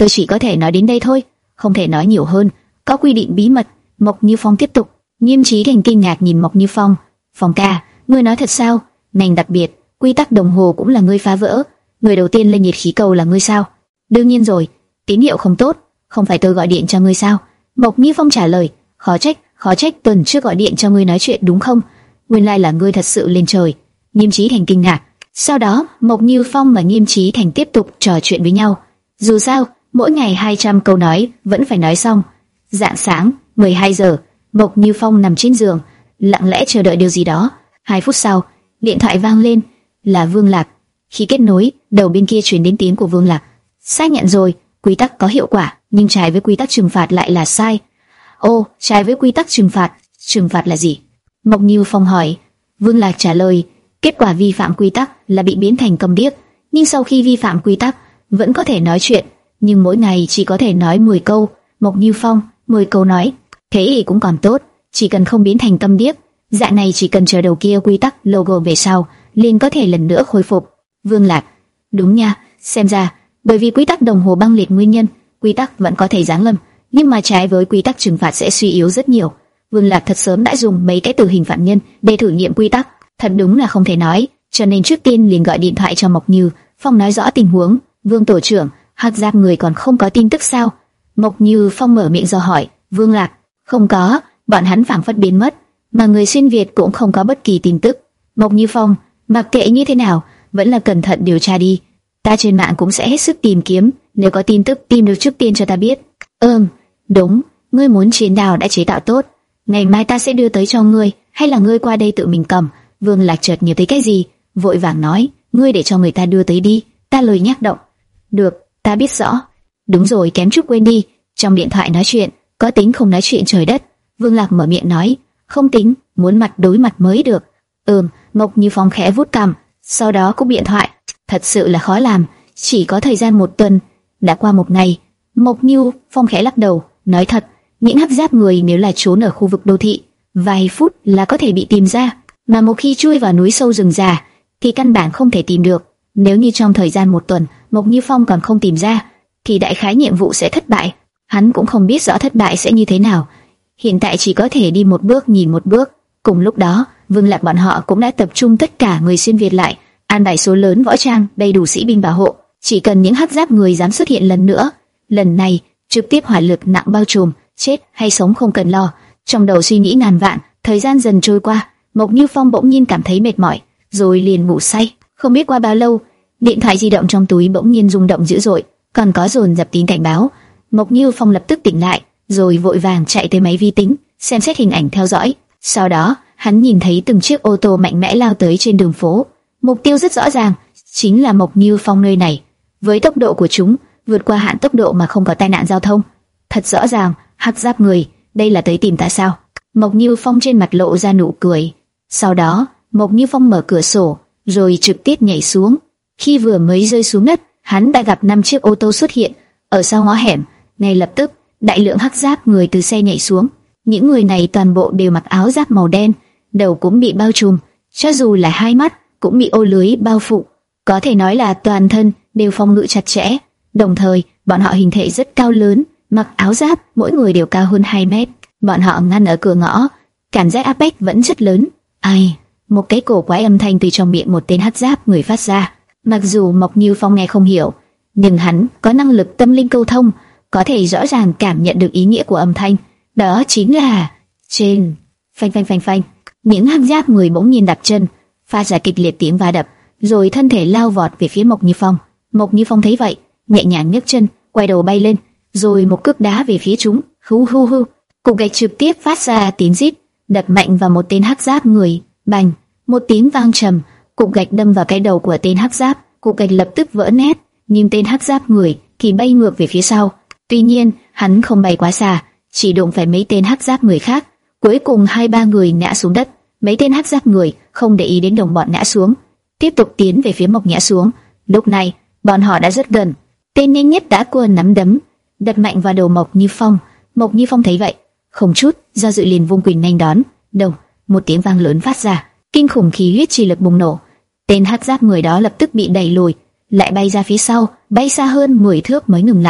tôi chỉ có thể nói đến đây thôi, không thể nói nhiều hơn. Có quy định bí mật. Mộc Như Phong tiếp tục. Nghiêm Chí Thành kinh ngạc nhìn Mộc Như Phong. Phong ca, ngươi nói thật sao? Ngành đặc biệt, quy tắc đồng hồ cũng là ngươi phá vỡ. Người đầu tiên lên nhiệt khí cầu là ngươi sao? Đương nhiên rồi, tín hiệu không tốt, không phải tôi gọi điện cho ngươi sao? Mộc Như Phong trả lời. Khó trách, khó trách tuần trước gọi điện cho ngươi nói chuyện đúng không? Nguyên lai là ngươi thật sự lên trời. Nghiêm Chí Thành kinh ngạc. Sau đó, Mộc Như Phong và Nghiêm Chí Thành tiếp tục trò chuyện với nhau. Dù sao, mỗi ngày hai trăm câu nói vẫn phải nói xong. Rạng sáng, mười hai giờ, Mộc Như Phong nằm trên giường, lặng lẽ chờ đợi điều gì đó. Hai phút sau, điện thoại vang lên, là Vương Lạc. Khi kết nối, đầu bên kia truyền đến tiếng của Vương Lạc. Xác nhận rồi, quy tắc có hiệu quả, nhưng trái với quy tắc trừng phạt lại là sai. Ô, trái với quy tắc trừng phạt, trừng phạt là gì? Mộc Như Phong hỏi. Vương Lạc trả lời, kết quả vi phạm quy tắc là bị biến thành câm điếc, nhưng sau khi vi phạm quy tắc vẫn có thể nói chuyện, nhưng mỗi ngày chỉ có thể nói mười câu. Mộc Như Phong, mười câu nói, thế thì cũng còn tốt, chỉ cần không biến thành câm điếc, dạng này chỉ cần chờ đầu kia quy tắc logo về sau, liền có thể lần nữa khôi phục. Vương Lạc, đúng nha, xem ra bởi vì quy tắc đồng hồ băng liệt nguyên nhân, quy tắc vẫn có thể giáng lâm, nhưng mà trái với quy tắc trừng phạt sẽ suy yếu rất nhiều. Vương Lạc thật sớm đã dùng mấy cái tử hình phạm nhân để thử nghiệm quy tắc, thật đúng là không thể nói, cho nên trước tiên liền gọi điện thoại cho Mộc Như Phong nói rõ tình huống. Vương tổ trưởng, Hắc Giáp người còn không có tin tức sao? Mộc Như Phong mở miệng do hỏi. Vương Lạc, không có, bọn hắn phảng phất biến mất, mà người xuyên Việt cũng không có bất kỳ tin tức. Mộc Như Phong, mặc kệ như thế nào, vẫn là cẩn thận điều tra đi. Ta trên mạng cũng sẽ hết sức tìm kiếm, nếu có tin tức tìm được trước tiên cho ta biết. Ừm, đúng, ngươi muốn chiến đào đã chế tạo tốt, ngày mai ta sẽ đưa tới cho ngươi, hay là ngươi qua đây tự mình cầm? Vương Lạc chợt nhớ tới cái gì, vội vàng nói, ngươi để cho người ta đưa tới đi. Ta lời nhắc động. Được, ta biết rõ. Đúng rồi, kém chút quên đi, trong điện thoại nói chuyện, có tính không nói chuyện trời đất? Vương Lạc mở miệng nói, không tính, muốn mặt đối mặt mới được. Ừm, Mộc Như Phong khẽ vuốt cằm, sau đó cúp điện thoại. Thật sự là khó làm, chỉ có thời gian một tuần, đã qua một ngày. Mộc Như Phong khẽ lắc đầu, nói thật, những hắc giáp người nếu là trốn ở khu vực đô thị, vài phút là có thể bị tìm ra, mà một khi chui vào núi sâu rừng già, thì căn bản không thể tìm được. Nếu như trong thời gian một tuần, Mộc Như Phong còn không tìm ra, thì đại khái nhiệm vụ sẽ thất bại. Hắn cũng không biết rõ thất bại sẽ như thế nào. Hiện tại chỉ có thể đi một bước nhìn một bước. Cùng lúc đó, Vương Lạc bọn họ cũng đã tập trung tất cả người xuyên Việt lại, an bài số lớn võ trang, đầy đủ sĩ binh bảo hộ. Chỉ cần những hắc giáp người dám xuất hiện lần nữa, lần này trực tiếp hỏa lực nặng bao trùm, chết hay sống không cần lo. Trong đầu suy nghĩ ngàn vạn, thời gian dần trôi qua, Mộc Như Phong bỗng nhiên cảm thấy mệt mỏi, rồi liền ngủ say. Không biết qua bao lâu, điện thoại di động trong túi bỗng nhiên rung động dữ dội, còn có dồn dập tín cảnh báo. Mộc Như Phong lập tức tỉnh lại, rồi vội vàng chạy tới máy vi tính, xem xét hình ảnh theo dõi. Sau đó, hắn nhìn thấy từng chiếc ô tô mạnh mẽ lao tới trên đường phố. Mục tiêu rất rõ ràng, chính là Mộc Như Phong nơi này. Với tốc độ của chúng, vượt qua hạn tốc độ mà không có tai nạn giao thông. Thật rõ ràng, hắc giáp người, đây là tới tìm ta sao? Mộc Như Phong trên mặt lộ ra nụ cười. Sau đó, Mộc Như Phong mở cửa sổ, rồi trực tiếp nhảy xuống. Khi vừa mới rơi xuống đất, hắn đã gặp năm chiếc ô tô xuất hiện ở sau ngõ hẻm. Ngay lập tức, đại lượng hắc giáp người từ xe nhảy xuống. Những người này toàn bộ đều mặc áo giáp màu đen, đầu cũng bị bao trùm, cho dù là hai mắt cũng bị ô lưới bao phủ. Có thể nói là toàn thân đều phòng ngự chặt chẽ. Đồng thời, bọn họ hình thể rất cao lớn, mặc áo giáp, mỗi người đều cao hơn hai mét. Bọn họ ngăn ở cửa ngõ, cảm giác áp bách vẫn rất lớn. Ai? Một cái cổ quái âm thanh từ trong miệng một tên hắc giáp người phát ra. Mặc dù Mộc Như Phong nghe không hiểu, nhưng hắn có năng lực tâm linh câu thông, có thể rõ ràng cảm nhận được ý nghĩa của âm thanh. Đó chính là trên. Phanh phanh phanh phanh. Những hắc giáp người bỗng nhiên đạp chân, phát ra kịch liệt tiếng va đập, rồi thân thể lao vọt về phía Mộc Như Phong. Mộc Như Phong thấy vậy, nhẹ nhàng nhấc chân, quay đầu bay lên, rồi một cước đá về phía chúng. Hu hu hu. Cục gạch trực tiếp phát ra tiếng rít, đập mạnh vào một tên hắc giáp người. Bành, một tiếng vang trầm, cục gạch đâm vào cái đầu của tên hắc giáp, cục gạch lập tức vỡ nét, nhưng tên hắc giáp người thì bay ngược về phía sau. Tuy nhiên, hắn không bay quá xa, chỉ đụng phải mấy tên hắc giáp người khác. Cuối cùng hai ba người ngã xuống đất. Mấy tên hắc giáp người không để ý đến đồng bọn ngã xuống, tiếp tục tiến về phía Mộc ngã xuống. Lúc này, bọn họ đã rất gần. Tên nhanh nhất đã quơ nắm đấm, đập mạnh vào đầu Mộc Như Phong. Mộc Như Phong thấy vậy, không chút do dự liền vung quyền nghênh đón. Đầu, một tiếng vang lớn phát ra, kinh khủng khí huyết chi lực bùng nổ. Tên hắc giáp người đó lập tức bị đẩy lùi, lại bay ra phía sau, bay xa hơn mười thước mới ngừng lại. Tên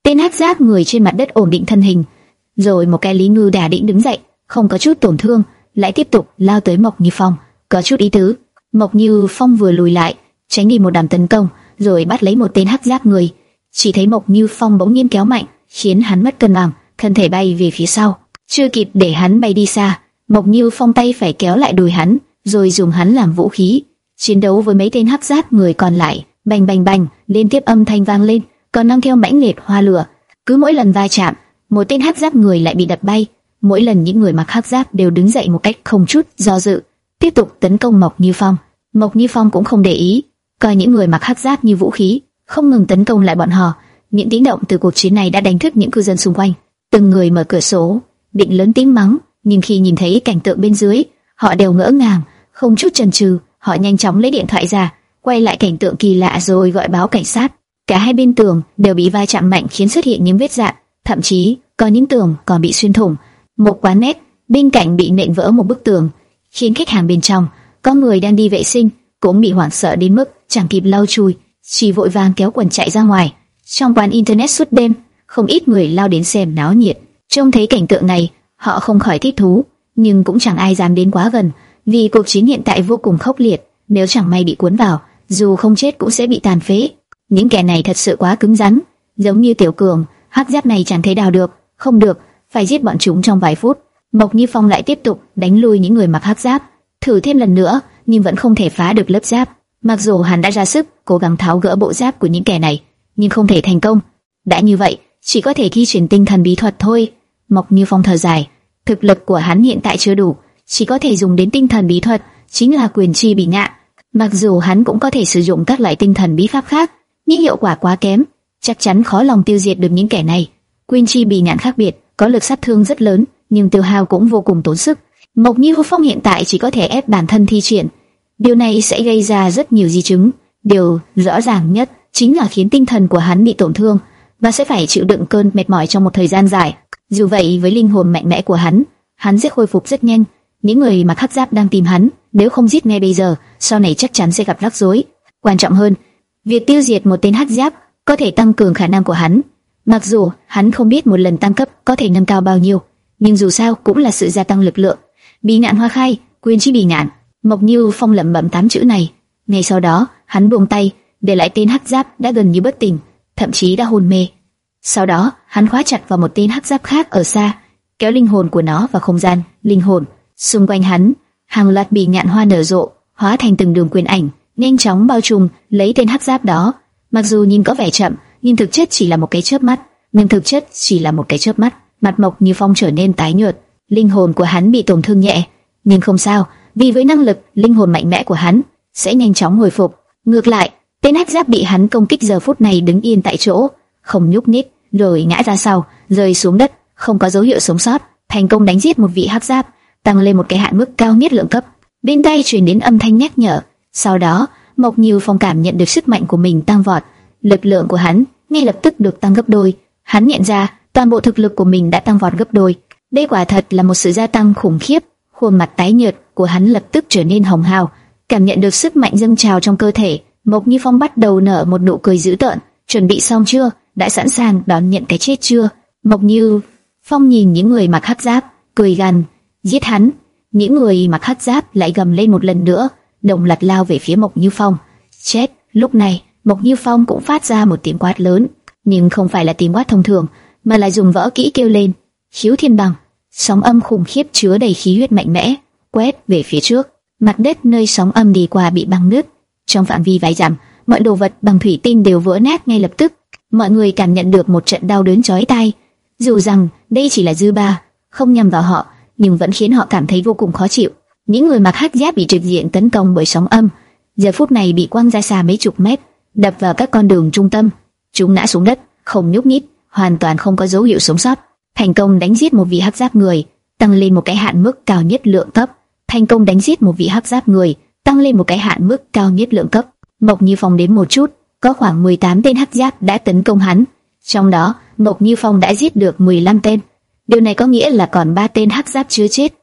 Tên hắc giáp người trên mặt đất ổn định thân hình, rồi một cái Lý Ngư đà định đứng dậy, không có chút tổn thương, lại tiếp tục lao tới Mộc Như Phong, có chút ý tứ. Mộc Như Phong vừa lùi lại, tránh đi một đòn tấn công, rồi bắt lấy một tên hắc giáp người. Chỉ thấy Mộc Như Phong bỗng nhiên kéo mạnh, khiến hắn mất cân bằng, thân thể bay về phía sau. Chưa kịp để hắn bay đi xa, Mộc Như Phong tay phải kéo lại đùi hắn, rồi dùng hắn làm vũ khí, chiến đấu với mấy tên hắc giáp người còn lại. Bành bành bành, liên tiếp âm thanh vang lên, còn mang theo mãnh liệt hoa lửa. Cứ mỗi lần va chạm, một tên hắc giáp người lại bị đập bay. Mỗi lần những người mặc hắc giáp đều đứng dậy một cách không chút do dự, tiếp tục tấn công Mộc Như Phong. Mộc Như Phong cũng không để ý, coi những người mặc hắc giáp như vũ khí, không ngừng tấn công lại bọn họ. Những tiếng động từ cuộc chiến này đã đánh thức những cư dân xung quanh. Từng người mở cửa sổ, định lớn tiếng mắng, nhưng khi nhìn thấy cảnh tượng bên dưới, họ đều ngỡ ngàng, không chút chần chừ, họ nhanh chóng lấy điện thoại ra, quay lại cảnh tượng kỳ lạ rồi gọi báo cảnh sát. Cả hai bên tường đều bị va chạm mạnh khiến xuất hiện những vết rạn, thậm chí có những tường còn bị xuyên thủng. Một quán net bên cạnh bị nện vỡ một bức tường, khiến khách hàng bên trong, có người đang đi vệ sinh, cũng bị hoảng sợ đến mức chẳng kịp lau chùi, chỉ vội vàng kéo quần chạy ra ngoài. Trong quán internet suốt đêm, không ít người lao đến xem náo nhiệt. Trông thấy cảnh tượng này, họ không khỏi thích thú, nhưng cũng chẳng ai dám đến quá gần, vì cuộc chiến hiện tại vô cùng khốc liệt. Nếu chẳng may bị cuốn vào, dù không chết cũng sẽ bị tàn phế. Những kẻ này thật sự quá cứng rắn, giống như Tiểu Cường, hắc giáp này chẳng thấy đào được, không được, phải giết bọn chúng trong vài phút. Mộc Như Phong lại tiếp tục đánh lui những người mặc hắc giáp, thử thêm lần nữa, nhưng vẫn không thể phá được lớp giáp. Mặc dù hắn đã ra sức cố gắng tháo gỡ bộ giáp của những kẻ này, nhưng không thể thành công. Đã như vậy, chỉ có thể thi triển tinh thần bí thuật thôi. Mộc Như Phong thở dài, thực lực của hắn hiện tại chưa đủ, chỉ có thể dùng đến tinh thần bí thuật, chính là quyền chi bị ngạn. Mặc dù hắn cũng có thể sử dụng các loại tinh thần bí pháp khác, nhưng hiệu quả quá kém, chắc chắn khó lòng tiêu diệt được những kẻ này. Quyền chi bị ngạn khác biệt, có lực sát thương rất lớn, nhưng tiêu hao cũng vô cùng tốn sức. Mộc Như Phong hiện tại chỉ có thể ép bản thân thi triển, điều này sẽ gây ra rất nhiều di chứng. Điều rõ ràng nhất chính là khiến tinh thần của hắn bị tổn thương và sẽ phải chịu đựng cơn mệt mỏi trong một thời gian dài. Dù vậy, với linh hồn mạnh mẽ của hắn, hắn sẽ khôi phục rất nhanh. Những người mặc hắc giáp đang tìm hắn, nếu không giết ngay bây giờ, sau này chắc chắn sẽ gặp rắc rối. Quan trọng hơn, việc tiêu diệt một tên hắc giáp có thể tăng cường khả năng của hắn. Mặc dù hắn không biết một lần tăng cấp có thể nâng cao bao nhiêu, nhưng dù sao cũng là sự gia tăng lực lượng. Bì ngạn hoa khai, quyền chi bì ngạn. Mộc Như Phong lẩm bẩm tám chữ này. Ngay sau đó, hắn buông tay, để lại tên hắc giáp đã gần như bất tỉnh, thậm chí đã hôn mê. Sau đó, hắn khóa chặt vào một tên hắc giáp khác ở xa, kéo linh hồn của nó vào không gian linh hồn. Xung quanh hắn, hàng loạt bì ngạn hoa nở rộ, hóa thành từng đường quyền ảnh, nhanh chóng bao trùm lấy tên hắc giáp đó. Mặc dù nhìn có vẻ chậm, nhưng thực chất chỉ là một cái chớp mắt. Nhưng thực chất chỉ là một cái chớp mắt, mặt Mộc Như Phong trở nên tái nhợt. Linh hồn của hắn bị tổn thương nhẹ, nhưng không sao, vì với năng lực linh hồn mạnh mẽ của hắn sẽ nhanh chóng hồi phục. Ngược lại, tên hắc giáp bị hắn công kích giờ phút này đứng yên tại chỗ, không nhúc nhích, rồi ngã ra sau, rơi xuống đất, không có dấu hiệu sống sót. Thành công đánh giết một vị hắc giáp, tăng lên một cái hạn mức cao nhất lượng cấp. Bên tai truyền đến âm thanh nhắc nhở. Sau đó, Mộc Như Phong cảm nhận được sức mạnh của mình tăng vọt, lực lượng của hắn ngay lập tức được tăng gấp đôi. Hắn nhận ra toàn bộ thực lực của mình đã tăng vọt gấp đôi. Đây quả thật là một sự gia tăng khủng khiếp. Khuôn mặt tái nhợt của hắn lập tức trở nên hồng hào, cảm nhận được sức mạnh dâng trào trong cơ thể. Mộc Như Phong bắt đầu nở một nụ cười dữ tợn. Chuẩn bị xong chưa? Đã sẵn sàng đón nhận cái chết chưa? Mộc Như Phong nhìn những người mặc hắc giáp, cười gằn, giết hắn. Những người mặc hắc giáp lại gầm lên một lần nữa, đồng loạt lao về phía Mộc Như Phong. Chết! Lúc này, Mộc Như Phong cũng phát ra một tiếng quát lớn, nhưng không phải là tiếng quát thông thường, mà là dùng võ kỹ kêu lên. Khiếu thiên bằng, sóng âm khủng khiếp chứa đầy khí huyết mạnh mẽ, quét về phía trước. Mặt đất nơi sóng âm đi qua bị băng nứt, trong phạm vi vài dặm, mọi đồ vật bằng thủy tinh đều vỡ nát ngay lập tức. Mọi người cảm nhận được một trận đau đớn chói tai. Dù rằng đây chỉ là dư ba, không nhằm vào họ, nhưng vẫn khiến họ cảm thấy vô cùng khó chịu. Những người mặc hắc giáp bị trực diện tấn công bởi sóng âm, giờ phút này bị quăng ra xa mấy chục mét, đập vào các con đường trung tâm. Chúng ngã xuống đất, không nhúc nhích, hoàn toàn không có dấu hiệu sống sót. Thành công đánh giết một vị hắc giáp người, tăng lên một cái hạn mức cao nhất lượng cấp. Thành công đánh giết một vị hắc giáp người, tăng lên một cái hạn mức cao nhất lượng cấp. Mộc Như Phong đếm một chút, có khoảng mười tám tên hắc giáp đã tấn công hắn. Trong đó, Mộc Như Phong đã giết được mười lăm tên. Điều này có nghĩa là còn ba tên hắc giáp chưa chết.